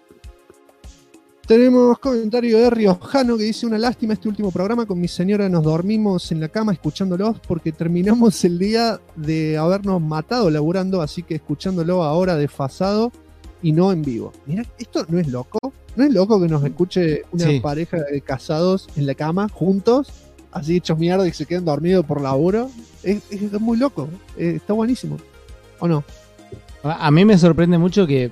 Tenemos comentario de Riojano que dice, una lástima este último programa, con mi señora nos dormimos en la cama escuchándolos porque terminamos el día de habernos matado laburando, así que escuchándolo ahora desfasado y no en vivo. Mira, esto no es loco. ¿No es loco que nos escuche una pareja de casados en la cama juntos, así hechos mierda y se quedan dormidos por laburo? Es muy loco, está buenísimo. ¿O no? A mí me sorprende mucho que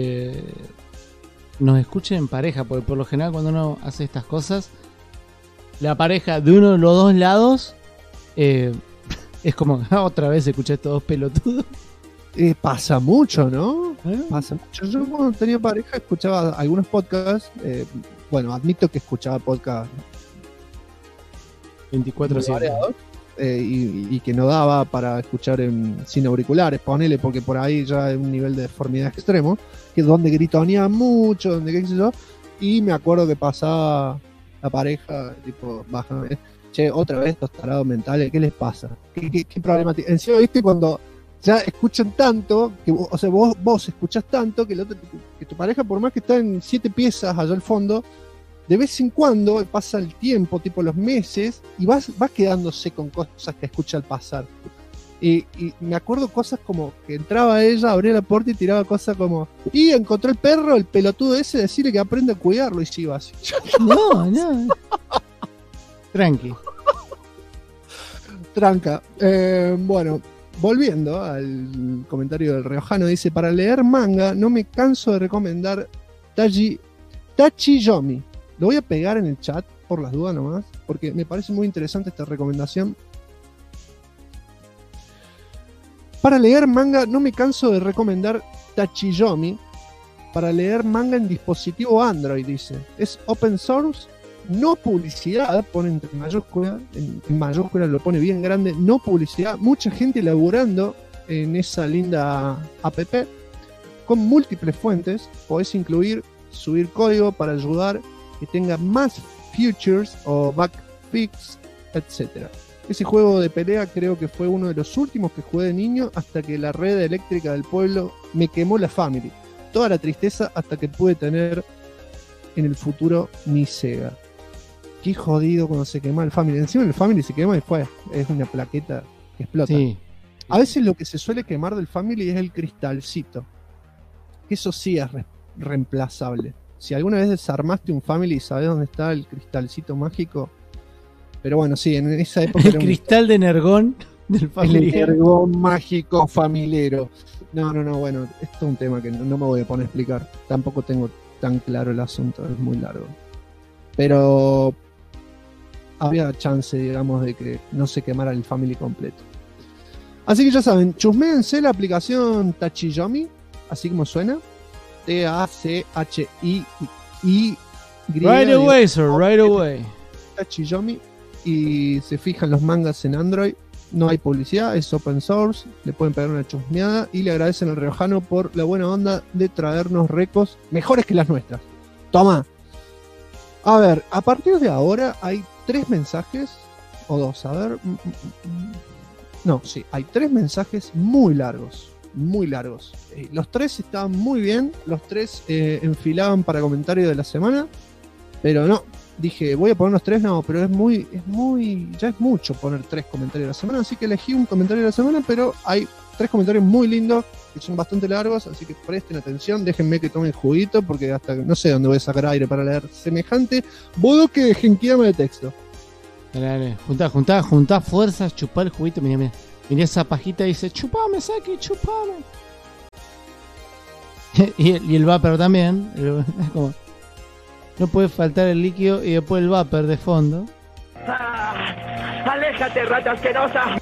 nos escuchen en pareja, porque por lo general cuando uno hace estas cosas, la pareja de uno de los dos lados es como, otra vez escuché estos dos pelotudos. Pasa mucho, ¿no? Pasa mucho. Yo cuando tenía pareja escuchaba algunos podcasts, bueno, admito que escuchaba podcasts 24/7 y que no daba para escuchar sin auriculares, ponele, porque por ahí ya hay un nivel de deformidad extremo, que es donde gritoneaba mucho, donde qué sé yo, y me acuerdo que pasaba la pareja, tipo, bájame, che, otra vez estos tarados mentales, ¿qué les pasa? ¿Qué problema tiene? Encima, viste, cuando ya escuchan tanto, que, o sea, vos escuchás tanto que, que tu pareja, por más que está en 7 piezas allá al fondo, de vez en cuando pasa el tiempo, tipo los meses, y vas quedándose con cosas que escucha al pasar. Y me acuerdo cosas como que entraba ella, abría la puerta y tiraba cosas como, y encontró el perro, el pelotudo ese, decirle que aprenda a cuidarlo, y se iba así. No. Tranqui. Tranca. Bueno, volviendo al comentario del Riojano, dice, para leer manga no me canso de recomendar Tachiyomi. Lo voy a pegar en el chat por las dudas nomás, porque me parece muy interesante esta recomendación. Para leer manga no me canso de recomendar Tachiyomi. Para leer manga en dispositivo Android, dice. Es open source, no publicidad, pone entre mayúsculas, en mayúsculas lo pone bien grande, no publicidad, mucha gente laburando en esa linda app, con múltiples fuentes, podés incluir, subir código para ayudar que tenga más features o backfix, etc. Ese juego de pelea creo que fue uno de los últimos que jugué de niño hasta que la red eléctrica del pueblo me quemó la Family. Toda la tristeza hasta que pude tener en el futuro mi Sega. Qué jodido cuando se quema el Family. Encima el Family se quema y después es una plaqueta que explota. Sí. A veces lo que se suele quemar del Family es el cristalcito. Eso sí es reemplazable. Si alguna vez desarmaste un Family y sabés dónde está el cristalcito mágico. Pero bueno, sí, en esa época. El cristal de Energón del Family. El Energón mágico familiero. No, bueno, esto es un tema que no me voy a poner a explicar. Tampoco tengo tan claro el asunto, es muy largo. Pero había chance, digamos, de que no se quemara el Family completo. Así que ya saben, chusméense la aplicación Tachiyomi, así como suena. Tachiy. Right away, sir, right away. Tachiyomi. Y se fijan los mangas en Android. No hay publicidad, es open source. Le pueden pegar una chusmeada. Y le agradecen al Riojano por la buena onda de traernos recos mejores que las nuestras. Toma. A ver, a partir de ahora hay 3 mensajes. O 2, a ver. No, sí, hay 3 mensajes muy largos. Los 3 estaban muy bien, los 3 enfilaban para comentario de la semana, pero no, dije, voy a poner los 3, no, pero ya es mucho poner 3 comentarios de la semana, así que elegí un comentario de la semana, pero hay 3 comentarios muy lindos, que son bastante largos, así que presten atención, déjenme que tome el juguito, porque hasta no sé dónde voy a sacar aire para leer semejante bodoque de genkidama de texto. Dale, juntá fuerzas, chupá el juguito, mirá esa pajita y dice, chupame, Saki, chupame. y el vapor también, es como, no puede faltar el líquido y después el vapor de fondo. ¡Aléjate, rata asquerosa!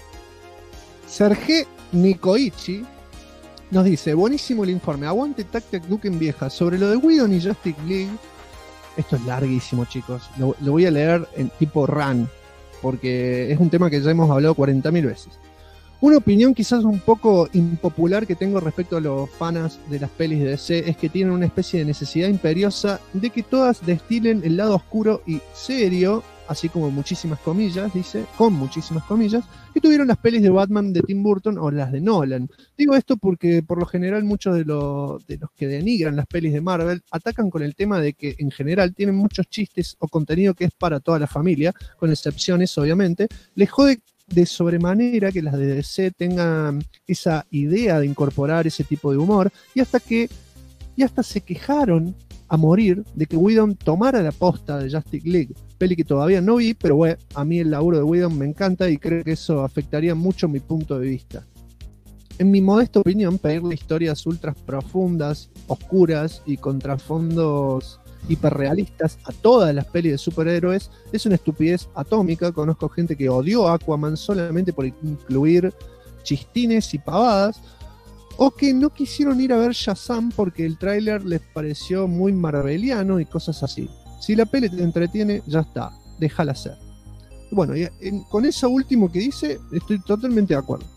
Sergei Nikoichi nos dice, buenísimo el informe, aguante Tac Tac Duken vieja, sobre lo de Whedon y Justice League. Esto es larguísimo, chicos, lo voy a leer en tipo run, porque es un tema que ya hemos hablado 40.000 veces. Una opinión quizás un poco impopular que tengo respecto a los fanas de las pelis de DC es que tienen una especie de necesidad imperiosa de que todas destilen el lado oscuro y serio, así como muchísimas comillas, dice, con muchísimas comillas, que tuvieron las pelis de Batman de Tim Burton o las de Nolan. Digo esto porque por lo general muchos de los que denigran las pelis de Marvel atacan con el tema de que en general tienen muchos chistes o contenido que es para toda la familia, con excepciones obviamente. Les jode de sobremanera que las de DC tengan esa idea de incorporar ese tipo de humor y hasta se quejaron a morir de que Whedon tomara la posta de Justice League, peli que todavía no vi, pero bueno, a mí el laburo de Whedon me encanta y creo que eso afectaría mucho mi punto de vista. En mi modesta opinión, pedirle historias ultras profundas, oscuras y con trasfondos hiperrealistas a todas las pelis de superhéroes es una estupidez atómica. Conozco gente que odió a Aquaman solamente por incluir chistines y pavadas, o que no quisieron ir a ver Shazam porque el tráiler les pareció muy marveliano y cosas así. Si la peli te entretiene, ya está, déjala ser. Bueno, con eso último que dice, estoy totalmente de acuerdo.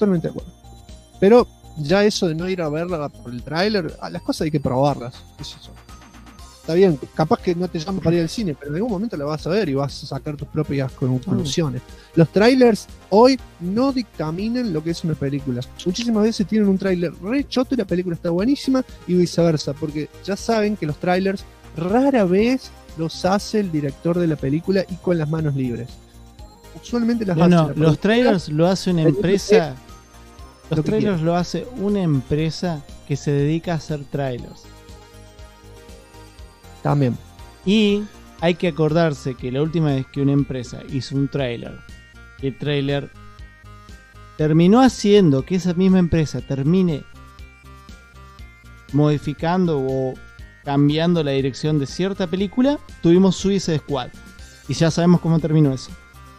Pero ya eso de no ir a verla por el tráiler, las cosas hay que probarlas. Está bien, capaz que no te llaman para ir al cine, pero en algún momento la vas a ver y vas a sacar tus propias conclusiones. Los trailers hoy no dictaminan lo que es una película. Muchísimas veces tienen un tráiler re choto y la película está buenísima y viceversa, porque ya saben que los trailers rara vez los hace el director de la película y con las manos libres. Usualmente las hace los trailers lo hace una empresa. Los trailers lo hace una empresa que se dedica a hacer trailers. También. Y hay que acordarse que la última vez que una empresa hizo un tráiler, el tráiler terminó haciendo que esa misma empresa termine modificando o cambiando la dirección de cierta película, tuvimos Suicide Squad. Y ya sabemos cómo terminó eso.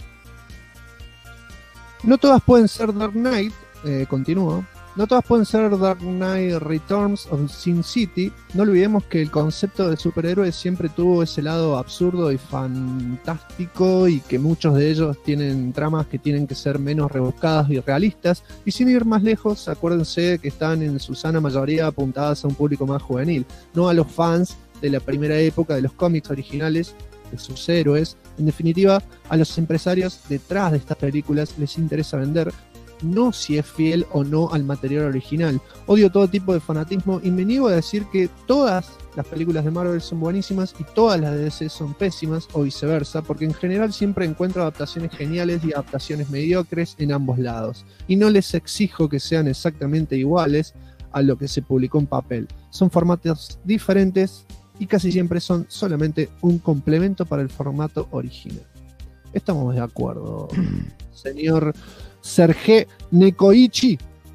No todas pueden ser Dark Knight, continúo. No todas pueden ser Dark Knight Returns o Sin City. No olvidemos que el concepto de superhéroes siempre tuvo ese lado absurdo y fantástico, y que muchos de ellos tienen tramas que tienen que ser menos rebuscadas y realistas. Y sin ir más lejos, acuérdense que están en su sana mayoría apuntadas a un público más juvenil, no a los fans de la primera época de los cómics originales de sus héroes. En definitiva, a los empresarios detrás de estas películas les interesa vender, no si es fiel o no al material original. Odio todo tipo de fanatismo y me niego a decir que todas las películas de Marvel son buenísimas y todas las de DC son pésimas o viceversa, porque en general siempre encuentro adaptaciones geniales y adaptaciones mediocres en ambos lados, y no les exijo que sean exactamente iguales a lo que se publicó en papel. Son formatos diferentes y casi siempre son solamente un complemento para el formato original. Estamos de acuerdo, señor Sergei Nikoichi.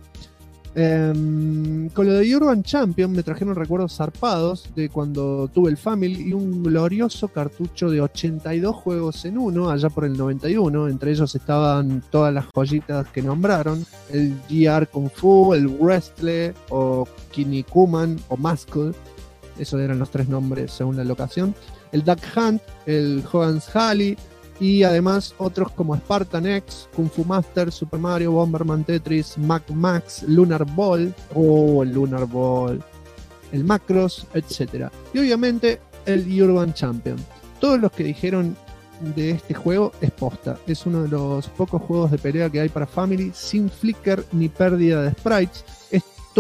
Con lo de Urban Champion me trajeron recuerdos zarpados de cuando tuve el Family y un glorioso cartucho de 82 juegos en uno, allá por el 91. Entre ellos estaban todas las joyitas que nombraron: el GR Kung Fu, el Wrestle o Kinnikuman o Muscle. Esos eran los 3 nombres según la locación. El Duck Hunt, el Hogan's Alley, y además otros como Spartan X, Kung Fu Master, Super Mario, Bomberman, Tetris, Mac Max, Lunar Ball, el Lunar Ball, el Macross, etc. Y obviamente el Urban Champion. Todos los que dijeron de este juego es posta. Es uno de los pocos juegos de pelea que hay para Family sin flicker ni pérdida de sprites. Es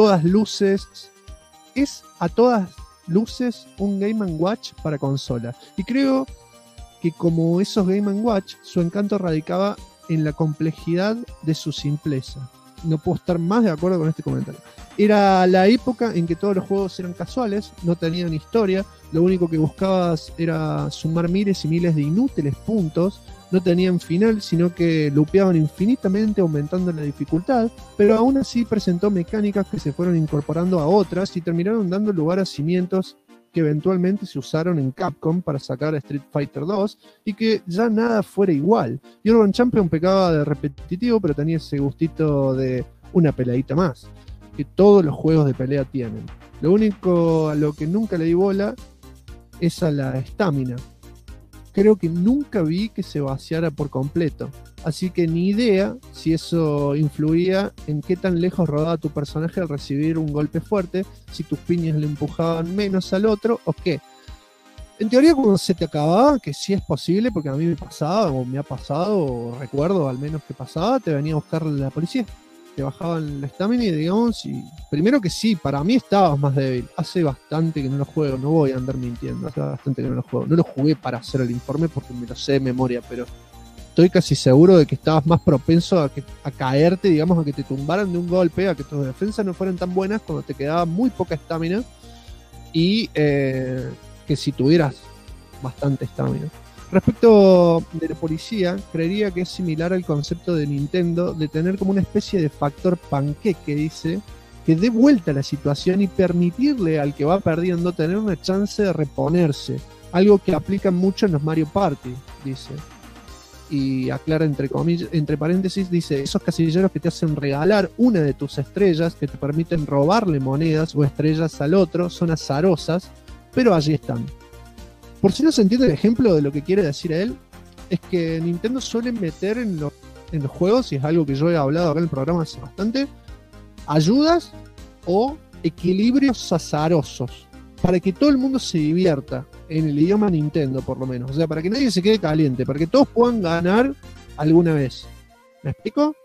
a todas luces un Game & Watch para consola. Y creo que como esos Game & Watch, su encanto radicaba en la complejidad de su simpleza. No puedo estar más de acuerdo con este comentario. Era la época en que todos los juegos eran casuales, no tenían historia, lo único que buscabas era sumar miles y miles de inútiles puntos, no tenían final, sino que lupeaban infinitamente aumentando la dificultad, pero aún así presentó mecánicas que se fueron incorporando a otras y terminaron dando lugar a cimientos que eventualmente se usaron en Capcom para sacar a Street Fighter 2 y que ya nada fuera igual. Y Urban Champion pecaba de repetitivo, pero tenía ese gustito de una peleadita más, que todos los juegos de pelea tienen. Lo único a lo que nunca le di bola es a la estamina. Creo que nunca vi que se vaciara por completo, así que ni idea si eso influía en qué tan lejos rodaba tu personaje al recibir un golpe fuerte, si tus piñas le empujaban menos al otro o qué. En teoría, cuando se te acababa, que sí es posible, porque a mí me pasaba, o me ha pasado, o recuerdo al menos que pasaba, te venía a buscar la policía. Te bajaban la estamina y digamos, y primero que sí, para mí estabas más débil. Hace bastante que no lo juego, no voy a andar mintiendo, hace bastante que no lo juego. No lo jugué para hacer el informe porque me lo sé de memoria, pero estoy casi seguro de que estabas más propenso a caerte, digamos, a que te tumbaran de un golpe, a que tus defensas no fueran tan buenas cuando te quedaba muy poca estamina y que si tuvieras bastante estamina. Respecto de la policía, creería que es similar al concepto de Nintendo de tener como una especie de factor panqueque, dice, que dé vuelta a la situación y permitirle al que va perdiendo tener una chance de reponerse, algo que aplican mucho en los Mario Party, dice. Y aclara entre comillas, entre paréntesis, dice, esos casilleros que te hacen regalar una de tus estrellas, que te permiten robarle monedas o estrellas al otro, son azarosas, pero allí están. Por si no se entiende el ejemplo de lo que quiere decir él, es que Nintendo suele meter en los juegos, y es algo que yo he hablado acá en el programa hace bastante, ayudas o equilibrios azarosos, para que todo el mundo se divierta, en el idioma Nintendo por lo menos, o sea, para que nadie se quede caliente, para que todos puedan ganar alguna vez. ¿Me explico?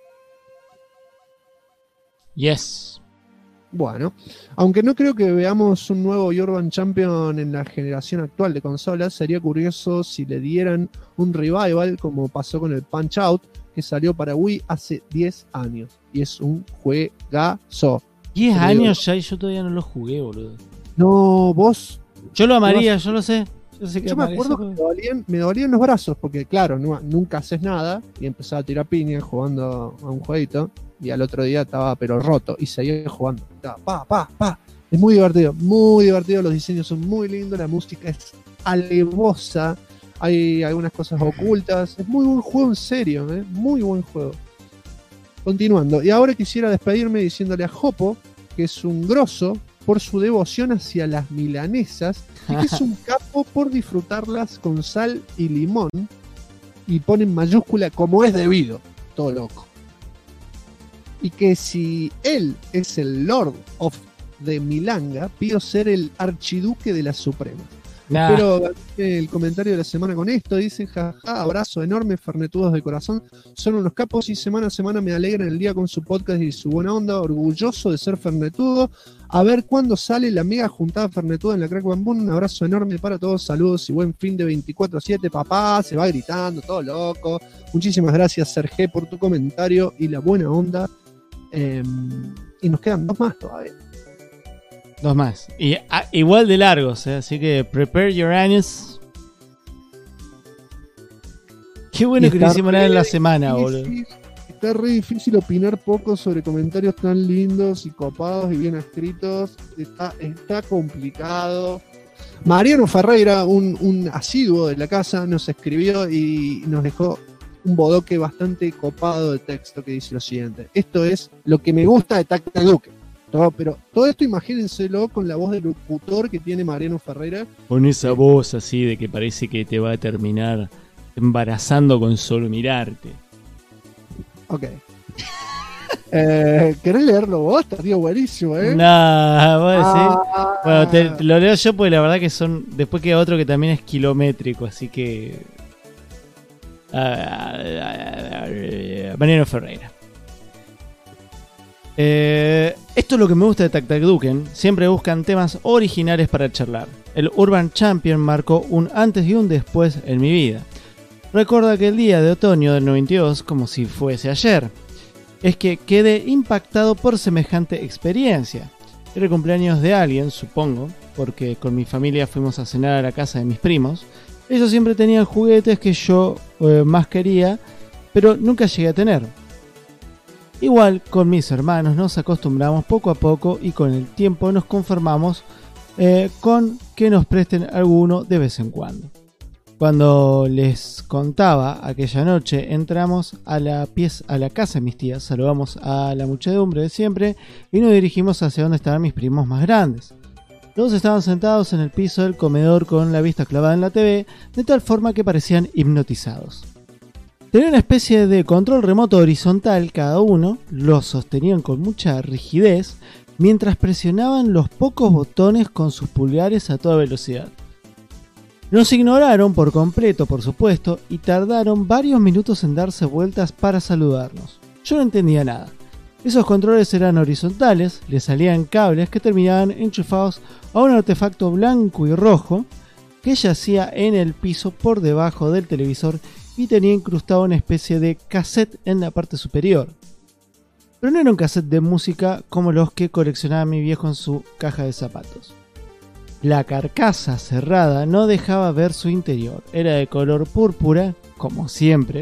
Yes. Bueno, aunque no creo que veamos un nuevo Urban Champion en la generación actual de consolas, sería curioso si le dieran un revival como pasó con el Punch Out, que salió para Wii hace 10 años. Y es un juegazo. 10 años ya y yo todavía no lo jugué, boludo. No, vos... Yo lo amaría, yo lo sé. Yo me acuerdo que me dolían los brazos, porque claro, nunca haces nada, y empezaba a tirar piña jugando a un jueguito, y al otro día estaba pero roto, y seguía jugando. Es muy divertido, los diseños son muy lindos, la música es alevosa, hay algunas cosas ocultas, es muy buen juego en serio, muy buen juego. Continuando, y ahora quisiera despedirme diciéndole a Jopo, que es un grosso por su devoción hacia las milanesas, y que es un capo por disfrutarlas con sal y limón, y pone en mayúscula como es debido, todo loco. Y que si él es el Lord of the Milanga, pido ser el archiduque de las supremas. Nah. Pero el comentario de la semana con esto, dice, jaja, abrazo enorme, fernetudos de corazón, son unos capos y semana a semana me alegran el día con su podcast y su buena onda, orgulloso de ser fernetudo, a ver cuándo sale la mega juntada fernetuda en la Crack Bamboo, un abrazo enorme para todos, saludos y buen fin de 24/7, papá, se va gritando, todo loco, muchísimas gracias Sergé por tu comentario y la buena onda, y nos quedan 2 más todavía. 2 más. Y igual de largos, así que prepare your anus. Qué bueno que lo hicimos en la semana, boludo. Está re difícil opinar poco sobre comentarios tan lindos y copados y bien escritos. Está complicado. Mariano Ferreira, un asiduo de la casa, nos escribió y nos dejó un bodoque bastante copado de texto que dice lo siguiente. Esto es lo que me gusta de Tac Tac Duke. Pero todo esto imagínenselo con la voz del locutor que tiene Mariano Ferreira. Con esa voz así de que parece que te va a terminar embarazando con solo mirarte. Ok. ¿Querés leerlo vos? Estaría buenísimo, ¿eh? No, vos decís. Bueno, te lo leo yo porque la verdad que son. Después queda otro que también es kilométrico, así que. Mariano Ferreira. Esto es lo que me gusta de Tac Tac Duken. Siempre buscan temas originales para charlar. El Urban Champion marcó un antes y un después en mi vida. Recuerda que el día de otoño del 92, como si fuese ayer, es que quedé impactado por semejante experiencia. Era el cumpleaños de alguien, supongo, porque con mi familia fuimos a cenar a la casa de mis primos. Ellos siempre tenían juguetes que yo más quería, pero nunca llegué a tener. Igual con mis hermanos nos acostumbramos poco a poco y con el tiempo nos conformamos con que nos presten alguno de vez en cuando. Cuando les contaba aquella noche, entramos a la casa de mis tías, saludamos a la muchedumbre de siempre y nos dirigimos hacia donde estaban mis primos más grandes. Todos estaban sentados en el piso del comedor con la vista clavada en la TV, de tal forma que parecían hipnotizados. Tenían una especie de control remoto horizontal cada uno, lo sostenían con mucha rigidez, mientras presionaban los pocos botones con sus pulgares a toda velocidad. Nos ignoraron por completo, por supuesto, y tardaron varios minutos en darse vueltas para saludarnos. Yo no entendía nada. Esos controles eran horizontales, le salían cables que terminaban enchufados a un artefacto blanco y rojo que yacía en el piso por debajo del televisor y tenía incrustado una especie de cassette en la parte superior. Pero no era un cassette de música como los que coleccionaba mi viejo en su caja de zapatos. La carcasa cerrada no dejaba ver su interior, era de color púrpura, como siempre,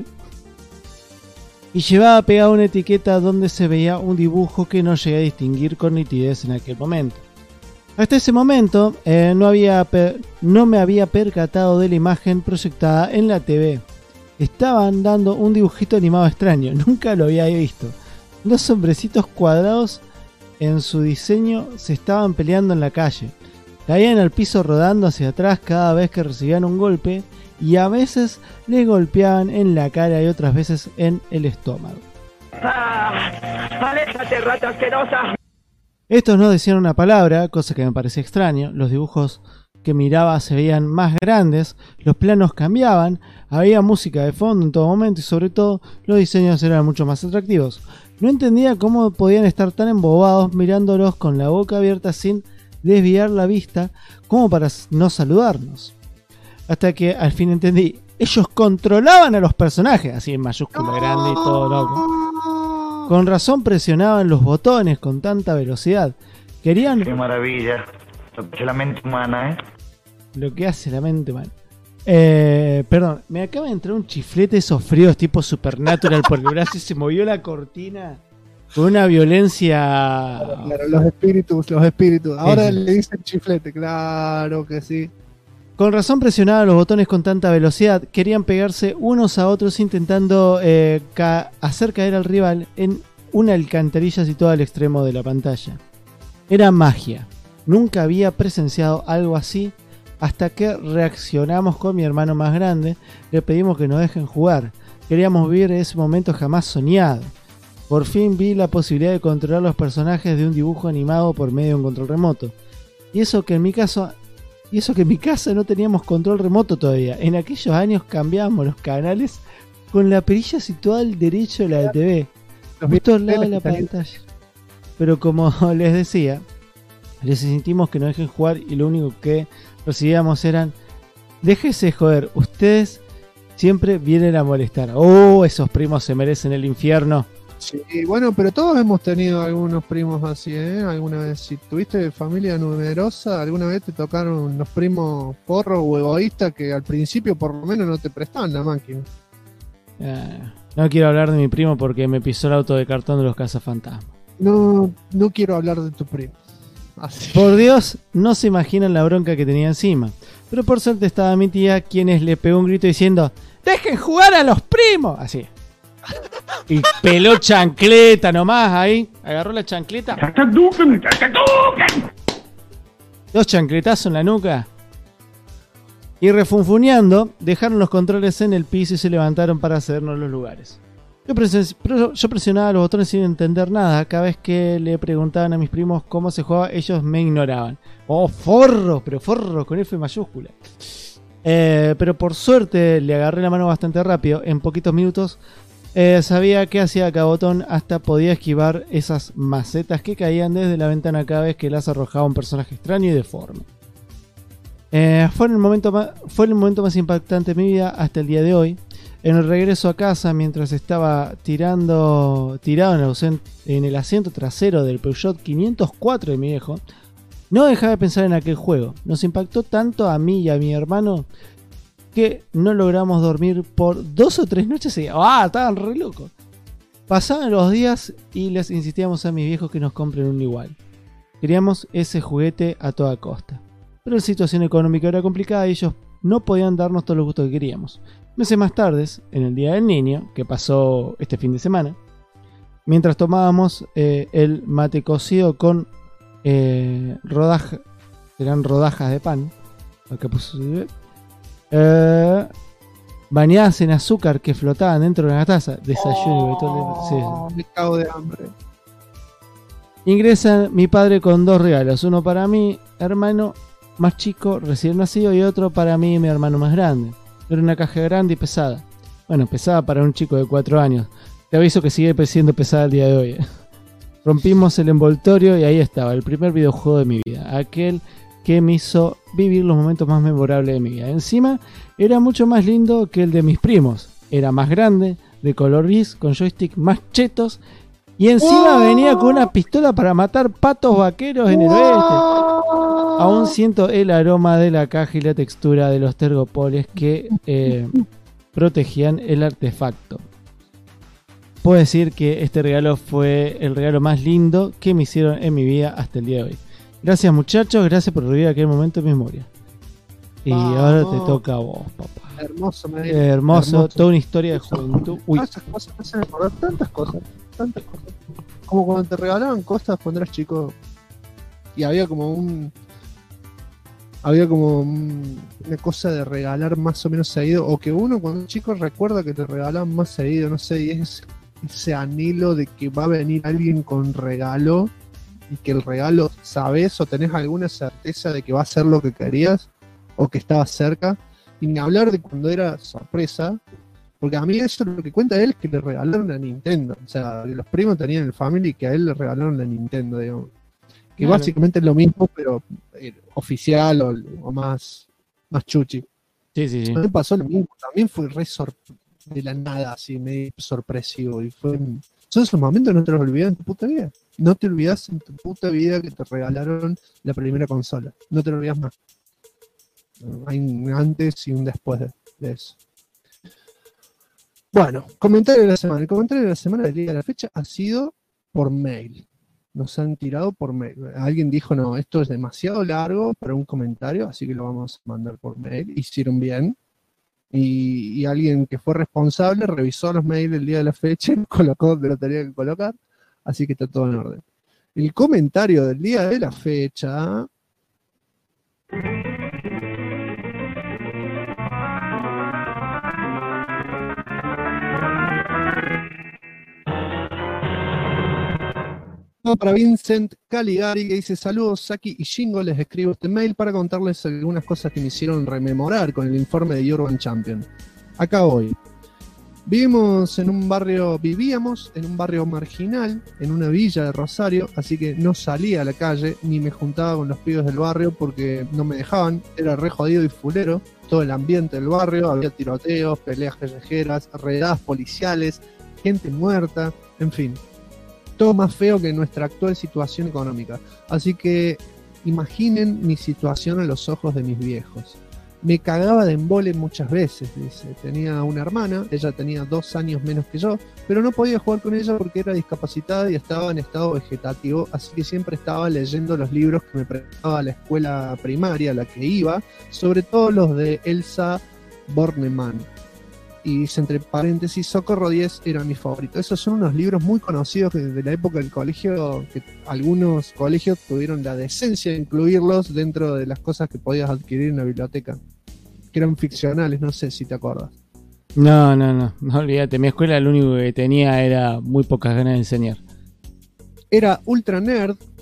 y llevaba pegada una etiqueta donde se veía un dibujo que no llegué a distinguir con nitidez en aquel momento. Hasta ese momento no me había percatado de la imagen proyectada en la TV. Estaban dando un dibujito animado extraño, nunca lo había visto. Dos hombrecitos cuadrados en su diseño se estaban peleando en la calle. Caían al piso rodando hacia atrás cada vez que recibían un golpe y a veces les golpeaban en la cara y otras veces en el estómago. ¡Aléjate, rata asquerosa! Estos no decían una palabra, cosa que me parecía extraño. Los dibujos que miraba se veían más grandes, los planos cambiaban, había música de fondo en todo momento y sobre todo los diseños eran mucho más atractivos. No entendía cómo podían estar tan embobados mirándolos con la boca abierta sin desviar la vista como para no saludarnos. Hasta que al fin entendí, ellos controlaban a los personajes, así en mayúscula grande y todo loco. Con razón presionaban los botones con tanta velocidad. Querían... Qué maravilla, lo que hace la mente humana, ¿eh? Lo que hace la mente humana. Perdón, me acaba de entrar un chiflete esos fríos tipo Supernatural por el brazo y se movió la cortina con una violencia... Claro, los espíritus. Ahora le dicen chiflete, claro que sí. Con razón presionaban los botones con tanta velocidad, querían pegarse unos a otros intentando hacer caer al rival en una alcantarilla situada al extremo de la pantalla. Era magia. Nunca había presenciado algo así hasta que reaccionamos con mi hermano más grande, le pedimos que nos dejen jugar. Queríamos vivir ese momento jamás soñado. Por fin vi la posibilidad de controlar los personajes de un dibujo animado por medio de un control remoto. Y eso que en mi casa no teníamos control remoto todavía. En aquellos años cambiábamos los canales con la perilla situada al derecho de la TV, justo al lado de la pantalla. Pero como les decía, les insistimos que nos dejen jugar y lo único que recibíamos eran: déjese joder, ustedes siempre vienen a molestar. Oh, esos primos se merecen el infierno. Sí, bueno, pero todos hemos tenido algunos primos así, ¿eh? Alguna vez, si tuviste familia numerosa, alguna vez te tocaron unos primos porros o egoístas que al principio por lo menos no te prestaban la máquina. No quiero hablar de mi primo porque me pisó el auto de cartón de los cazafantasmas. No quiero hablar de tu primo. Así. Por Dios, no se imaginan la bronca que tenía encima. Pero por suerte estaba mi tía, quienes le pegó un grito diciendo: ¡dejen jugar a los primos! Así. Y peló chancleta nomás ahí. Agarró la chancleta. Dos chancletazos en la nuca. Y refunfuneando, dejaron los controles en el piso y se levantaron para cedernos los lugares. Yo presionaba los botones sin entender nada. Cada vez que le preguntaban a mis primos cómo se jugaba, ellos me ignoraban. Oh, forro, pero forro con F mayúscula. Pero por suerte le agarré la mano bastante rápido. En poquitos minutos sabía qué hacía cada botón. Hasta podía esquivar esas macetas que caían desde la ventana cada vez que las arrojaba un personaje extraño y deforme. Fue el momento más impactante de mi vida hasta el día de hoy. En el regreso a casa, mientras estaba tirado en el asiento trasero del Peugeot 504 de mi viejo, no dejaba de pensar en aquel juego. Nos impactó tanto a mí y a mi hermano que no logramos dormir por 2 o 3 noches seguidas. Estaban re locos. Pasaban los días y les insistíamos a mis viejos que nos compren un igual. Queríamos ese juguete a toda costa. Pero la situación económica era complicada y ellos no podían darnos todos los gustos que queríamos. Meses más tarde, en el Día del Niño, que pasó este fin de semana, mientras tomábamos el mate cocido con rodajas de pan, bañadas en azúcar que flotaban dentro de la taza, desayuno y todo. Me cago de hambre. Ingresa mi padre con 2 regalos, uno para mi hermano más chico, recién nacido, y otro para mí y mi hermano más grande. Era una caja grande y pesada. Bueno, pesada para un chico de 4 años. Te aviso que sigue siendo pesada el día de hoy. Rompimos el envoltorio y ahí estaba, el primer videojuego de mi vida. Aquel que me hizo vivir los momentos más memorables de mi vida. Encima, era mucho más lindo que el de mis primos. Era más grande, de color gris, con joystick más chetos. Y encima venía con una pistola para matar patos vaqueros en el oeste. Aún siento el aroma de la caja y la textura de los tergopoles que protegían el artefacto. Puedo decir que este regalo fue el regalo más lindo que me hicieron en mi vida hasta el día de hoy. Gracias muchachos, gracias por revivir aquel momento de memoria. Y ahora te toca a vos, papá. Hermoso, toda una historia de juventud. Uy. Esas cosas me hacen acordar tantas cosas. Como cuando te regalaban cosas cuando eras chico y había como una cosa de regalar más o menos seguido, o que uno cuando es chico recuerda que te regalaban más seguido, no sé, y es ese anhelo de que va a venir alguien con regalo y que el regalo sabes o tenés alguna certeza de que va a ser lo que querías o que estaba cerca, y ni hablar de cuando era sorpresa, porque a mí eso lo que cuenta él es que le regalaron la Nintendo, o sea, los primos tenían el Family y que a él le regalaron la Nintendo, digamos. Que claro, básicamente es lo mismo, pero oficial o más chuchi. Sí. A mí me pasó lo mismo, también fue de la nada, así, medio sorpresivo. Y son esos momentos que no te los olvidas en tu puta vida. No te olvidas en tu puta vida que te regalaron la primera consola. No te lo olvidas más. Hay un antes y un después de eso. Bueno, comentario de la semana. El comentario de la semana del día de la fecha ha sido por mail. Nos han tirado por mail. Alguien dijo, no, esto es demasiado largo para un comentario, así que lo vamos a mandar por mail. Hicieron bien. Y alguien que fue responsable revisó los mails del día de la fecha y colocó donde lo tenía que colocar. Así que está todo en orden. El comentario del día de la fecha... para Vincent Caligari, que dice: saludos Saki y Shingo, les escribo este mail para contarles algunas cosas que me hicieron rememorar con el informe de Urban Champion. Acá voy. Vivíamos en un barrio marginal, en una villa de Rosario, así que no salía a la calle ni me juntaba con los pibes del barrio porque no me dejaban, era re jodido y fulero, todo el ambiente del barrio, había tiroteos, peleas callejeras, redadas policiales, gente muerta, en fin. Todo más feo que nuestra actual situación económica. Así que imaginen mi situación a los ojos de mis viejos. Me cagaba de embole muchas veces, dice. Tenía una hermana, ella tenía 2 años menos que yo, pero no podía jugar con ella porque era discapacitada y estaba en estado vegetativo, así que siempre estaba leyendo los libros que me prestaba la escuela primaria a la que iba, sobre todo los de Elsa Bornemann. Y dice entre paréntesis, Socorro 10 era mi favorito. Esos son unos libros muy conocidos de la época del colegio, que algunos colegios tuvieron la decencia de incluirlos dentro de las cosas que podías adquirir en la biblioteca, que eran ficcionales, no sé si te acuerdas. No, olvídate, mi escuela lo único que tenía era muy pocas ganas de enseñar. Era ultra nerd,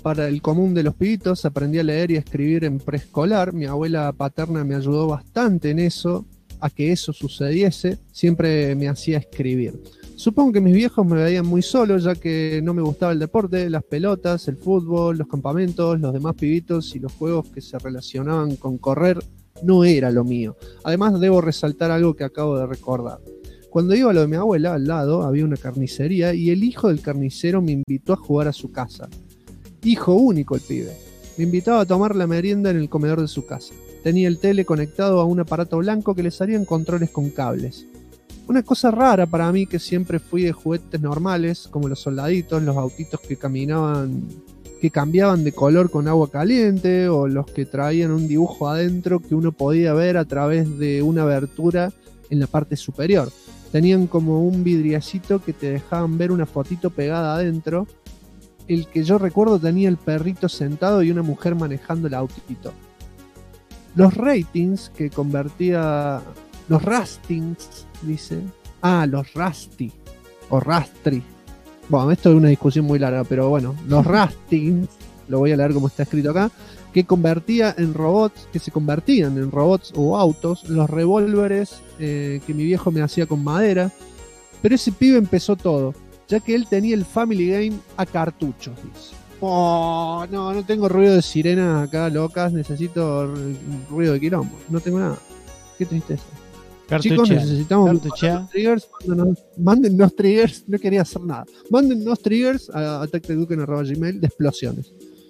para el común de los pibitos, aprendí a leer y a escribir en preescolar. Mi abuela paterna me ayudó bastante en eso, a que eso sucediese. Siempre me hacía escribir. Supongo que mis viejos me veían muy solo, ya que no me gustaba el deporte, las pelotas, el fútbol, los campamentos, los demás pibitos y los juegos que se relacionaban con correr no era lo mío. Además, debo resaltar algo que acabo de recordar. Cuando iba a lo de mi abuela, al lado había una carnicería y el hijo del carnicero me invitó a jugar a su casa. Hijo único el pibe. Me invitaba a tomar la merienda en el comedor de su casa. Tenía el tele conectado a un aparato blanco que les harían controles con cables. Una cosa rara para mí, que siempre fui de juguetes normales, como los soldaditos, los autitos que cambiaban de color con agua caliente, o los que traían un dibujo adentro que uno podía ver a través de una abertura en la parte superior. Tenían como un vidriacito que te dejaban ver una fotito pegada adentro. El que yo recuerdo tenía el perrito sentado y una mujer manejando el autito. Los ratings que convertía... Los rastings, dice. Los Rusty. O Rastri. Bueno, esto es una discusión muy larga, pero bueno. Los rastings, lo voy a leer como está escrito acá, que se convertían en robots o autos, los revólveres que mi viejo me hacía con madera. Pero ese pibe empezó todo, ya que él tenía el Family Game a cartuchos, dice. No tengo ruido de sirena acá, locas, necesito ruido de quilombo. No tengo nada. Qué tristeza. Chicos, necesitamos triggers. Mándennos triggers. No quería hacer nada. Mándennos triggers a attacktheduken@gmail de explosiones.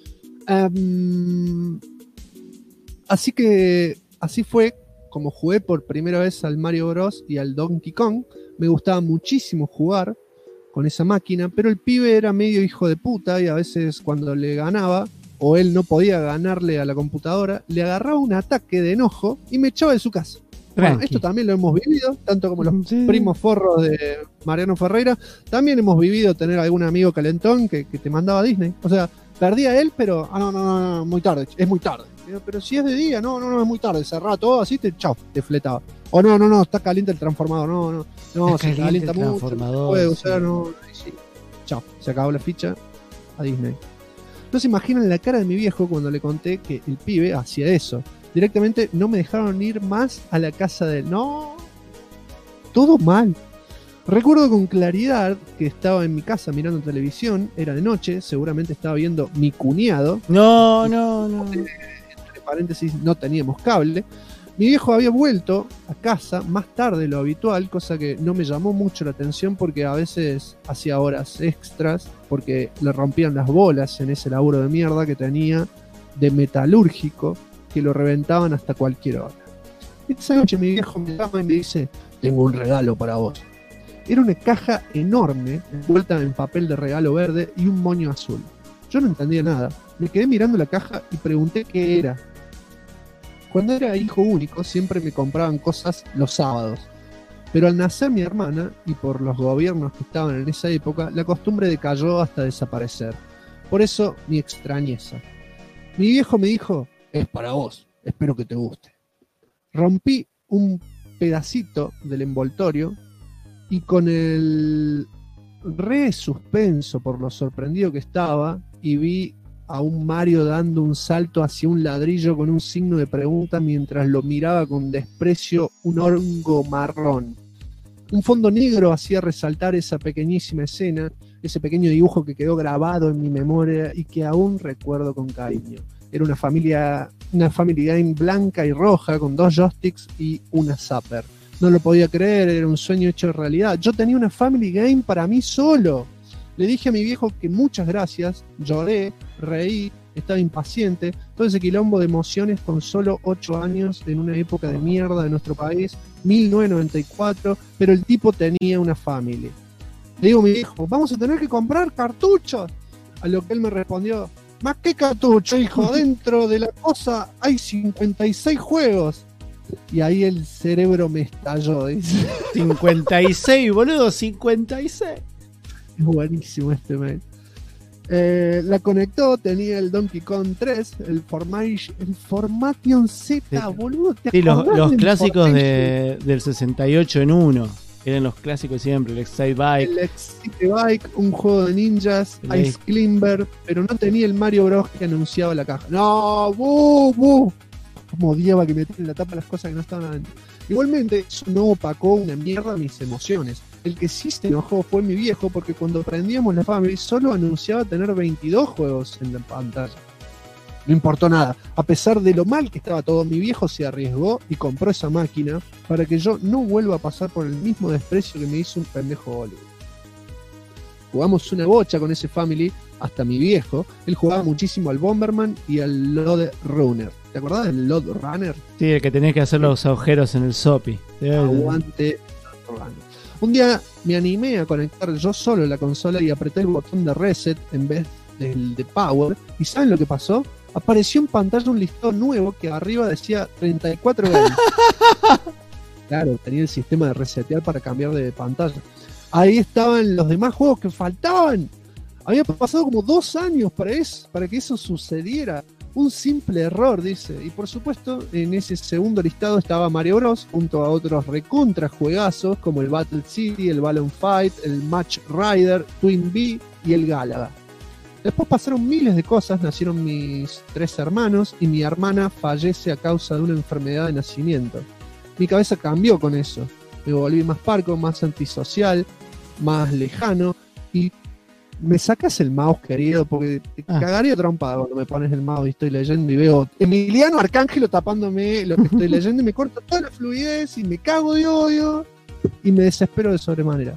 Así que así fue como jugué por primera vez al Mario Bros. Y al Donkey Kong. Me gustaba muchísimo jugar con esa máquina, pero el pibe era medio hijo de puta y a veces cuando le ganaba, o él no podía ganarle a la computadora, le agarraba un ataque de enojo y me echaba de su casa. Bueno, esto también lo hemos vivido, tanto como los primos forros de Mariano Ferreira. También hemos vivido tener algún amigo calentón que te mandaba a Disney. O sea, perdía él, pero no, muy tarde, es muy tarde. Pero si es de día, no, es muy tarde. Cerraba todo así, te fletaba. O no, está caliente el transformador, no, se calienta mucho. Puede usar, sí. Chao, se acabó la ficha a Disney. No se imaginan la cara de mi viejo cuando le conté que el pibe hacía eso. Directamente no me dejaron ir más a la casa de él. No, todo mal. Recuerdo con claridad que estaba en mi casa mirando televisión, era de noche, seguramente estaba viendo Mi Cuñado. No. Entre paréntesis, no teníamos cable. Mi viejo había vuelto a casa más tarde de lo habitual, cosa que no me llamó mucho la atención porque a veces hacía horas extras, porque le rompían las bolas en ese laburo de mierda que tenía de metalúrgico, que lo reventaban hasta cualquier hora. Esa noche mi viejo me llama y me dice: tengo un regalo para vos. Era una caja enorme, envuelta en papel de regalo verde y un moño azul. Yo no entendía nada. Me quedé mirando la caja y pregunté qué era. Cuando era hijo único siempre me compraban cosas los sábados. Pero al nacer mi hermana, y por los gobiernos que estaban en esa época, la costumbre decayó hasta desaparecer. Por eso mi extrañeza. Mi viejo me dijo: es para vos, espero que te guste. Rompí un pedacito del envoltorio y con el re suspenso por lo sorprendido que estaba, y vi a un Mario dando un salto hacia un ladrillo con un signo de pregunta mientras lo miraba con desprecio un hongo marrón. Un fondo negro hacía resaltar esa pequeñísima escena, ese pequeño dibujo que quedó grabado en mi memoria y que aún recuerdo con cariño. Era una Family Game blanca y roja con 2 joysticks y una zapper. No lo podía creer, era un sueño hecho realidad. Yo tenía una Family Game para mí solo. Le dije a mi viejo que muchas gracias, lloré, reí, estaba impaciente, todo ese quilombo de emociones con solo 8 años en una época de mierda de nuestro país, 1994, pero el tipo tenía una Family. Le digo a mi viejo: vamos a tener que comprar cartuchos. A lo que él me respondió: ¿más qué cartucho, hijo? Dentro de la cosa hay 56 juegos. Y ahí el cerebro me estalló, dice. 56, boludo, 56. Es buenísimo este mail. La conectó, tenía el Donkey Kong 3, el Formation Z, boludo. Sí, los clásicos del 68 en 1. Eran los clásicos siempre, el Excite Bike. El Excite Bike, un juego de ninjas, Ice Climber, pero no tenía el Mario Bros que anunciaba la caja. ¡No! ¡Bu! Como odiaba que me tienen la tapa las cosas que no estaban adentro. Igualmente, eso no opacó una mierda mis emociones. El que sí se enojó fue mi viejo, porque cuando prendíamos la Family solo anunciaba tener 22 juegos en la pantalla. No importó nada. A pesar de lo mal que estaba todo, mi viejo se arriesgó y compró esa máquina para que yo no vuelva a pasar por el mismo desprecio que me hizo un pendejo boludo. Jugamos una bocha con ese Family, hasta mi viejo. Él jugaba muchísimo al Bomberman y al Load Runner. ¿Te acordás del Load Runner? Sí, el que tenías que hacer los agujeros en el SOPI. Aguante Load Runner. Un día me animé a conectar yo solo la consola y apreté el botón de reset en vez del de power. ¿Y saben lo que pasó? Apareció en pantalla un listón nuevo que arriba decía 34 games. Claro, tenía el sistema de resetear para cambiar de pantalla. Ahí estaban los demás juegos que faltaban. Había pasado como 2 años para que eso sucediera. Un simple error, dice. Y por supuesto, en ese segundo listado estaba Mario Bros. Junto a otros recontra juegazos como el Battle City, el Balloon Fight, el Match Rider, Twin Bee y el Galaga. Después pasaron miles de cosas, nacieron mis 3 hermanos y mi hermana fallece a causa de una enfermedad de nacimiento. Mi cabeza cambió con eso. Me volví más parco, más antisocial, más lejano y me sacas el mouse, querido, porque te cagaría trompada cuando me pones el mouse y estoy leyendo y veo Emiliano Arcángelo tapándome lo que estoy leyendo y me corta toda la fluidez y me cago de odio y me desespero de sobremanera.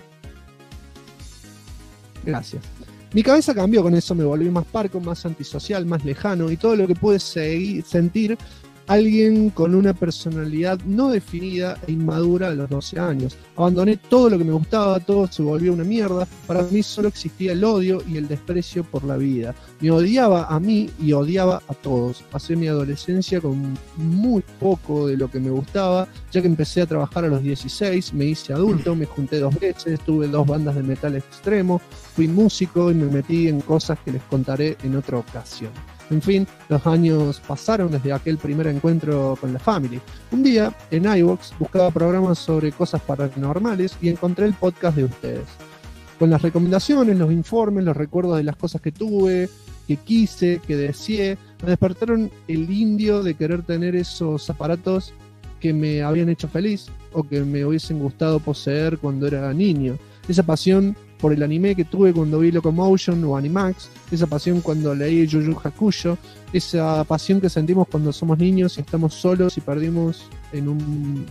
Gracias. Mi cabeza cambió con eso, me volví más parco, más antisocial, más lejano y todo lo que pude sentir alguien con una personalidad no definida e inmadura a los 12 años. Abandoné todo lo que me gustaba, todo se volvió una mierda. Para mí solo existía el odio y el desprecio por la vida. Me odiaba a mí y odiaba a todos. Pasé mi adolescencia con muy poco de lo que me gustaba, ya que empecé a trabajar a los 16, me hice adulto, me junté 2 veces, tuve 2 bandas de metal extremo, fui músico y me metí en cosas que les contaré en otra ocasión. En fin, los años pasaron desde aquel primer encuentro con la Family. Un día, en iVoox, buscaba programas sobre cosas paranormales y encontré el podcast de ustedes. Con las recomendaciones, los informes, los recuerdos de las cosas que tuve, que quise, que deseé, me despertaron el indio de querer tener esos aparatos que me habían hecho feliz o que me hubiesen gustado poseer cuando era niño. Esa pasión por el anime que tuve cuando vi Locomotion o Animax, esa pasión cuando leí Yu Yu Hakusho, esa pasión que sentimos cuando somos niños y estamos solos y perdidos en un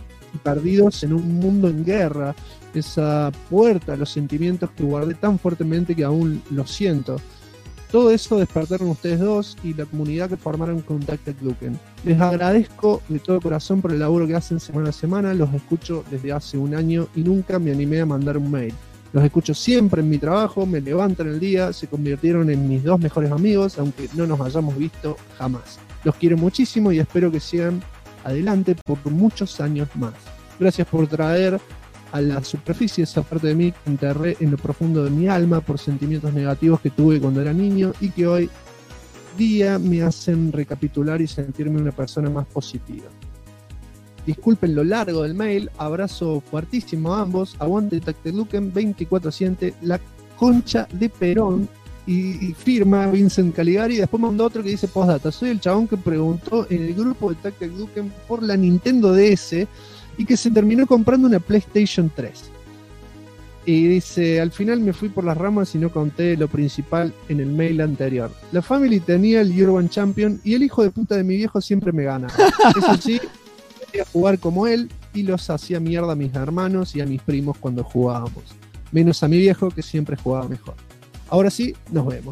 mundo en guerra, esa puerta a los sentimientos que guardé tan fuertemente que aún lo siento. Todo eso despertaron ustedes dos y la comunidad que formaron con Tactic Duken. Les agradezco de todo corazón por el laburo que hacen semana a semana, los escucho desde hace 1 año y nunca me animé a mandar un mail. Los escucho siempre en mi trabajo, me levantan el día, se convirtieron en mis 2 mejores amigos, aunque no nos hayamos visto jamás. Los quiero muchísimo y espero que sigan adelante por muchos años más. Gracias por traer a la superficie esa parte de mí que enterré en lo profundo de mi alma por sentimientos negativos que tuve cuando era niño y que hoy día me hacen recapitular y sentirme una persona más positiva. Disculpen lo largo del mail, abrazo fuertísimo a ambos, aguante Tacteluken 24/7, la concha de Perón, y firma Vincent Caligari. Y después mandó otro que dice postdata: soy el chabón que preguntó en el grupo de Tacteluken por la Nintendo DS y que se terminó comprando una PlayStation 3. Y dice: al final me fui por las ramas y no conté lo principal en el mail anterior. La Family tenía el Urban Champion y el hijo de puta de mi viejo siempre me gana. Eso sí, a jugar como él y los hacía mierda a mis hermanos y a mis primos cuando jugábamos, menos a mi viejo que siempre jugaba mejor. Ahora sí, nos vemos.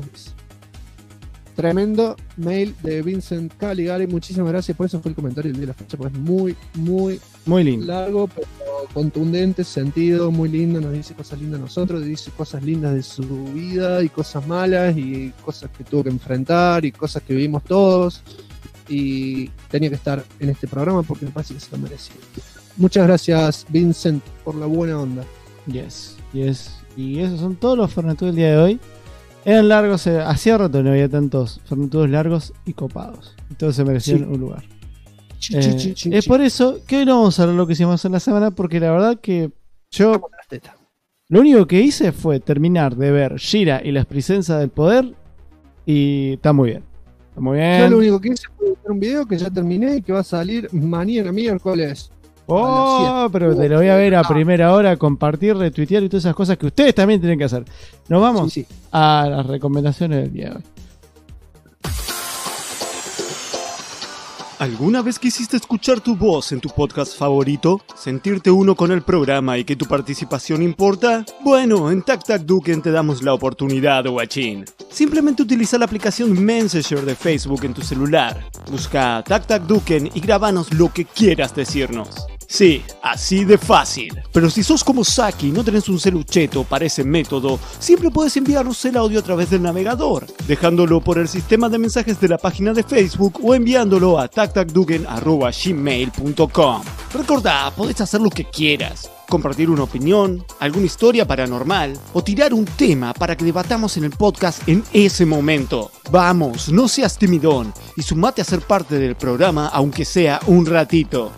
Tremendo mail de Vincent Caligari, muchísimas gracias. Por eso fue el comentario del día de la fecha, porque es muy lindo, largo pero contundente, sentido, muy lindo. Nos dice cosas lindas a nosotros, dice cosas lindas de su vida y cosas malas y cosas que tuvo que enfrentar y cosas que vivimos todos. Y tenía que estar en este programa porque me parece que se lo merecía. Muchas gracias, Vincent, por la buena onda. Yes. Y esos son todos los Fernetudos del día de hoy. Eran largos, hacía rato no había tantos Fernetudos largos y copados. Entonces se merecían un lugar. Es por eso que hoy no vamos a hablar lo que hicimos en la semana, porque la verdad que Yo lo único que hice fue terminar de ver Shira y las princesas del poder y está muy bien. Está muy bien. Yo lo único que hice fue hacer un video que ya terminé y que va a salir mañana miércoles. Oh, pero te lo voy a ver a primera hora, compartir, retuitear y todas esas cosas que ustedes también tienen que hacer. Nos vamos a las recomendaciones del día de hoy. ¿Alguna vez quisiste escuchar tu voz en tu podcast favorito? ¿Sentirte uno con el programa y que tu participación importa? Bueno, en TacTacDuken te damos la oportunidad, guachín. Simplemente utiliza la aplicación Messenger de Facebook en tu celular. Busca TacTacDuken y grábanos lo que quieras decirnos. Sí, así de fácil. Pero si sos como Saki y no tenés un celucheto para ese método, siempre puedes enviarnos el audio a través del navegador, dejándolo por el sistema de mensajes de la página de Facebook o enviándolo a tactacduken@gmail.com. Recordá, podés hacer lo que quieras. Compartir una opinión, alguna historia paranormal o tirar un tema para que debatamos en el podcast en ese momento. Vamos, no seas timidón y sumate a ser parte del programa aunque sea un ratito.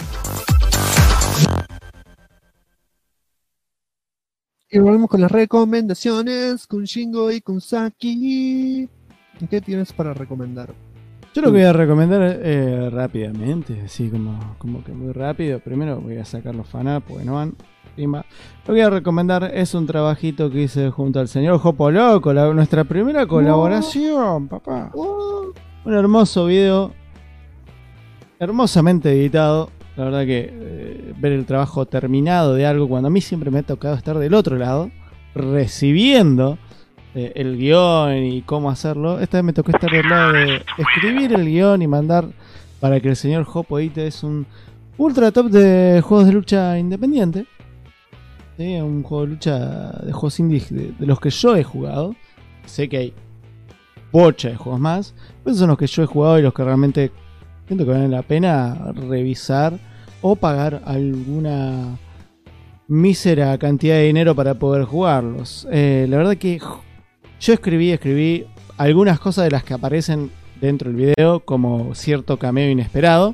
Y volvemos con las recomendaciones, con Shingo y con Saki. ¿Qué tienes para recomendar? Yo lo que voy a recomendar rápidamente, así como que muy rápido. Primero voy a sacar los fanarts porque no van. Lo que voy a recomendar es un trabajito que hice junto al señor Jopo Loco, nuestra primera colaboración, papá. Un hermoso video, hermosamente editado. La verdad que ver el trabajo terminado de algo, cuando a mí siempre me ha tocado estar del otro lado, recibiendo el guión y cómo hacerlo. Esta vez me tocó estar del lado de escribir el guión y mandar para que el señor Jopo edite. Es un ultra top de juegos de lucha independiente. ¿Sí? Un juego de lucha de juegos indies de los que yo he jugado. Sé que hay bocha de juegos más, pero esos son los que yo he jugado y los que realmente siento que vale la pena revisar o pagar alguna mísera cantidad de dinero para poder jugarlos. La verdad que yo escribí algunas cosas de las que aparecen dentro del video, como cierto cameo inesperado.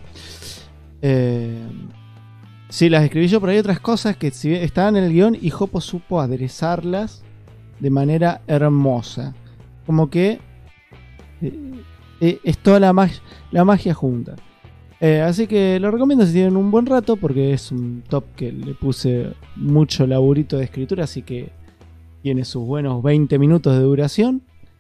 Sí, las escribí yo, pero hay otras cosas que estaban en el guión y Jopo supo aderezarlas de manera hermosa. Como que es toda la magia junta. Así que lo recomiendo si tienen un buen rato, porque es un top que le puse mucho laburito de escritura, así que tiene sus buenos 20 minutos de duración.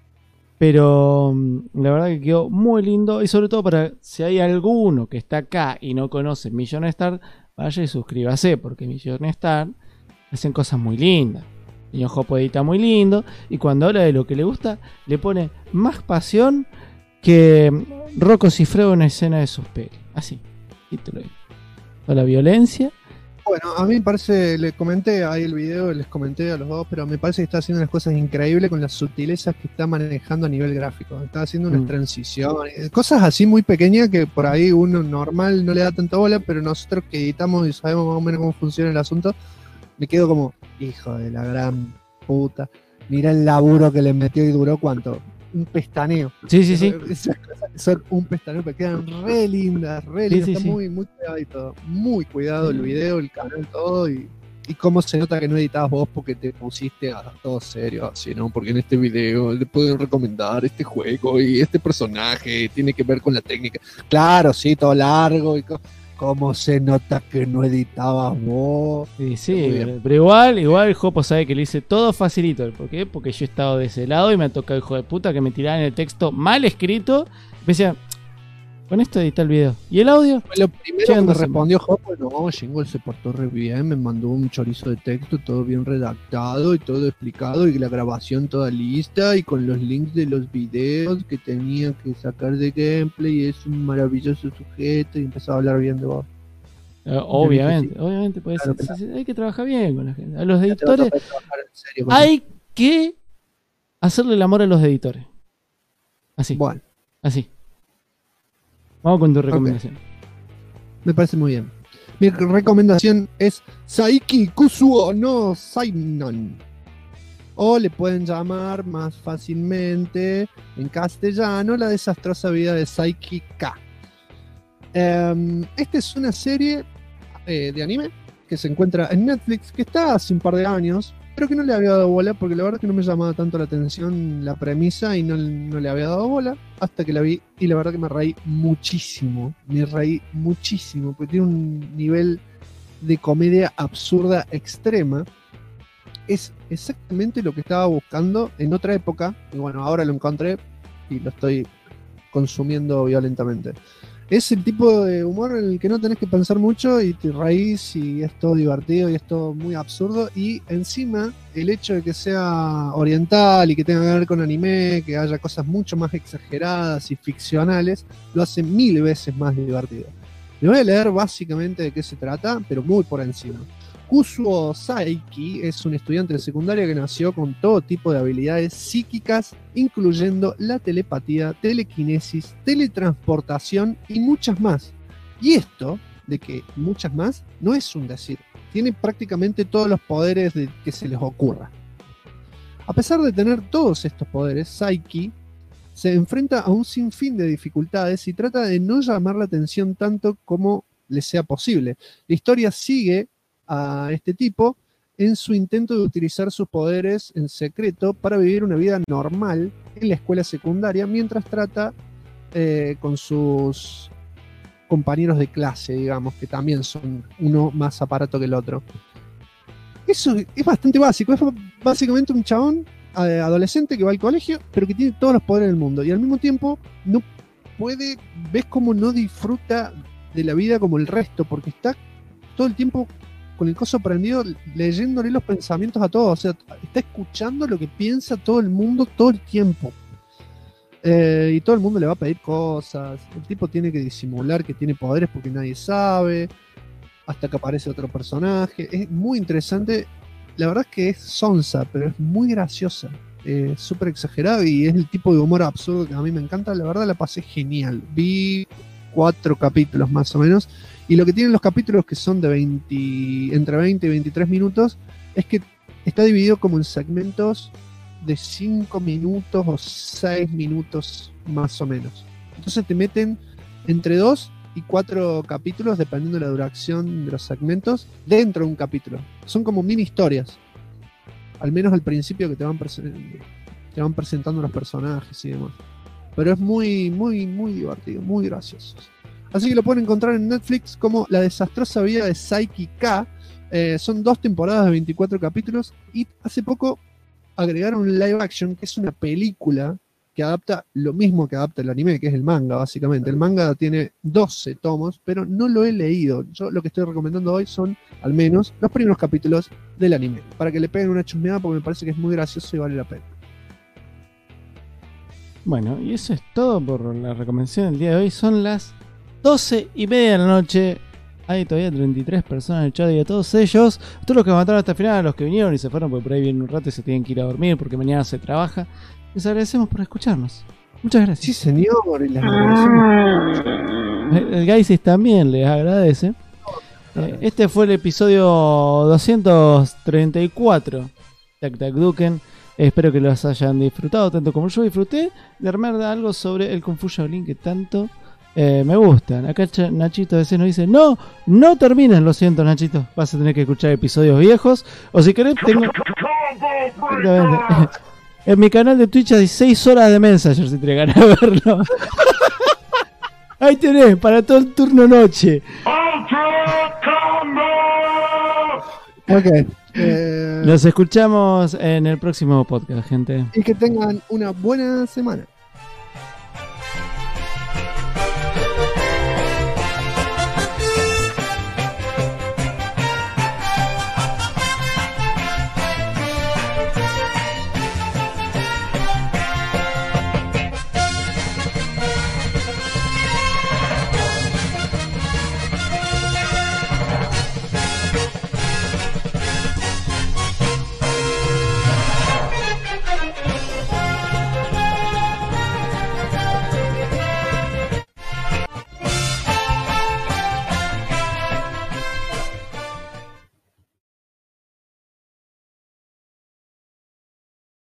Pero la verdad que quedó muy lindo, y sobre todo para si hay alguno que está acá y no conoce Million Star, vaya y suscríbase, porque Million Star hacen cosas muy lindas. El señor Jopo edita muy lindo, y cuando habla de lo que le gusta, le pone más pasión que Rocco Siffredi en una escena de suspense. Así, y te lo digo. Toda la violencia. Bueno, a mí me parece, le comenté ahí el video, les comenté a los dos, pero me parece que está haciendo unas cosas increíbles con las sutilezas que está manejando a nivel gráfico. Está haciendo unas transiciones, cosas así muy pequeñas que por ahí uno normal no le da tanta bola, pero nosotros que editamos y sabemos más o menos cómo funciona el asunto, me quedo como, hijo de la gran puta. Mira el laburo que le metió y duró ¿cuánto? Un pestaneo. Sí. Son un pestaneo, pero quedan re lindas, está muy cuidadito, muy cuidado el video, el canal, todo, y cómo se nota que no editabas vos porque te pusiste a todo serio, así, ¿no? Porque en este video le pueden recomendar este juego y este personaje tiene que ver con la técnica. Claro, sí, todo largo y cómo se nota que no editabas vos. Sí, pero igual Jopo sabe que le hice todo facilito. ¿Por qué? Porque yo he estado de ese lado y me ha tocado, hijo de puta, que me tiraran el texto mal escrito. Me decía, con esto edita el video. ¿Y el audio? Lo primero que me respondió Jopo, no, Jingle se portó re bien, me mandó un chorizo de texto, todo bien redactado y todo explicado, y la grabación toda lista, y con los links de los videos que tenía que sacar de gameplay, y es un maravilloso sujeto, y empezó a hablar bien de vos. Obviamente, pues, claro, hay que trabajar bien con la gente. A los editores hay que hacerle el amor a los editores. Así. Bueno. Así. Vamos con tu recomendación. Okay. Me parece muy bien. Mi recomendación es Saiki Kusuo no Sainan. O le pueden llamar más fácilmente en castellano La desastrosa vida de Saiki K. Esta es una serie de anime que se encuentra en Netflix, que está hace un par de años, pero que no le había dado bola, porque la verdad es que no me llamaba tanto la atención la premisa y no le había dado bola hasta que la vi, y la verdad que me reí muchísimo, porque tiene un nivel de comedia absurda extrema. Es exactamente lo que estaba buscando en otra época, y bueno, ahora lo encontré y lo estoy consumiendo violentamente. Es el tipo de humor en el que no tenés que pensar mucho y te reís y es todo divertido y es todo muy absurdo, y encima el hecho de que sea oriental y que tenga que ver con anime, que haya cosas mucho más exageradas y ficcionales, lo hace 1000 veces más divertido. Le voy a leer básicamente de qué se trata, pero muy por encima. Kusuo Saiki es un estudiante de secundaria que nació con todo tipo de habilidades psíquicas, incluyendo la telepatía, telequinesis, teletransportación y muchas más. Y esto, de que muchas más, no es un decir. Tiene prácticamente todos los poderes que se les ocurra. A pesar de tener todos estos poderes, Saiki se enfrenta a un sinfín de dificultades y trata de no llamar la atención tanto como le sea posible. La historia sigue a este tipo en su intento de utilizar sus poderes en secreto para vivir una vida normal en la escuela secundaria, mientras trata con sus compañeros de clase, digamos, que también son uno más aparato que el otro. Eso es bastante básico, es básicamente un chabón adolescente que va al colegio, pero que tiene todos los poderes del mundo, y al mismo tiempo no puede, ves como no disfruta de la vida como el resto, porque está todo el tiempo con el coso prendido, leyéndole los pensamientos a todos, o sea, está escuchando lo que piensa todo el mundo todo el tiempo. Y todo el mundo le va a pedir cosas, el tipo tiene que disimular que tiene poderes porque nadie sabe, hasta que aparece otro personaje. Es muy interesante, la verdad es que es sonsa, pero es muy graciosa, súper exagerado, y es el tipo de humor absurdo que a mí me encanta. La verdad la pasé genial, vi 4 capítulos más o menos, y lo que tienen los capítulos, que son de entre 20 y 23 minutos, es que está dividido como en segmentos de 5 minutos o 6 minutos más o menos. Entonces te meten entre 2 y 4 capítulos, dependiendo de la duración de los segmentos, dentro de un capítulo. Son como mini historias, al menos al principio, que te van presentando los personajes y demás. Pero es muy, muy, muy divertido, muy gracioso. Así que lo pueden encontrar en Netflix como La desastrosa vida de Saiki K. Son 2 temporadas de 24 capítulos, y hace poco agregaron live action, que es una película que adapta lo mismo que adapta el anime, que es el manga, básicamente. El manga tiene 12 tomos, pero no lo he leído. Yo lo que estoy recomendando hoy son, al menos, los primeros capítulos del anime, para que le peguen una chusmeada, porque me parece que es muy gracioso y vale la pena. Bueno, y eso es todo por la recomendación del día de hoy. Son las 12:30 de la noche. Hay todavía 33 personas en el chat, y a todos ellos, a todos los que mataron hasta el final, a los que vinieron y se fueron porque por ahí vienen un rato y se tienen que ir a dormir porque mañana se trabaja, les agradecemos por escucharnos. Muchas gracias. Sí, señor, y les agradecemos. El Gaisis también les agradece. Este fue el episodio 234 Tac Tac Duken. Espero que los hayan disfrutado tanto como yo disfruté de armar algo sobre el Kung Fu Shaolin que tanto me gustan. Acá Nachito a veces nos dice: no termines, lo siento, Nachito, vas a tener que escuchar episodios viejos, o si querés tengo en mi canal de Twitch hay 6 horas de Messenger si te ganas de verlo. Ahí tenés, para todo el turno noche. Ok, nos escuchamos en el próximo podcast, gente. Y que tengan una buena semana.